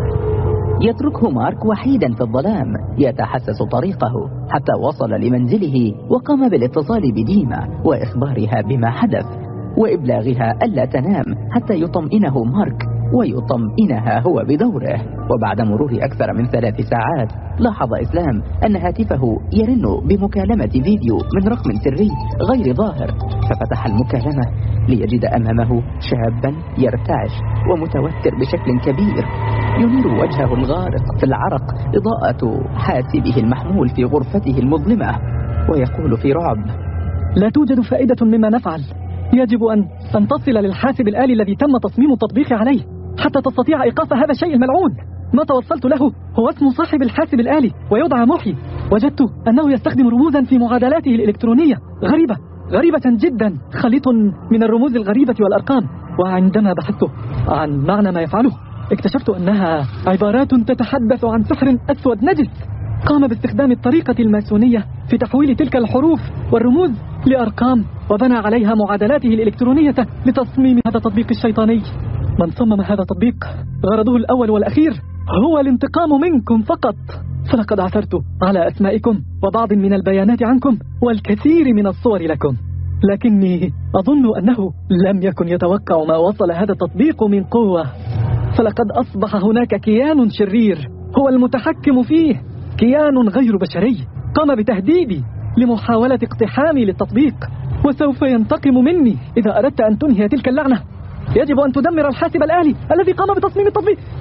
يتركه مارك وحيدا في الظلام يتحسس طريقه حتى وصل لمنزله، وقام بالاتصال بديما وإخبارها بما حدث وإبلاغها ألا تنام حتى يطمئنه مارك ويطمئنها هو بدوره. وبعد مرور أكثر من 3 ساعات لاحظ إسلام أن هاتفه يرن بمكالمة فيديو من رقم سري غير ظاهر، ففتح المكالمة ليجد أمامه شابا يرتعش ومتوتر بشكل كبير، ينير وجهه الغارق في العرق إضاءة حاسبه المحمول في غرفته المظلمة، ويقول في رعب: لا توجد فائدة مما نفعل، يجب أن تصل للحاسب الآلي الذي تم تصميم التطبيق عليه حتى تستطيع إيقاف هذا الشيء الملعون. ما توصلت له هو اسم صاحب الحاسب الآلي ويدعى محي. وجدت أنه يستخدم رموزا في معادلاته الإلكترونية غريبة جدا، خليط من الرموز الغريبة والأرقام. وعندما بحثت عن معنى ما يفعله اكتشفت أنها عبارات تتحدث عن سحر أسود نجس. قام باستخدام الطريقة الماسونية في تحويل تلك الحروف والرموز لأرقام، وبنى عليها معادلاته الإلكترونية لتصميم هذا التطبيق الشيطاني. من صمم هذا التطبيق غرضه الأول والأخير هو الانتقام منكم فقط، فلقد عثرت على أسمائكم وبعض من البيانات عنكم والكثير من الصور لكم، لكني أظن أنه لم يكن يتوقع ما وصل هذا التطبيق من قوة. فلقد أصبح هناك كيان شرير هو المتحكم فيه، كيان غير بشري قام بتهديدي لمحاولة اقتحامي للتطبيق، وسوف ينتقم مني إذا أردت أن تنهي تلك اللعنة. يجب أن تدمر الحاسب الآلي الذي قام بتصميم التطبيق.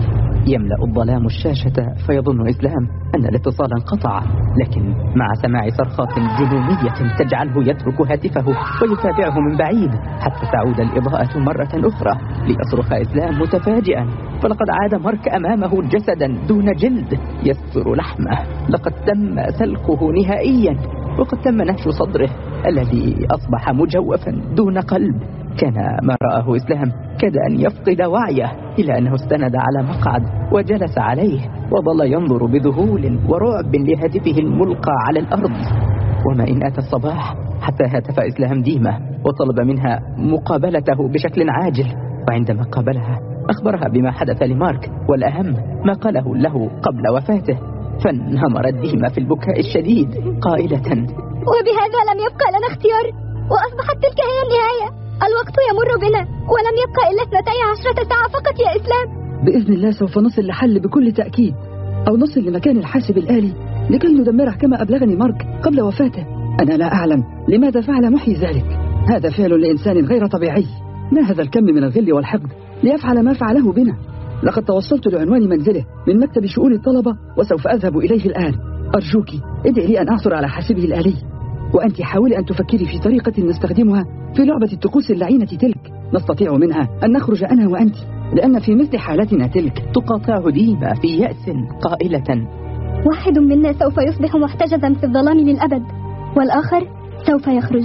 يملأ الظلام الشاشة فيظن إسلام أن الاتصال انقطع، لكن مع سماع صرخات جنونية تجعله يترك هاتفه ويتابعه من بعيد حتى تعود الإضاءة مرة أخرى ليصرخ إسلام متفاجئا، فلقد عاد مارك أمامه جسدا دون جلد يستر لحمه. لقد تم سلخه نهائيا، وقد تم نهش صدره الذي أصبح مجوفا دون قلب. كان ما رآه إسلام كاد أن يفقد وعيه، إلى أنه استند على مقعد وجلس عليه وظل ينظر بذهول ورعب لهاتفه الملقى على الأرض. وما إن أتى الصباح حتى هاتف إسلام ديمة وطلب منها مقابلته بشكل عاجل، وعندما قابلها أخبرها بما حدث لمارك، والأهم ما قاله له قبل وفاته، فانهمرت ديمة في البكاء الشديد قائلة: وبهذا لم يبقى لنا اختيار، وأصبحت تلك هي النهاية. الوقت يمر بنا ولم يبقى إلا 12 ساعة فقط يا إسلام. بإذن الله سوف نصل لحل بكل تأكيد، أو نصل لمكان الحاسب الآلي لكي ندمره كما أبلغني مارك قبل وفاته. أنا لا أعلم لماذا فعل محي ذلك. هذا فعل لإنسان غير طبيعي. ما هذا الكم من الغل والحقد ليفعل ما فعله بنا؟ لقد توصلت لعنوان منزله من مكتب شؤون الطلبة وسوف أذهب إليه الآن. أرجوك ادعي لي أن أعثر على حاسبه الآلي، وأنت حاولي أن تفكري في طريقة نستخدمها في لعبة الطقوس اللعينة تلك. نستطيع منها أن نخرج أنا وأنت، لأن في مثل حالتنا تلك. تقاطعه ديمة في يأس قائلة: واحد منا سوف يصبح محتجزا في الظلام للأبد، والآخر سوف يخرج،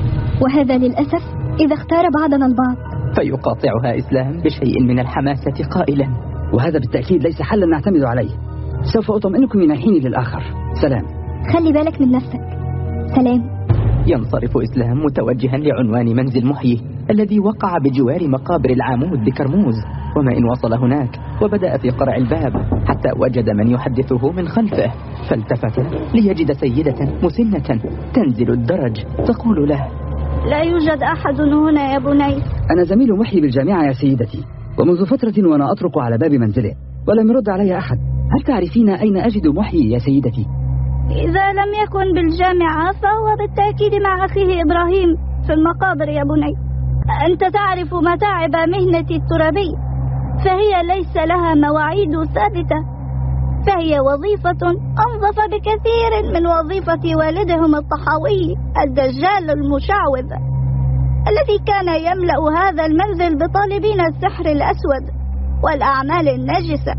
وهذا للأسف إذا اختار بعضنا البعض. فيقاطعها إسلام بشيء من الحماسة قائلا: وهذا بالتأكيد ليس حلا نعتمد عليه. سوف أطمئنكم من الحين للآخر. سلام. خلي بالك من نفسك. سلام. ينصرف إسلام متوجها لعنوان منزل محيي الذي وقع بجوار مقابر العامود بكرموز، وما إن وصل هناك وبدأ في قرع الباب حتى وجد من يحدثه من خلفه، فالتفت ليجد سيدة مسنة تنزل الدرج تقول له: لا يوجد أحد هنا يا بني. أنا زميل محيي بالجامعة يا سيدتي، ومنذ فترة وأنا أطرق على باب منزله ولم يرد علي أحد. هل تعرفين أين أجد محيي يا سيدتي؟ إذا لم يكن بالجامعة فهو بالتأكيد مع أخيه إبراهيم في المقابر يا بني. أنت تعرف متاعب مهنة الترابي، فهي ليس لها مواعيد ثابتة، فهي وظيفة أنظف بكثير من وظيفة والدهم الطحاوي الدجال المشعوذ الذي كان يملأ هذا المنزل بطالبين السحر الأسود والأعمال النجسة.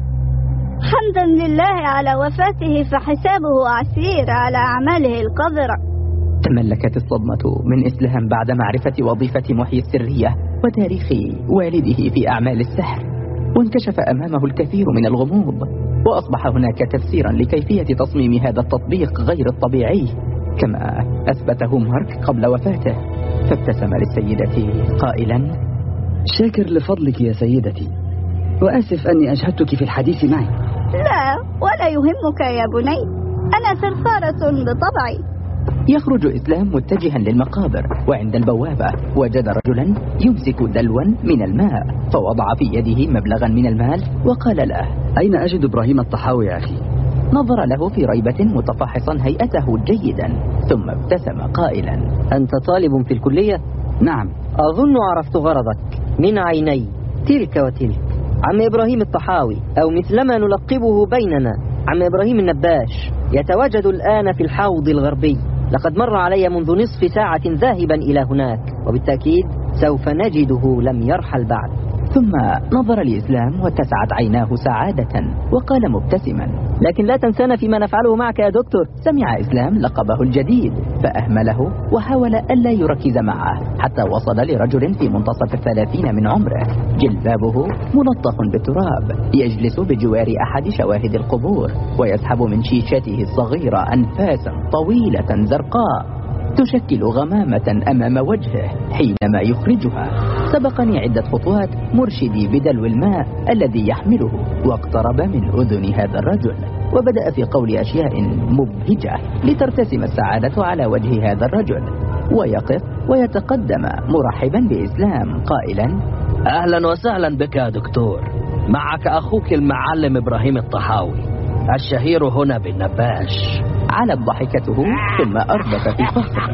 حمدا لله على وفاته، فحسابه عسير على أعماله القذرة. تملكت الصدمة من إسلام بعد معرفة وظيفة محيي السرية وتاريخ والده في أعمال السحر، وانكشف أمامه الكثير من الغموض، وأصبح هناك تفسيرا لكيفية تصميم هذا التطبيق غير الطبيعي كما أثبته مارك قبل وفاته. فابتسم للسيدة قائلا: شاكر لفضلك يا سيدتي، وآسف أني أجهدتك في الحديث معي. لا، ولا يهمك يا بني، أنا ثرثارة بطبعي. يخرج إسلام متجها للمقابر، وعند البوابة وجد رجلا يمسك دلوا من الماء، فوضع في يده مبلغا من المال وقال له: أين أجد إبراهيم الطحاوي يا أخي؟ نظر له في ريبة متفحصا هيئته جيدا، ثم ابتسم قائلا: أنت طالب في الكلية؟ نعم. أظن عرفت غرضك من عيني تلك وتلك. عم إبراهيم الطحاوي، أو مثلما نلقبه بيننا عم إبراهيم النباش، يتواجد الآن في الحوض الغربي. لقد مر علي منذ نصف ساعة ذاهبا إلى هناك، وبالتأكيد سوف نجده لم يرحل بعد. ثم نظر لإسلام واتسعت عيناه سعادة وقال مبتسما: لكن لا تنسانا فيما نفعله معك يا دكتور. سمع إسلام لقبه الجديد فأهمله وحاول ألا يركز معه، حتى وصل لرجل في منتصف 30 من عمره، جلبابه ملطخ بالتراب، يجلس بجوار أحد شواهد القبور ويسحب من شيشته الصغيرة أنفاسا طويلة زرقاء تشكل غمامة أمام وجهه حينما يخرجها. سبقني عدة خطوات مرشدي بدلو الماء الذي يحمله، واقترب من أذن هذا الرجل وبدأ في قول أشياء مبهجة لترتسم السعادة على وجه هذا الرجل، ويقف ويتقدم مرحبا بإسلام قائلا: أهلا وسهلا بك يا دكتور، معك أخوك المعلم إبراهيم الطحاوي الشهير هنا بالنباش. علت ضحكته ثم أردف في فخر: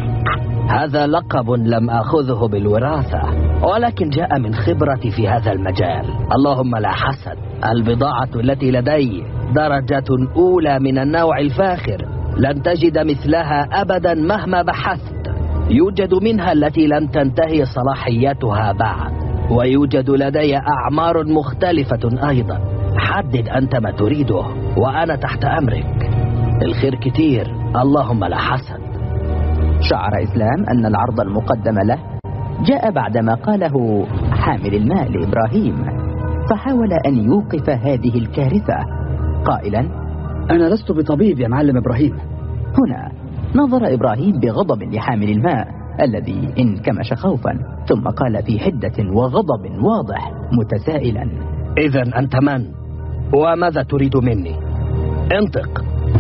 هذا لقب لم أخذه بالوراثة، ولكن جاء من خبرتي في هذا المجال، اللهم لا حسد. البضاعة التي لدي درجة أولى من النوع الفاخر، لن تجد مثلها أبدا مهما بحثت. يوجد منها التي لم تنتهي صلاحيتها بعد، ويوجد لدي أعمار مختلفة أيضا. حدد أنت ما تريده وأنا تحت أمرك. الخير كتير، اللهم لا حسد. شعر إسلام أن العرض المقدم له جاء بعدما قاله حامل الماء لإبراهيم، فحاول أن يوقف هذه الكارثة قائلا: أنا لست بطبيب يا معلم إبراهيم. هنا نظر إبراهيم بغضب لحامل الماء الذي انكمش خوفا، ثم قال في حدة وغضب واضح متسائلا: إذن أنت من؟ وماذا تريد مني؟ انطق.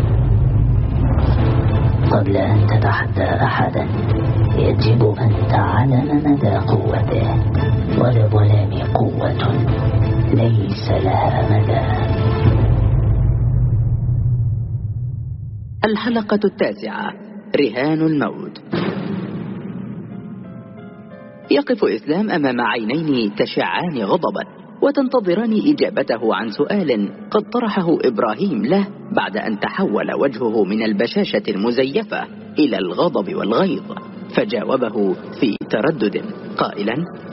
قبل أن تتحدى أحدا يجب أن تعلم مدى قوته، وللظلام قوة ليس لها مدى. الحلقة 9: رهان الموت. يقف إسلام أمام عينين تشعان غضبا وتنتظران إجابته عن سؤال قد طرحه إبراهيم له بعد أن تحول وجهه من البشاشة المزيفة إلى الغضب والغيظ، فجاوبه في تردد قائلا: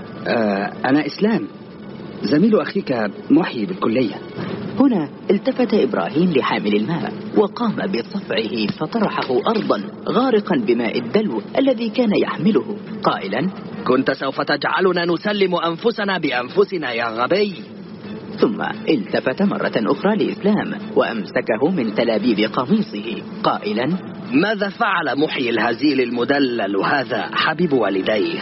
أنا إسلام، زميل أخيك محيي بالكلية. هنا التفت إبراهيم لحامل الماء وقام بصفعه فطرحه أرضا غارقا بماء الدلو الذي كان يحمله قائلا: كنت سوف تجعلنا نسلم أنفسنا بأنفسنا يا غبي. ثم التفت مرة أخرى لإسلام وأمسكه من تلابيب قميصه قائلا: ماذا فعل محيي الهزيل المدلل هذا حبيب والديه؟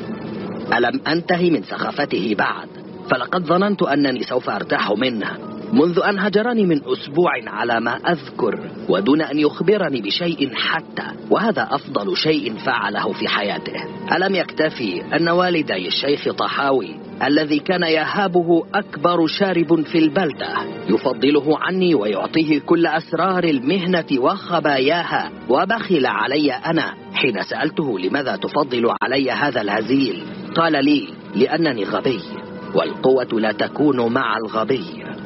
ألم أنتهي من سخافته بعد؟ فلقد ظننت أنني سوف أرتاح منه منذ أن هجرني من أسبوع على ما أذكر، ودون أن يخبرني بشيء حتى، وهذا أفضل شيء فعله في حياته. ألم يكتفي أن والدي الشيخ طحاوي الذي كان يهابه أكبر شارب في البلدة يفضله عني ويعطيه كل أسرار المهنة وخباياها، وبخل علي أنا حين سألته لماذا تفضل علي هذا الهزيل؟ قال لي: لأنني غبي، والقوة لا تكون مع الغبي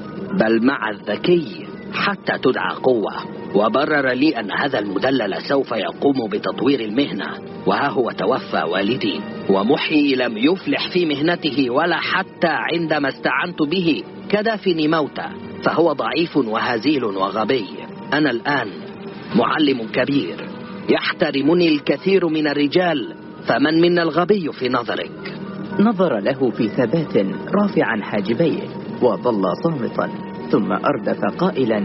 بل مع الذكي حتى تدعى قوة. وبرر لي أن هذا المدلل سوف يقوم بتطوير المهنة، وها هو توفى والدي، ومحيي لم يفلح في مهنته ولا حتى عندما استعنت به كدافن موتى، فهو ضعيف وهزيل وغبي. أنا الآن معلم كبير يحترمني الكثير من الرجال، فمن منا الغبي في نظرك؟ نظر له في ثبات رافعا حاجبيه وظل صامتا، ثم أردف قائلا: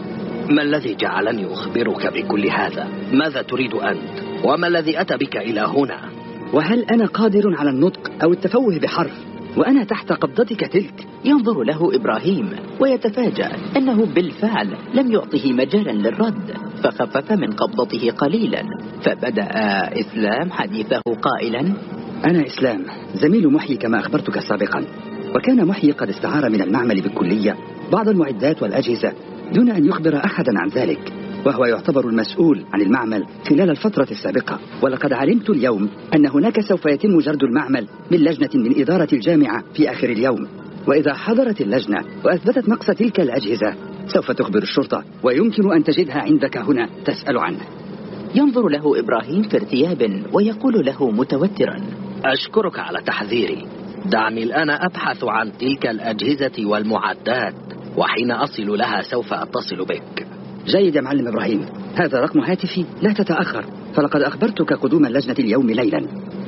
ما الذي جعلني أخبرك بكل هذا؟ ماذا تريد أنت؟ وما الذي أتى بك إلى هنا؟ وهل أنا قادر على النطق أو التفوه بحرف وأنا تحت قبضتك تلك؟ ينظر له إبراهيم ويتفاجأ أنه بالفعل لم يعطه مجالا للرد، فخفف من قبضته قليلا، فبدأ إسلام حديثه قائلا: أنا إسلام، زميل محيي كما أخبرتك سابقا، وكان محيي قد استعار من المعمل بالكلية بعض المعدات والأجهزة دون أن يخبر أحدا عن ذلك، وهو يعتبر المسؤول عن المعمل خلال الفترة السابقة. ولقد علمت اليوم أن هناك سوف يتم جرد المعمل من لجنة من إدارة الجامعة في آخر اليوم، وإذا حضرت اللجنة وأثبتت نقص تلك الأجهزة سوف تخبر الشرطة، ويمكن أن تجدها عندك هنا تسأل عنه. ينظر له إبراهيم في ارتياب ويقول له متوترا: أشكرك على تحذيري، دعني الآن أبحث عن تلك الأجهزة والمعدات، وحين أصل لها سوف أتصل بك. جيد يا معلم إبراهيم، هذا رقم هاتفي، لا تتأخر، فلقد أخبرتك قدوم اللجنة اليوم ليلا.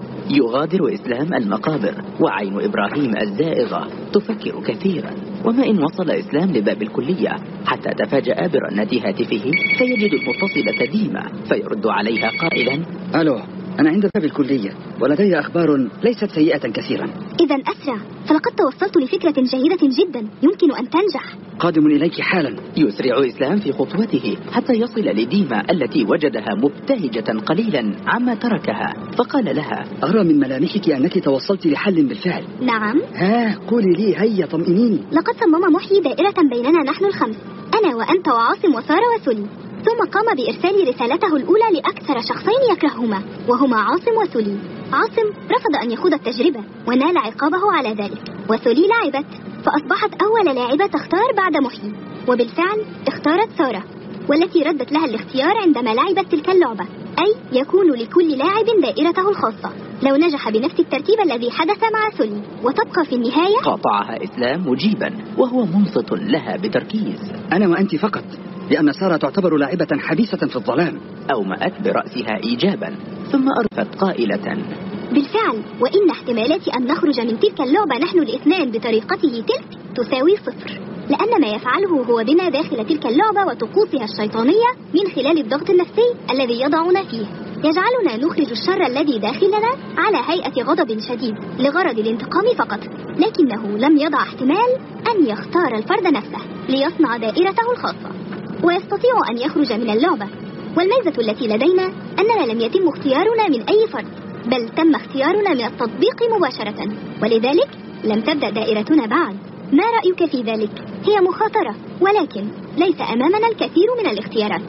يغادر إسلام المقابر وعين إبراهيم الزائغة تفكر كثيرا، وما إن وصل إسلام لباب الكلية حتى تفاجأ برنة هاتفه فيجد المتصلة ديمة، فيرد عليها قائلا: ألو، أنا عند باب الكلية ولدي أخبار ليست سيئة كثيرا. إذا أسرع، فلقد توصلت لفكرة جيدة جدا يمكن أن تنجح. قادم إليك حالا. يسرع إسلام في خطوته حتى يصل لديمة التي وجدها مبتهجة قليلا عما تركها، فقال لها: أرى من ملامحك أنك توصلت لحل بالفعل. نعم. قولي لي، هيا طمئنيني. لقد صمم محيي دائرة بيننا نحن الخمس، أنا وأنت وعاصم وسارة وسولي، ثم قام بإرسال رسالته الأولى لأكثر شخصين يكرههما، وهما عاصم وسولي. عاصم رفض أن يخوض التجربة ونال عقابه على ذلك، وسولي لعبت. فأصبحت أول لاعبة تختار بعد محيي، وبالفعل اختارت سارة، والتي ردت لها الاختيار عندما لعبت تلك اللعبة، أي يكون لكل لاعب دائرته الخاصة لو نجح بنفس الترتيب الذي حدث مع سولي. وتبقى في النهاية. قاطعها إسلام مجيبا وهو منصت لها بتركيز. أنا وأنت فقط، لأن سارة تعتبر لاعبة حبيسة في الظلام. أومأت برأسها إيجابا ثم أرفت قائلة: بالفعل، وإن احتمالات أن نخرج من تلك اللعبة نحن الاثنان بطريقته تلك تساوي 0، لأن ما يفعله هو بنا داخل تلك اللعبة وطقوسها الشيطانية من خلال الضغط النفسي الذي يضعنا فيه، يجعلنا نخرج الشر الذي داخلنا على هيئة غضب شديد لغرض الانتقام فقط، لكنه لم يضع احتمال أن يختار الفرد نفسه ليصنع دائرته الخاصة ويستطيع أن يخرج من اللعبة. والميزة التي لدينا أننا لم يتم اختيارنا من أي فرد، بل تم اختيارنا من التطبيق مباشرة، ولذلك لم تبدأ دائرتنا بعد. ما رأيك في ذلك؟ هي مخاطرة، ولكن ليس أمامنا الكثير من الاختيارات.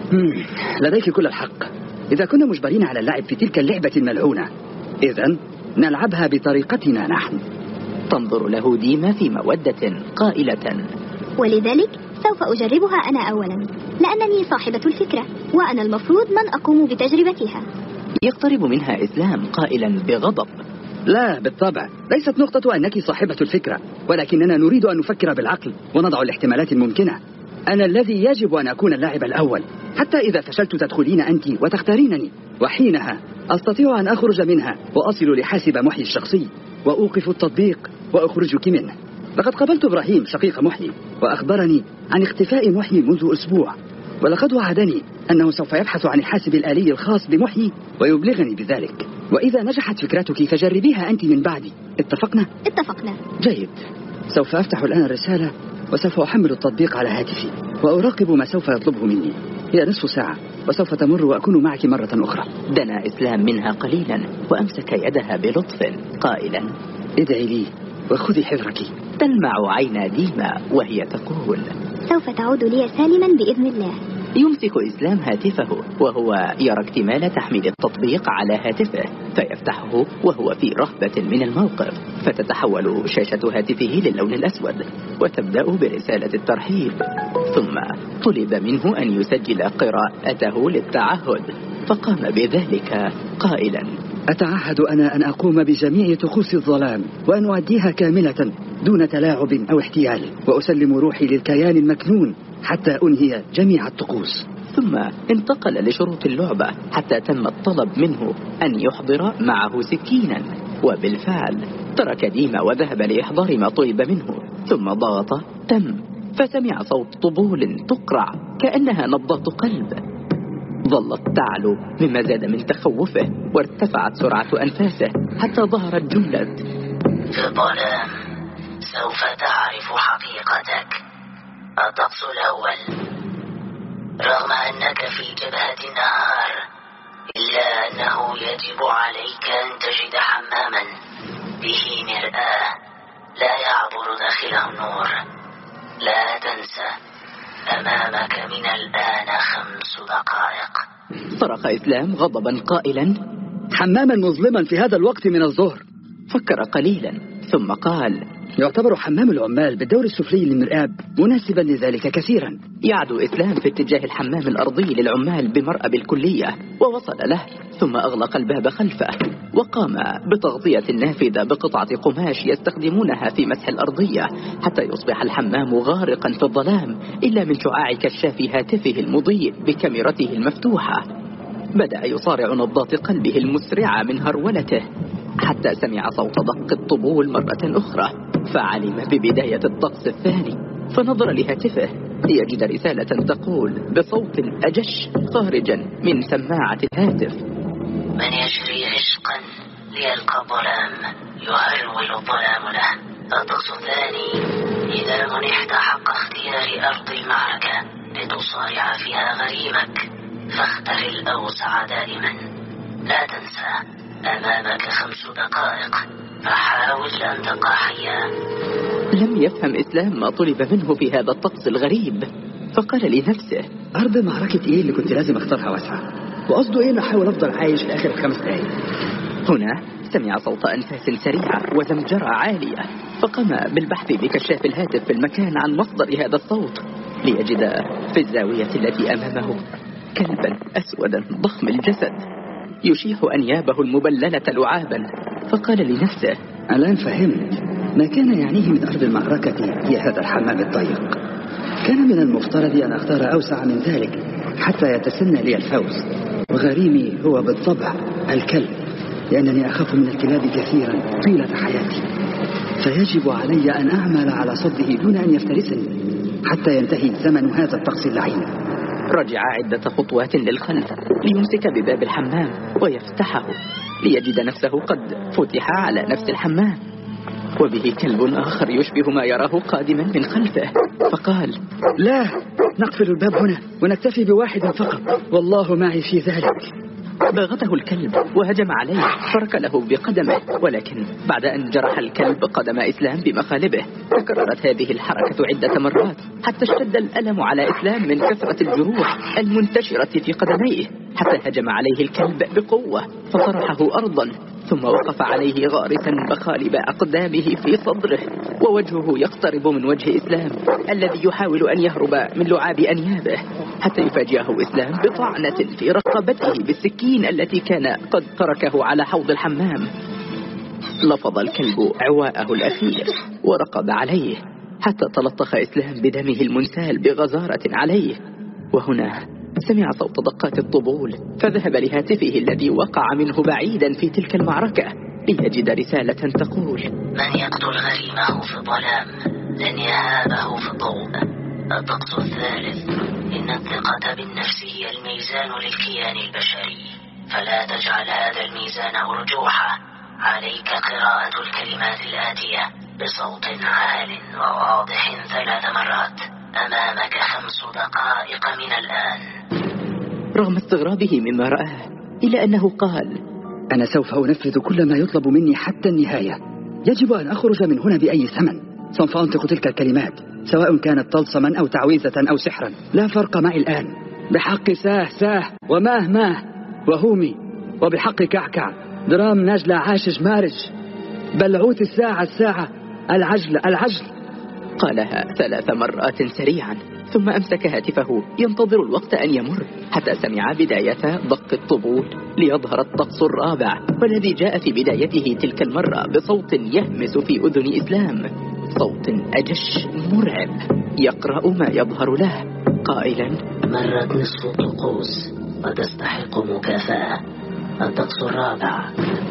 لديك كل الحق. إذا كنا مجبرين على اللعب في تلك اللعبة الملعونة، إذن نلعبها بطريقتنا نحن. تنظر له ديما في مودة قائلة: ولذلك سوف أجربها أنا أولا، لأنني صاحبة الفكرة وأنا المفروض من أقوم بتجربتها. يقترب منها إسلام قائلا بغضب: لا بالطبع، ليست نقطة أنك صاحبة الفكرة، ولكننا نريد أن نفكر بالعقل ونضع الاحتمالات الممكنة. أنا الذي يجب أن أكون اللاعب الأول، حتى إذا فشلت تدخلين أنت وتختارينني، وحينها أستطيع أن أخرج منها وأصل لحاسب محيي الشخصي وأوقف التطبيق وأخرجك منه. لقد قابلت إبراهيم شقيق محيي وأخبرني عن اختفاء محيي منذ أسبوع، ولقد وعدني أنه سوف يبحث عن الحاسب الآلي الخاص بمحيي ويبلغني بذلك. وإذا نجحت فكرتك فجربيها أنت من بعدي. اتفقنا؟ اتفقنا. جيد، سوف أفتح الآن الرسالة وسوف أحمل التطبيق على هاتفي وأراقب ما سوف يطلبه مني. هي نصف ساعة وسوف تمر وأكون معك مرة أخرى. دنا إسلام منها قليلا وأمسك يدها بلطف قائلا: ادعي لي وخذي حذرك. تلمع عينا ديما وهي تقول: سوف تعود لي سالما بإذن الله. يمسك إسلام هاتفه وهو يرى اكتمال تحميل التطبيق على هاتفه، فيفتحه وهو في رهبة من الموقف، فتتحول شاشة هاتفه للون الأسود وتبدأ برسالة الترحيب. ثم طلب منه أن يسجل قراءته للتعهد، فقام بذلك قائلا: أتعهد أنا أن أقوم بجميع طقوس الظلام وأن أؤديها كاملة دون تلاعب أو احتيال، وأسلم روحي للكيان المكنون حتى أنهي جميع الطقوس. ثم انتقل لشروط اللعبة حتى تم الطلب منه أن يحضر معه سكينا، وبالفعل ترك ديما وذهب لإحضار ما طلب منه، ثم ضغط تم، فسمع صوت طبول تقرع كأنها نبضات قلب. ظلت تعلو مما زاد من تخوفه، وارتفعت سرعة أنفاسه حتى ظهرت جملة: في الظلام سوف تعرف حقيقتك. الطقس الأول: رغم أنك في جبهة النهار، إلا أنه يجب عليك أن تجد حماما به مرآة لا يعبر داخله النور. لا تنسى، أمامك من الآن 5 دقائق. صرخ إسلام غضبا قائلا: حماما مظلما في هذا الوقت من الظهر. فكر قليلا ثم قال: يعتبر حمام العمال بالدور السفلي للمرآب مناسبا لذلك كثيرا. يعدو إسلام في اتجاه الحمام الأرضي للعمال بمرأب الكلية، ووصل له ثم أغلق الباب خلفه، وقام بتغطية النافذة بقطعة قماش يستخدمونها في مسح الأرضية حتى يصبح الحمام غارقا في الظلام إلا من شعاع كشاف هاتفه المضيء بكاميرته المفتوحة. بدأ يصارع نبضات قلبه المسرعة من هرولته حتى سمع صوت دق الطبول مرة أخرى، فعلم ببداية الطقس الثاني، فنظر لهاتفه ليجد رسالة تقول بصوت أجش خارجا من سماعة الهاتف: من يجري عشقا ليلقى الظلام يهرول الظلام له. الطقس الثاني: إذا منحت حق اختيار أرض المعركة لتصارع فيها غريمك، فاختر الأوسع دائما. لا تنسى، أمامك 5 دقائق، فحاول أن تبقى حيا. لم يفهم إسلام ما طلب منه في هذا الطقس الغريب، فقال لنفسه: أرض معركة إيه اللي كنت لازم أختارها واسعة؟ وقصده إيه أحاول أفضل عايش لآخر 5 دقايق؟ هنا سمع صوت أنفاس سريعة وزمجرة عالية، فقام بالبحث بكشاف الهاتف في المكان عن مصدر هذا الصوت، ليجد في الزاوية التي أمامه كلبا أسودا ضخم الجسد يشيح أنيابه المبللة لعابا. فقال لنفسه: الآن فهمت ما كان يعنيه من أرض المعركة هي هذا الحمام الضيق. كان من المفترض أن أختار أوسع من ذلك حتى يتسنى لي الفوز، وغريمي هو بالطبع الكلب، لأنني أخاف من الكلاب كثيرا طيلة حياتي، فيجب علي أن أعمل على صده دون أن يفترسني حتى ينتهي زمن هذا الطقس اللعين. رجع عدة خطوات للخلف ليمسك بباب الحمام ويفتحه، ليجد نفسه قد فتح على نفس الحمام، وبه كلب آخر يشبه ما يراه قادما من خلفه. فقال: لا، نقفل الباب هنا ونكتفي بواحد فقط، والله معي في ذلك. باغته الكلب وهجم عليه فركله بقدمه، ولكن بعد أن جرح الكلب قدم إسلام بمخالبه تكررت هذه الحركة عدة مرات حتى اشتد الألم على إسلام من كثرة الجروح المنتشرة في قدميه، حتى هجم عليه الكلب بقوة فطرحه أرضا، ثم وقف عليه غارسا مخالب أقدامه في صدره، ووجهه يقترب من وجه إسلام الذي يحاول أن يهرب من لعاب أنيابه، حتى يفاجئه إسلام بطعنة في رقبته بالسكين التي كان قد تركه على حوض الحمام. لفظ الكلب عواءه الأخير ورقب عليه حتى تلطخ إسلام بدمه المنسال بغزارة عليه. وهنا سمع صوت دقات الطبول، فذهب لهاتفه الذي وقع منه بعيدا في تلك المعركة ليجد رسالة تقول: من يقتل غريمه في الظلام لن يهابه في الضوء. الطقس الثالث: إن الثقة بالنفس هي الميزان للكيان البشري، فلا تجعل هذا الميزان أرجوحا. عليك قراءة الكلمات الآتية بصوت عال وواضح 3 مرات. أمامك 5 دقائق من الآن. رغم استغرابه مما رآه إلا أنه قال: أنا سوف أنفذ كل ما يطلب مني حتى النهاية. يجب أن أخرج من هنا بأي ثمن. سوف أنطق تلك الكلمات سواء كانت طلسما أو تعويذة أو سحرا، لا فرق معي الآن. بحق ساه ساه وماه ماه وهومي، وبحق كعكع درام نجلة عاشج مارج، بلعوت الساعة العجل العجل. قالها 3 مرات سريعا، ثم أمسك هاتفه ينتظر الوقت أن يمر حتى سمع بداية دق الطبول ليظهر الطقس الرابع، والذي جاء في بدايته تلك المرة بصوت يهمس في أذن إسلام، صوت أجش مرعب يقرأ ما يظهر له قائلا: مرت نصف الطقوس وتستحق مكافأة. الطقس الرابع: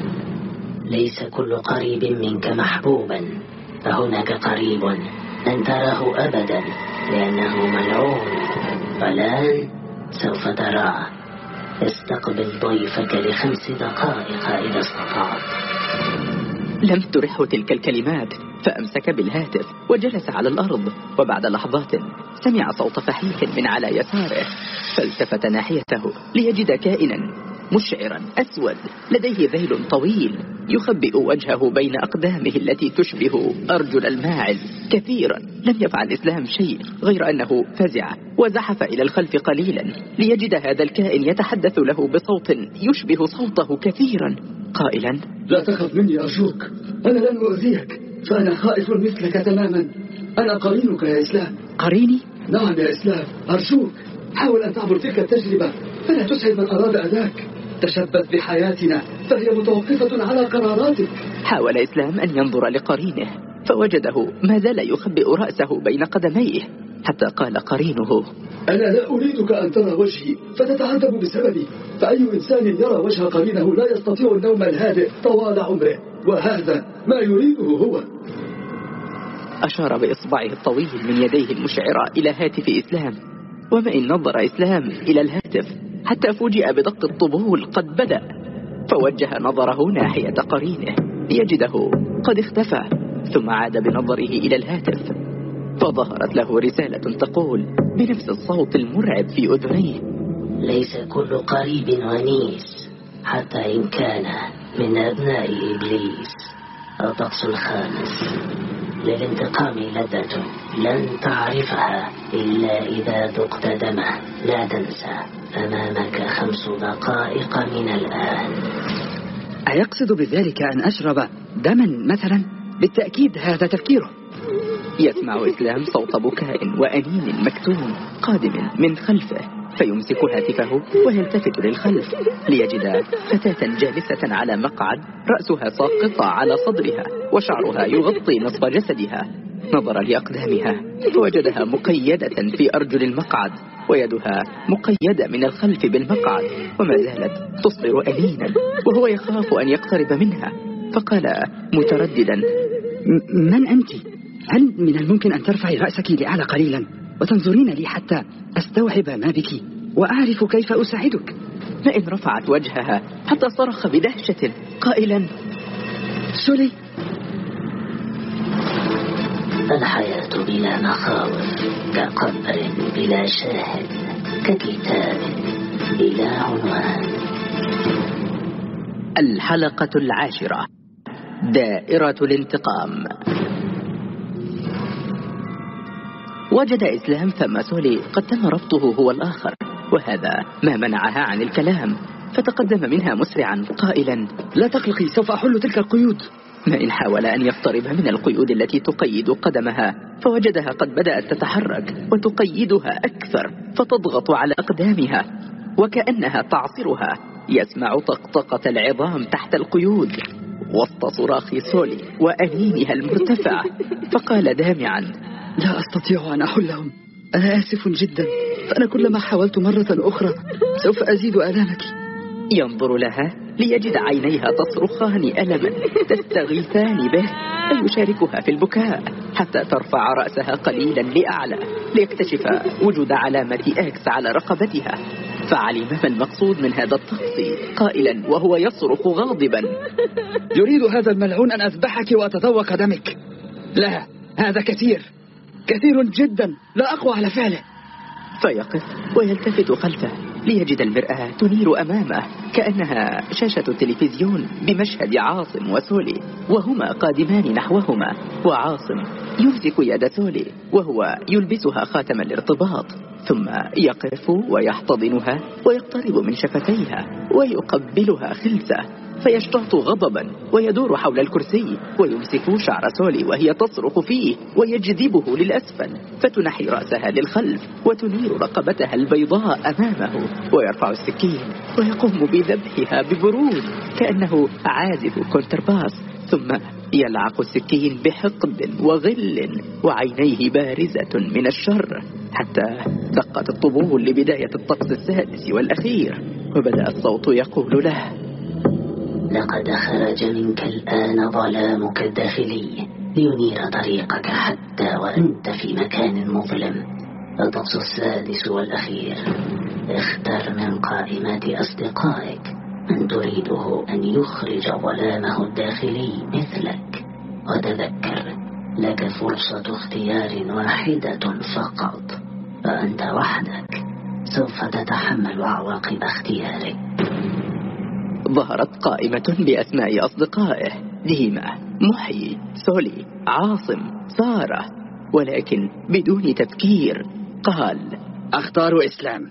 ليس كل قريب منك محبوبا، فهناك قريب لن تراه أبدا لأنه ملعون، والآن سوف تراه. استقبل ضيفك ل5 دقائق إذا استطعت. لم ترحه تلك الكلمات، فأمسك بالهاتف وجلس على الأرض، وبعد لحظات سمع صوت فحيح من على يساره، فالتفت ناحيته ليجد كائنا مشعرا أسود لديه ذيل طويل يخبئ وجهه بين أقدامه التي تشبه أرجل الماعز كثيرا. لم يفعل إسلام شيء غير أنه فزع وزحف إلى الخلف قليلا ليجد هذا الكائن يتحدث له بصوت يشبه صوته كثيرا قائلا: لا تخف مني أرجوك، أنا لن أؤذيك، فأنا خائف مثلك تماما. أنا قرينك يا إسلام. قريني؟ نعم يا إسلام، أرجوك حاول أن تعبر تلك التجربة، فلا تسعد من أراد أذاك. تشبث بحياتنا فهي متوقفة على قراراتك. حاول إسلام أن ينظر لقرينه فوجده ما زال يخبئ رأسه بين قدميه، حتى قال قرينه: أنا لا أريدك أن ترى وجهي فتتعذب بسببي، فأي إنسان يرى وجه قرينه لا يستطيع النوم الهادئ طوال عمره، وهذا ما يريده هو. أشار بإصبعه الطويل من يديه المشعرة إلى هاتف إسلام، وما إن نظر إسلام إلى الهاتف حتى فوجئ بدق الطبول قد بدأ، فوجه نظره ناحية قرينه ليجده قد اختفى، ثم عاد بنظره إلى الهاتف فظهرت له رسالة تقول بنفس الصوت المرعب في أذنيه: ليس كل قريب ونيس حتى إن كان من أبناء إبليس. الطقس الخامس: للانتقام لذة لن تعرفها إلا إذا ذقت دمه، لا تنسى. أمامك 5 دقائق من الآن. أيقصد بذلك أن أشرب دما مثلا؟ بالتأكيد هذا تفكيره. يسمع إسلام صوت بكاء وأنين مكتوم قادم من خلفه، فيمسك هاتفه ويلتفت للخلف ليجد فتاة جالسة على مقعد رأسها ساقطة على صدرها وشعرها يغطي نصف جسدها. نظر لأقدامها فوجدها مقيدة في أرجل المقعد ويدها مقيدة من الخلف بالمقعد، وما زالت تصدر أنينا وهو يخاف أن يقترب منها، فقال مترددا: من أنت؟ هل من الممكن أن ترفعي رأسك لأعلى قليلا وتنظرين لي حتى أستوعب ما بك وأعرف كيف أساعدك؟ لئن رفعت وجهها حتى صرخ بدهشة قائلا: سولي. الحياة بلا مخاوف كقبر بلا شاهد، ككتاب بلا عنوان. الحلقة 10: دائرة الانتقام. وجد إسلام ثم سولي قد تم ربطه هو الآخر، وهذا ما منعها عن الكلام، فتقدم منها مسرعا قائلا: لا تقلقي، سوف أحل تلك القيود. ما إن حاول أن يقترب من القيود التي تقيد قدمها، فوجدها قد بدأت تتحرك وتقيدها أكثر، فتضغط على أقدامها وكأنها تعصرها. يسمع طقطقة العظام تحت القيود وسط صراخ سولي وأنينها المرتفع، فقال دامعا: لا أستطيع أن أحلهم، أنا آسف جدا، فأنا كلما حاولت مرة أخرى سوف أزيد آلامك. ينظر لها ليجد عينيها تصرخان ألما تستغيثان به، فيشاركها في البكاء حتى ترفع رأسها قليلا لأعلى ليكتشف وجود علامة إكس على رقبتها، فعلم ما المقصود من هذا التقصي قائلا وهو يصرخ غاضبا: يريد هذا الملعون أن أذبحك وأتذوق دمك. لا، هذا كثير جدا، لا أقوى على فعله. فيقف ويلتفت خلفه ليجد المرآة تنير أمامه كأنها شاشة التلفزيون بمشهد عاصم وسولي وهما قادمان نحوهما، وعاصم يمسك يد سولي وهو يلبسها خاتم الارتباط، ثم يقف ويحتضنها ويقترب من شفتيها ويقبلها خلسة، فيشتعط غضبا ويدور حول الكرسي ويمسك شعر سولي وهي تصرخ فيه ويجذبه للأسفل، فتنحي رأسها للخلف وتنير رقبتها البيضاء أمامه، ويرفع السكين ويقوم بذبحها ببرود كأنه عازف كونترباس، ثم يلعق السكين بحقد وغل وعينيه بارزة من الشر، حتى دقت الطبول لبداية الطقس السادس والأخير، وبدأ الصوت يقول له: لقد خرج منك الآن ظلامك الداخلي لينير طريقك حتى وأنت في مكان مظلم. الطقس السادس والأخير: اختر من قائمة أصدقائك من تريده أن يخرج ظلامه الداخلي مثلك، وتذكر لك فرصة اختيار واحدة فقط، فأنت وحدك سوف تتحمل عواقب اختيارك. ظهرت قائمة بأسماء أصدقائه: ديما، محيي، سولي، عاصم، سارة، ولكن بدون تفكير قال: أختار إسلام.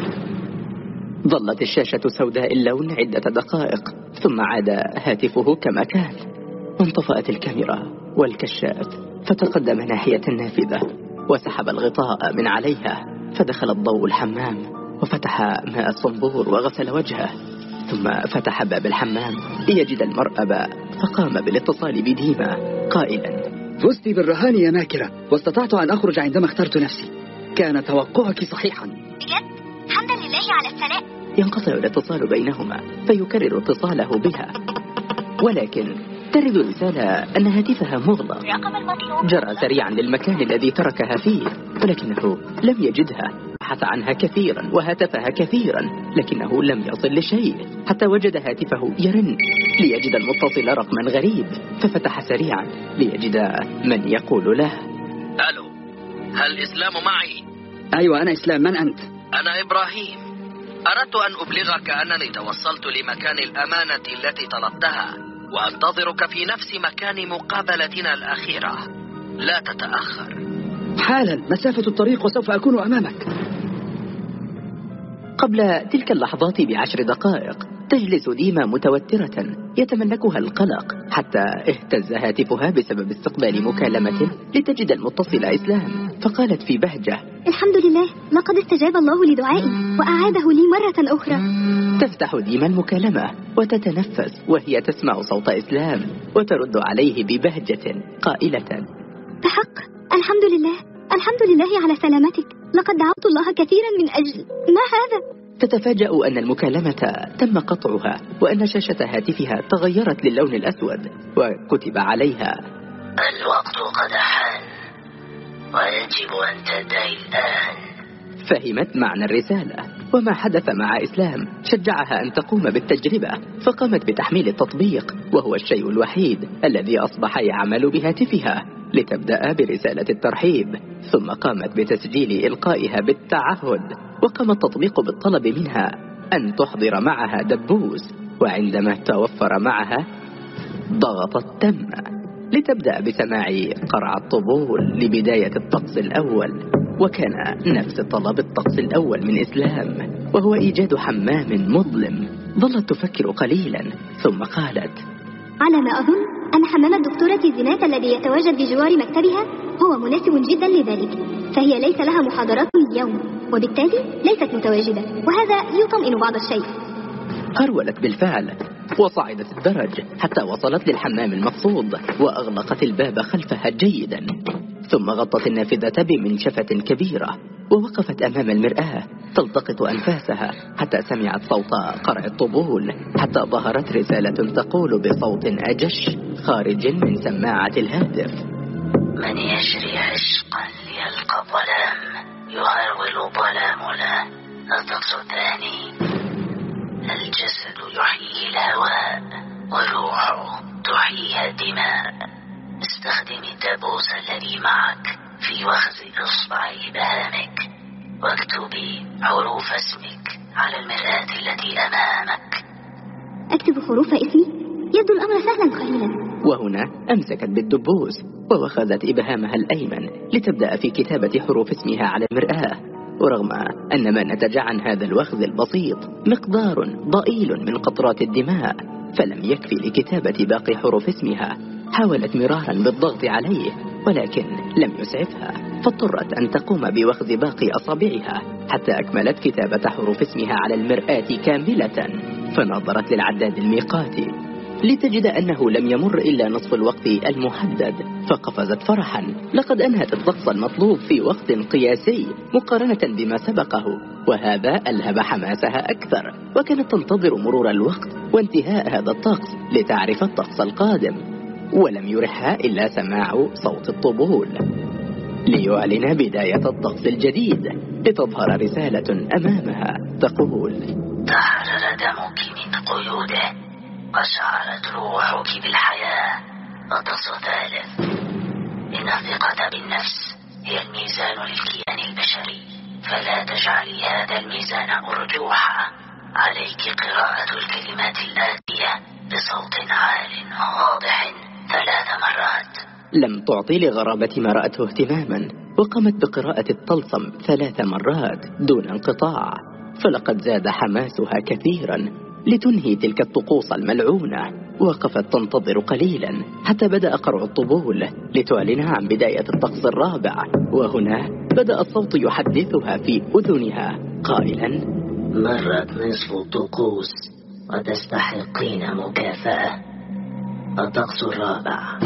ظلت الشاشة سوداء اللون عدة دقائق، ثم عاد هاتفه كما كان، وانطفأت الكاميرا والكشاف، فتقدم ناحية النافذة وسحب الغطاء من عليها، فدخل الضوء الحمام وفتح ماء الصنبور وغسل وجهه، ثم فتح باب الحمام ليجد المرأب، فقام بالاتصال بديما قائلا: فزت بالرهان يا ماكرة، واستطعت أن أخرج عندما اخترت نفسي. كان توقعك صحيحا. بجد؟ حمدا لله على الثناء. ينقطع الاتصال بينهما، فيكرر اتصاله بها، ولكن ترد رسالة أن هاتفها مغلق. جرى سريعا للمكان الذي تركها فيه، ولكنه لم يجدها. بحث عنها كثيرا وهاتفها كثيرا، لكنه لم يصل لشيء، حتى وجد هاتفه يرن ليجد المتصل رقما غريب، ففتح سريعا ليجد من يقول له: ألو، هل إسلام معي؟ أيوة أنا إسلام، من أنت؟ أنا إبراهيم. أردت أن أبلغك أنني توصلت لمكان الأمانة التي طلبتها، وأنتظرك في نفس مكان مقابلتنا الأخيرة. لا تتأخر. حالا، مسافة الطريق وسوف أكون أمامك. قبل تلك اللحظات ب10 دقائق تجلس ديما متوترة يتملكها القلق، حتى اهتز هاتفها بسبب استقبال مكالمة لتجد المتصل إسلام، فقالت في بهجة: الحمد لله، لقد استجاب الله لدعائي وأعاده لي مرة أخرى. تفتح ديما المكالمة وتتنفس وهي تسمع صوت إسلام، وترد عليه ببهجة قائلة: بحق الحمد لله على سلامتك، لقد دعوت الله كثيرا من أجل ما هذا. تتفاجأ أن المكالمة تم قطعها، وأن شاشة هاتفها تغيرت للون الأسود، وكتب عليها: الوقت قد حان ويجب أن تدعي الآن. فهمت معنى الرسالة وما حدث مع إسلام شجعها أن تقوم بالتجربة، فقامت بتحميل التطبيق، وهو الشيء الوحيد الذي أصبح يعمل بهاتفها، لتبدأ برسالة الترحيب. ثم قامت بتسجيل إلقائها بالتعهد، وقام التطبيق بالطلب منها أن تحضر معها دبوس، وعندما توفر معها ضغطت تم لتبدأ بسماع قرع الطبول لبداية الطقس الأول. وكان نفس طلب الطقس الأول من إسلام، وهو إيجاد حمام مظلم. ظلت تفكر قليلا ثم قالت: على ما أظن أن حمام الدكتورة زينات الذي يتواجد بجوار مكتبها هو مناسب جدا لذلك، فهي ليس لها محاضرات اليوم، وبالتالي ليست متواجدة، وهذا يطمئن بعض الشيء. هرولت بالفعل وصعدت الدرج حتى وصلت للحمام المقصود، وأغلقت الباب خلفها جيدا، ثم غطت النافذة بمنشفة كبيرة، ووقفت أمام المرآة تلتقط أنفاسها حتى سمعت صوت قرع الطبول، حتى ظهرت رسالة تقول بصوت أجش خارج من سماعة الهاتف: من يجري عشقا ليلقى الظلام يهرول ظلامنا. الطقس الثاني: الجسد يحيي الهواء والروح تحييها الدماء. استخدم الدبوس الذي معك في وخز إصبع إبهامك، واكتبي حروف اسمك على المرآة التي أمامك. أكتب حروف اسمي؟ يبدو الأمر سهلا قليلا. وهنا أمسكت بالدبوس ووخذت إبهامها الأيمن لتبدأ في كتابة حروف اسمها على المرآة. ورغم أن ما نتج عن هذا الوخز البسيط مقدار ضئيل من قطرات الدماء، فلم يكفي لكتابة باقي حروف اسمها. حاولت مرارا بالضغط عليه ولكن لم يسعفها، فاضطرت أن تقوم بوخز باقي أصابعها حتى أكملت كتابة حروف اسمها على المرآة كاملة. فنظرت للعداد الميقاتي لتجد أنه لم يمر إلا نصف الوقت المحدد، فقفزت فرحا، لقد أنهت الطقس المطلوب في وقت قياسي مقارنة بما سبقه، وهذا ألهب حماسها أكثر، وكانت تنتظر مرور الوقت وانتهاء هذا الطقس لتعرف الطقس القادم. ولم يرحها إلا سماع صوت الطبول ليعلن بداية الطقس الجديد، لتظهر رسالة أمامها تقول: تحرر دمك من قيوده وشعرت روحك بالحياة. الطقس الثالث: إن الثقة بالنفس هي الميزان للكيان البشري، فلا تجعلي هذا الميزان أرجوحا. عليك قراءة الكلمات الآتية بصوت عال واضح 3 مرات. لم تعطي لغرابة ما رأته اهتماما، وقامت بقراءة الطلسم 3 مرات دون انقطاع، فلقد زاد حماسها كثيرا لتنهي تلك الطقوس الملعونة. وقفت تنتظر قليلا حتى بدأ قرع الطبول لتعلن عن بداية الطقس الرابع، وهنا بدأ الصوت يحدثها في أذنها قائلا: مرت نصف الطقوس وتستحقين مكافأة. الطقس الرابع: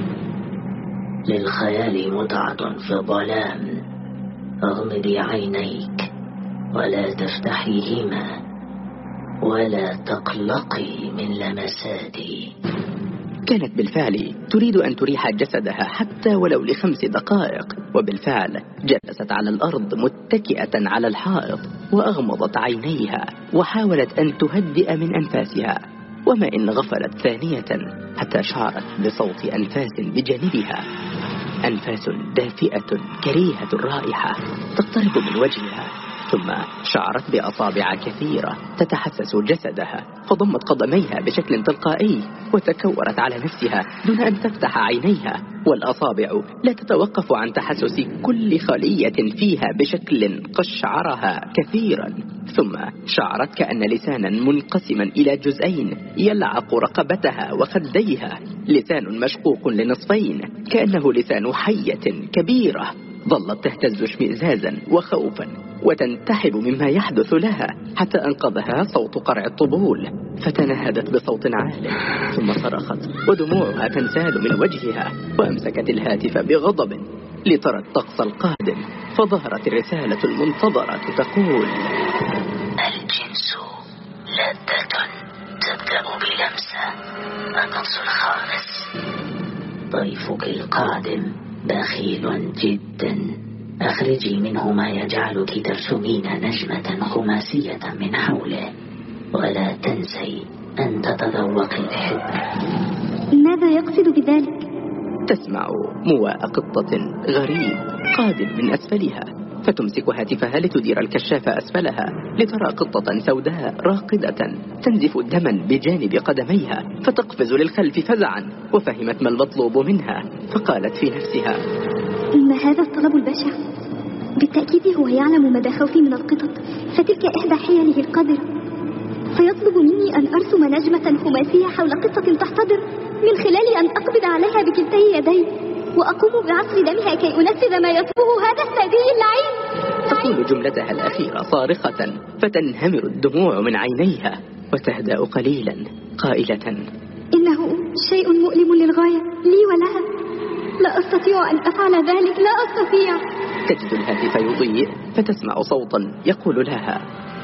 للخيال متعة في الظلام، اغمضي عينيك ولا تفتحيهما ولا تقلقي من لمساتي. كانت بالفعل تريد أن تريح جسدها حتى ولو ل5 دقائق، وبالفعل جلست على الأرض متكئة على الحائط وأغمضت عينيها وحاولت أن تهدئ من أنفاسها. وما إن غفلت ثانية حتى شعرت بصوت أنفاس بجانبها، أنفاس دافئة كريهة الرائحة تقترب من وجهها، ثم شعرت بأصابع كثيرة تتحسس جسدها، فضمت قدميها بشكل تلقائي وتكورت على نفسها دون أن تفتح عينيها، والأصابع لا تتوقف عن تحسس كل خلية فيها بشكل قشعرها كثيرا. ثم شعرت كأن لسانا منقسما إلى جزئين يلعق رقبتها وخديها، لسان مشقوق لنصفين كأنه لسان حية كبيرة. ظلت تهتز اشمئزازا وخوفا وتنتحب مما يحدث لها، حتى أنقذها صوت قرع الطبول، فتنهدت بصوت عال ثم صرخت ودموعها تنسال من وجهها، وأمسكت الهاتف بغضب لترى الطقس القادم. فظهرت الرسالة المنتظرة تقول: الجنس لذة تبدأ بلمسة. النص الخامس: ضيفك القادم بخيل جدا، أخرجي منه ما يجعلك ترسمين نجمة خماسية من حوله، ولا تنسي أن تتذوقي الإحبة. ماذا يقصد بذلك؟ تسمع مواء قطة غريب قادم من أسفلها، فتمسك هاتفها لتدير الكشاف أسفلها لترى قطة سوداء راقدة تنزف دما بجانب قدميها، فتقفز للخلف فزعا، وفهمت ما المطلوب منها، فقالت في نفسها: ما هذا الطلب البشع؟ بالتأكيد هو يعلم مدى خوفي من القطط، فتلك إحدى حيله القذرة، فيطلب مني أن أرسم نجمة خماسية حول قطة تحتضر، من خلال أن أقبض عليها بكلتي يدي وأقوم بعصر دمها كي أنفذ ما يطلبه هذا السادي اللعين. تقول جملتها الأخيرة صارخة، فتنهمر الدموع من عينيها وتهدأ قليلا قائلة: إنه شيء مؤلم للغاية لي ولها، لا أستطيع أن أفعل ذلك، لا أستطيع. تجد الهاتف يضيء، فتسمع صوتا يقول لها: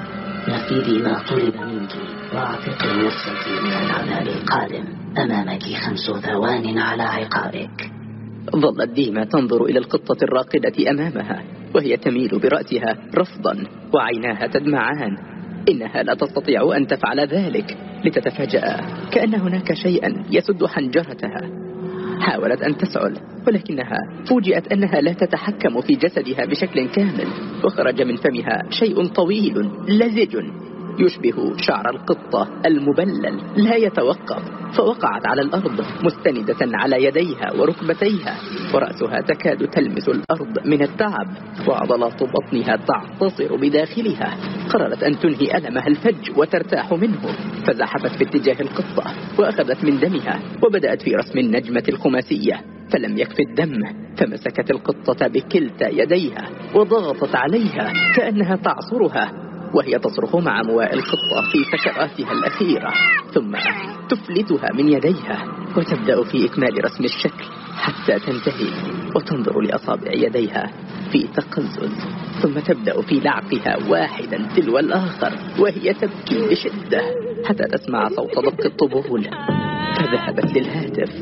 نفذي ما طلب منك واعتقي نفسك من العذاب القادم، أمامك 5 ثوان على عقابك. ظلت ديما تنظر إلى القطة الراقدة أمامها وهي تميل برأسها رفضا وعيناها تدمعان. إنها لا تستطيع أن تفعل ذلك، لتتفاجأ كأن هناك شيئا يسد حنجرتها. حاولت أن تسعل، ولكنها فوجئت أنها لا تتحكم في جسدها بشكل كامل، وخرج من فمها شيء طويل لزج يشبه شعر القطة المبلل لا يتوقف، فوقعت على الأرض مستندة على يديها وركبتيها، ورأسها تكاد تلمس الأرض من التعب، وعضلات بطنها تعتصر بداخلها. قررت أن تنهي ألمها الفج وترتاح منه، فزحفت في اتجاه القطة وأخذت من دمها وبدأت في رسم النجمة الخماسية، فلم يكف الدم، فمسكت القطة بكلتا يديها وضغطت عليها كأنها تعصرها، وهي تصرخ مع مواء القطة في سكراتها الأخيرة، ثم تفلتها من يديها وتبدأ في إكمال رسم الشكل حتى تنتهي، وتنظر لأصابع يديها في تقزز، ثم تبدأ في لعقها واحدا تلو الآخر وهي تبكي بشدة حتى تسمع صوت دق الطبول، فذهبت للهاتف.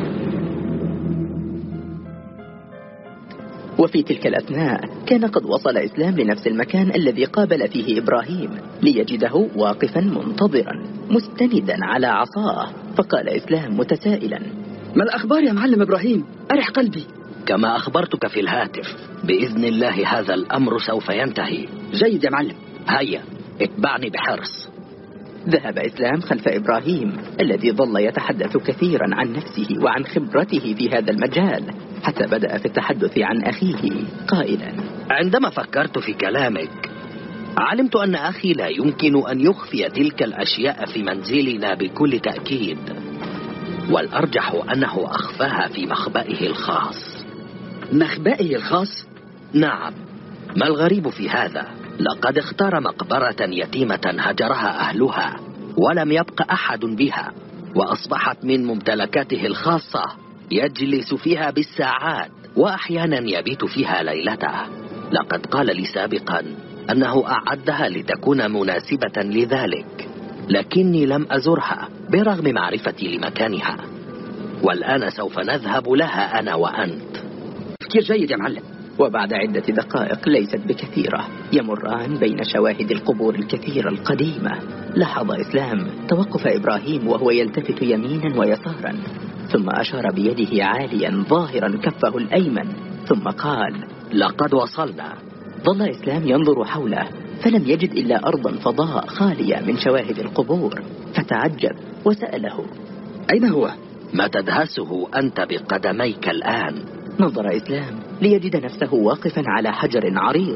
وفي تلك الأثناء كان قد وصل إسلام لنفس المكان الذي قابل فيه إبراهيم، ليجده واقفا منتظرا مستندا على عصاه. فقال إسلام متسائلا: ما الأخبار يا معلم إبراهيم؟ أرح قلبي. كما أخبرتك في الهاتف، بإذن الله هذا الأمر سوف ينتهي. جيد يا معلم. هيا اتبعني بحرص. ذهب إسلام خلف إبراهيم الذي ظل يتحدث كثيرا عن نفسه وعن خبرته في هذا المجال، حتى بدأ في التحدث عن أخيه قائلا: عندما فكرت في كلامك علمت أن أخي لا يمكن أن يخفي تلك الأشياء في منزلنا بكل تأكيد، والأرجح أنه أخفاها في مخبئه الخاص. مخبئه الخاص؟ نعم. ما الغريب في هذا؟ لقد اختار مقبرة يتيمة هجرها أهلها ولم يبق أحد بها، وأصبحت من ممتلكاته الخاصة، يجلس فيها بالساعات وأحيانا يبيت فيها ليلته. لقد قال لي سابقا أنه أعدها لتكون مناسبة لذلك، لكني لم أزرها برغم معرفتي لمكانها، والآن سوف نذهب لها أنا وأنت. تفكير جيد يا معلم. وبعد عدة دقائق ليست بكثيرة يمران بين شواهد القبور الكثيرة القديمة، لاحظ إسلام توقف إبراهيم وهو يلتفت يمينا ويسارا، ثم أشار بيده عاليا ظاهرا كفه الأيمن، ثم قال: لقد وصلنا. ظل إسلام ينظر حوله فلم يجد إلا أرضا فضاء خالية من شواهد القبور، فتعجب وسأله: أين هو؟ ما تدهسه أنت بقدميك الآن؟ نظر إسلام ليجد نفسه واقفا على حجر عريض،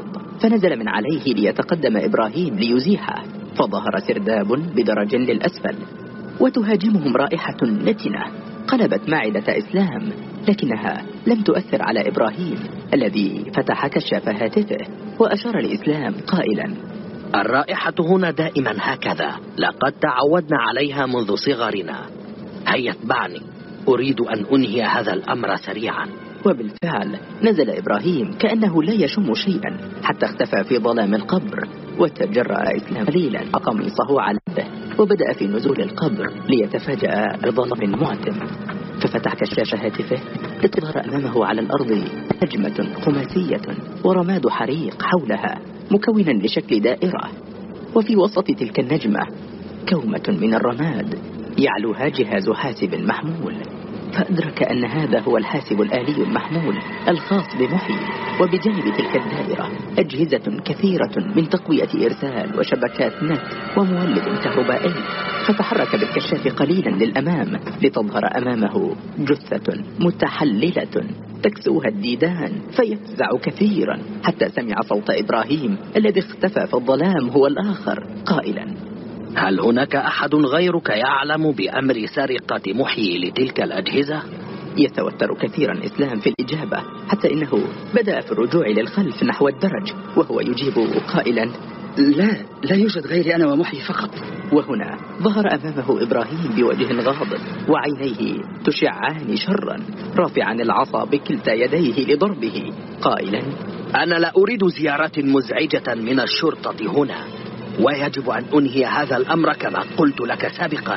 فنزل من عليه ليتقدم إبراهيم ليزيحه، فظهر سرداب بدرج للأسفل، وتهاجمهم رائحة نتنة قلبت معدة إسلام، لكنها لم تؤثر على إبراهيم الذي فتح كشاف هاتفه وأشار لإسلام قائلا: الرائحة هنا دائما هكذا، لقد تعودنا عليها منذ صغرنا. هيا اتبعني، أريد أن أنهي هذا الأمر سريعا. وبالفعل نزل إبراهيم كأنه لا يشم شيئا حتى اختفى في ظلام القبر، وتجرأ إسلام قليلا قميصه على يده وبدأ في نزول القبر ليتفاجأ بظلام معتم، ففتح كشاش هاتفه لتظهر أمامه على الأرض نجمة خماسية ورماد حريق حولها مكونا لشكل دائرة، وفي وسط تلك النجمة كومة من الرماد يعلوها جهاز حاسب محمول، فأدرك أن هذا هو الحاسب الآلي المحمول الخاص بمحيي، وبجانب تلك الدائرة أجهزة كثيرة من تقوية إرسال وشبكات نت ومولد كهربائي، فتحرك بالكشاف قليلا للأمام لتظهر أمامه جثة متحللة تكسوها الديدان، فيفزع كثيرا حتى سمع صوت إبراهيم الذي اختفى في الظلام هو الآخر قائلا: هل هناك أحد غيرك يعلم بأمر سرقة محيي لتلك الأجهزة؟ يتوتر كثيرا إسلام في الإجابة، حتى إنه بدأ في الرجوع للخلف نحو الدرج وهو يجيب قائلا: لا يوجد غيري أنا ومحيي فقط. وهنا ظهر أمامه إبراهيم بوجه غاضب وعينيه تشعان شرا، رافعا العصا بكلتا يديه لضربه قائلا: أنا لا أريد زيارة مزعجة من الشرطة هنا، ويجب أن أنهي هذا الأمر كما قلت لك سابقا.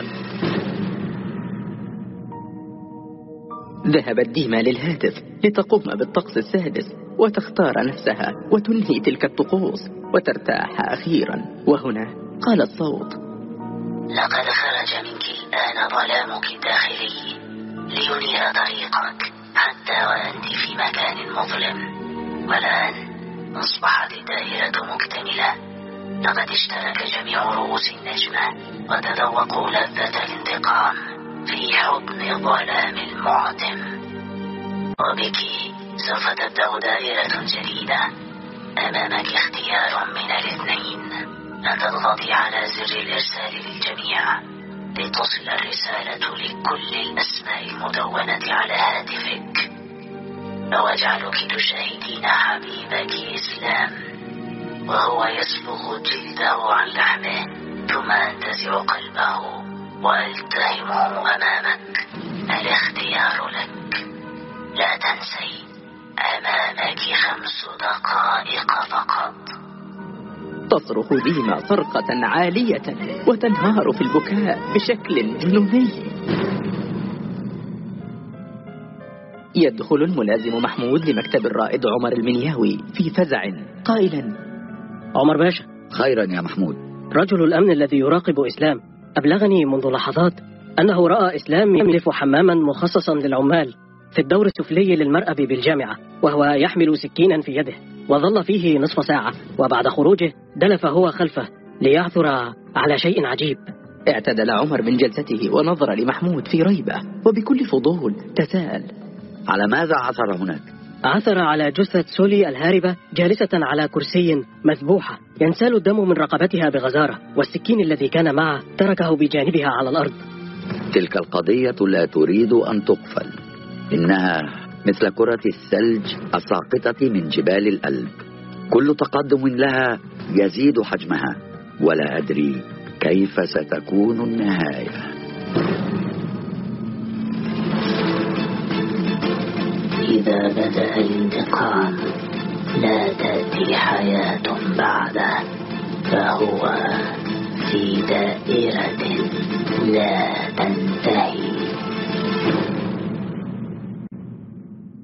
ذهبت ديما للهاتف لتقوم بالطقس السادس وتختار نفسها وتنهي تلك الطقوس وترتاح أخيرا، وهنا قال الصوت: لقد خرج منك الآن ظلامك الداخلي لينير طريقك حتى وأنت في مكان مظلم، والآن أصبحت الدائرة مكتملة. لقد اشترك جميع رؤوس النجمة وتذوقوا لذة الانتقام في حضن الظلام المعتم، وبك سوف تبدأ دائرة جديدة. أمامك اختيار من الاثنين: أن تضغطي على زر الإرسال للجميع لتصل الرسالة لكل الأسماء المدونة على هاتفك، أو أجعلك تشاهدين حبيبك إسلام وهو يسلخ جلده عن لحمه، ثم أنتزع قلبه وألتهمه أمامك. الاختيار لك، لا تنسي أمامك 5 دقائق فقط. تصرخ ديما صرخة عالية وتنهار في البكاء بشكل جنوني. يدخل الملازم محمود لمكتب الرائد عمر المنياوي في فزع قائلا: عمر باشا. خيرا يا محمود. رجل الأمن الذي يراقب إسلام أبلغني منذ لحظات أنه رأى إسلام يملف حماما مخصصا للعمال في الدور السفلي للمرأب بالجامعة، وهو يحمل سكينا في يده، وظل فيه نصف ساعة، وبعد خروجه دلف هو خلفه ليعثر على شيء عجيب. اعتدل عمر من جلسته ونظر لمحمود في ريبة وبكل فضول تساءل: على ماذا عثر هناك؟ عثر على جثة سولي الهاربة جالسة على كرسي مذبوحة ينسال الدم من رقبتها بغزارة، والسكين الذي كان معه تركه بجانبها على الأرض. تلك القضية لا تريد أن تقفل، إنها مثل كرة الثلج الساقطة من جبال الألب، كل تقدم لها يزيد حجمها، ولا أدري كيف ستكون النهاية. إذا بدأ الانتقام لا تأتي حياة بعده، فهو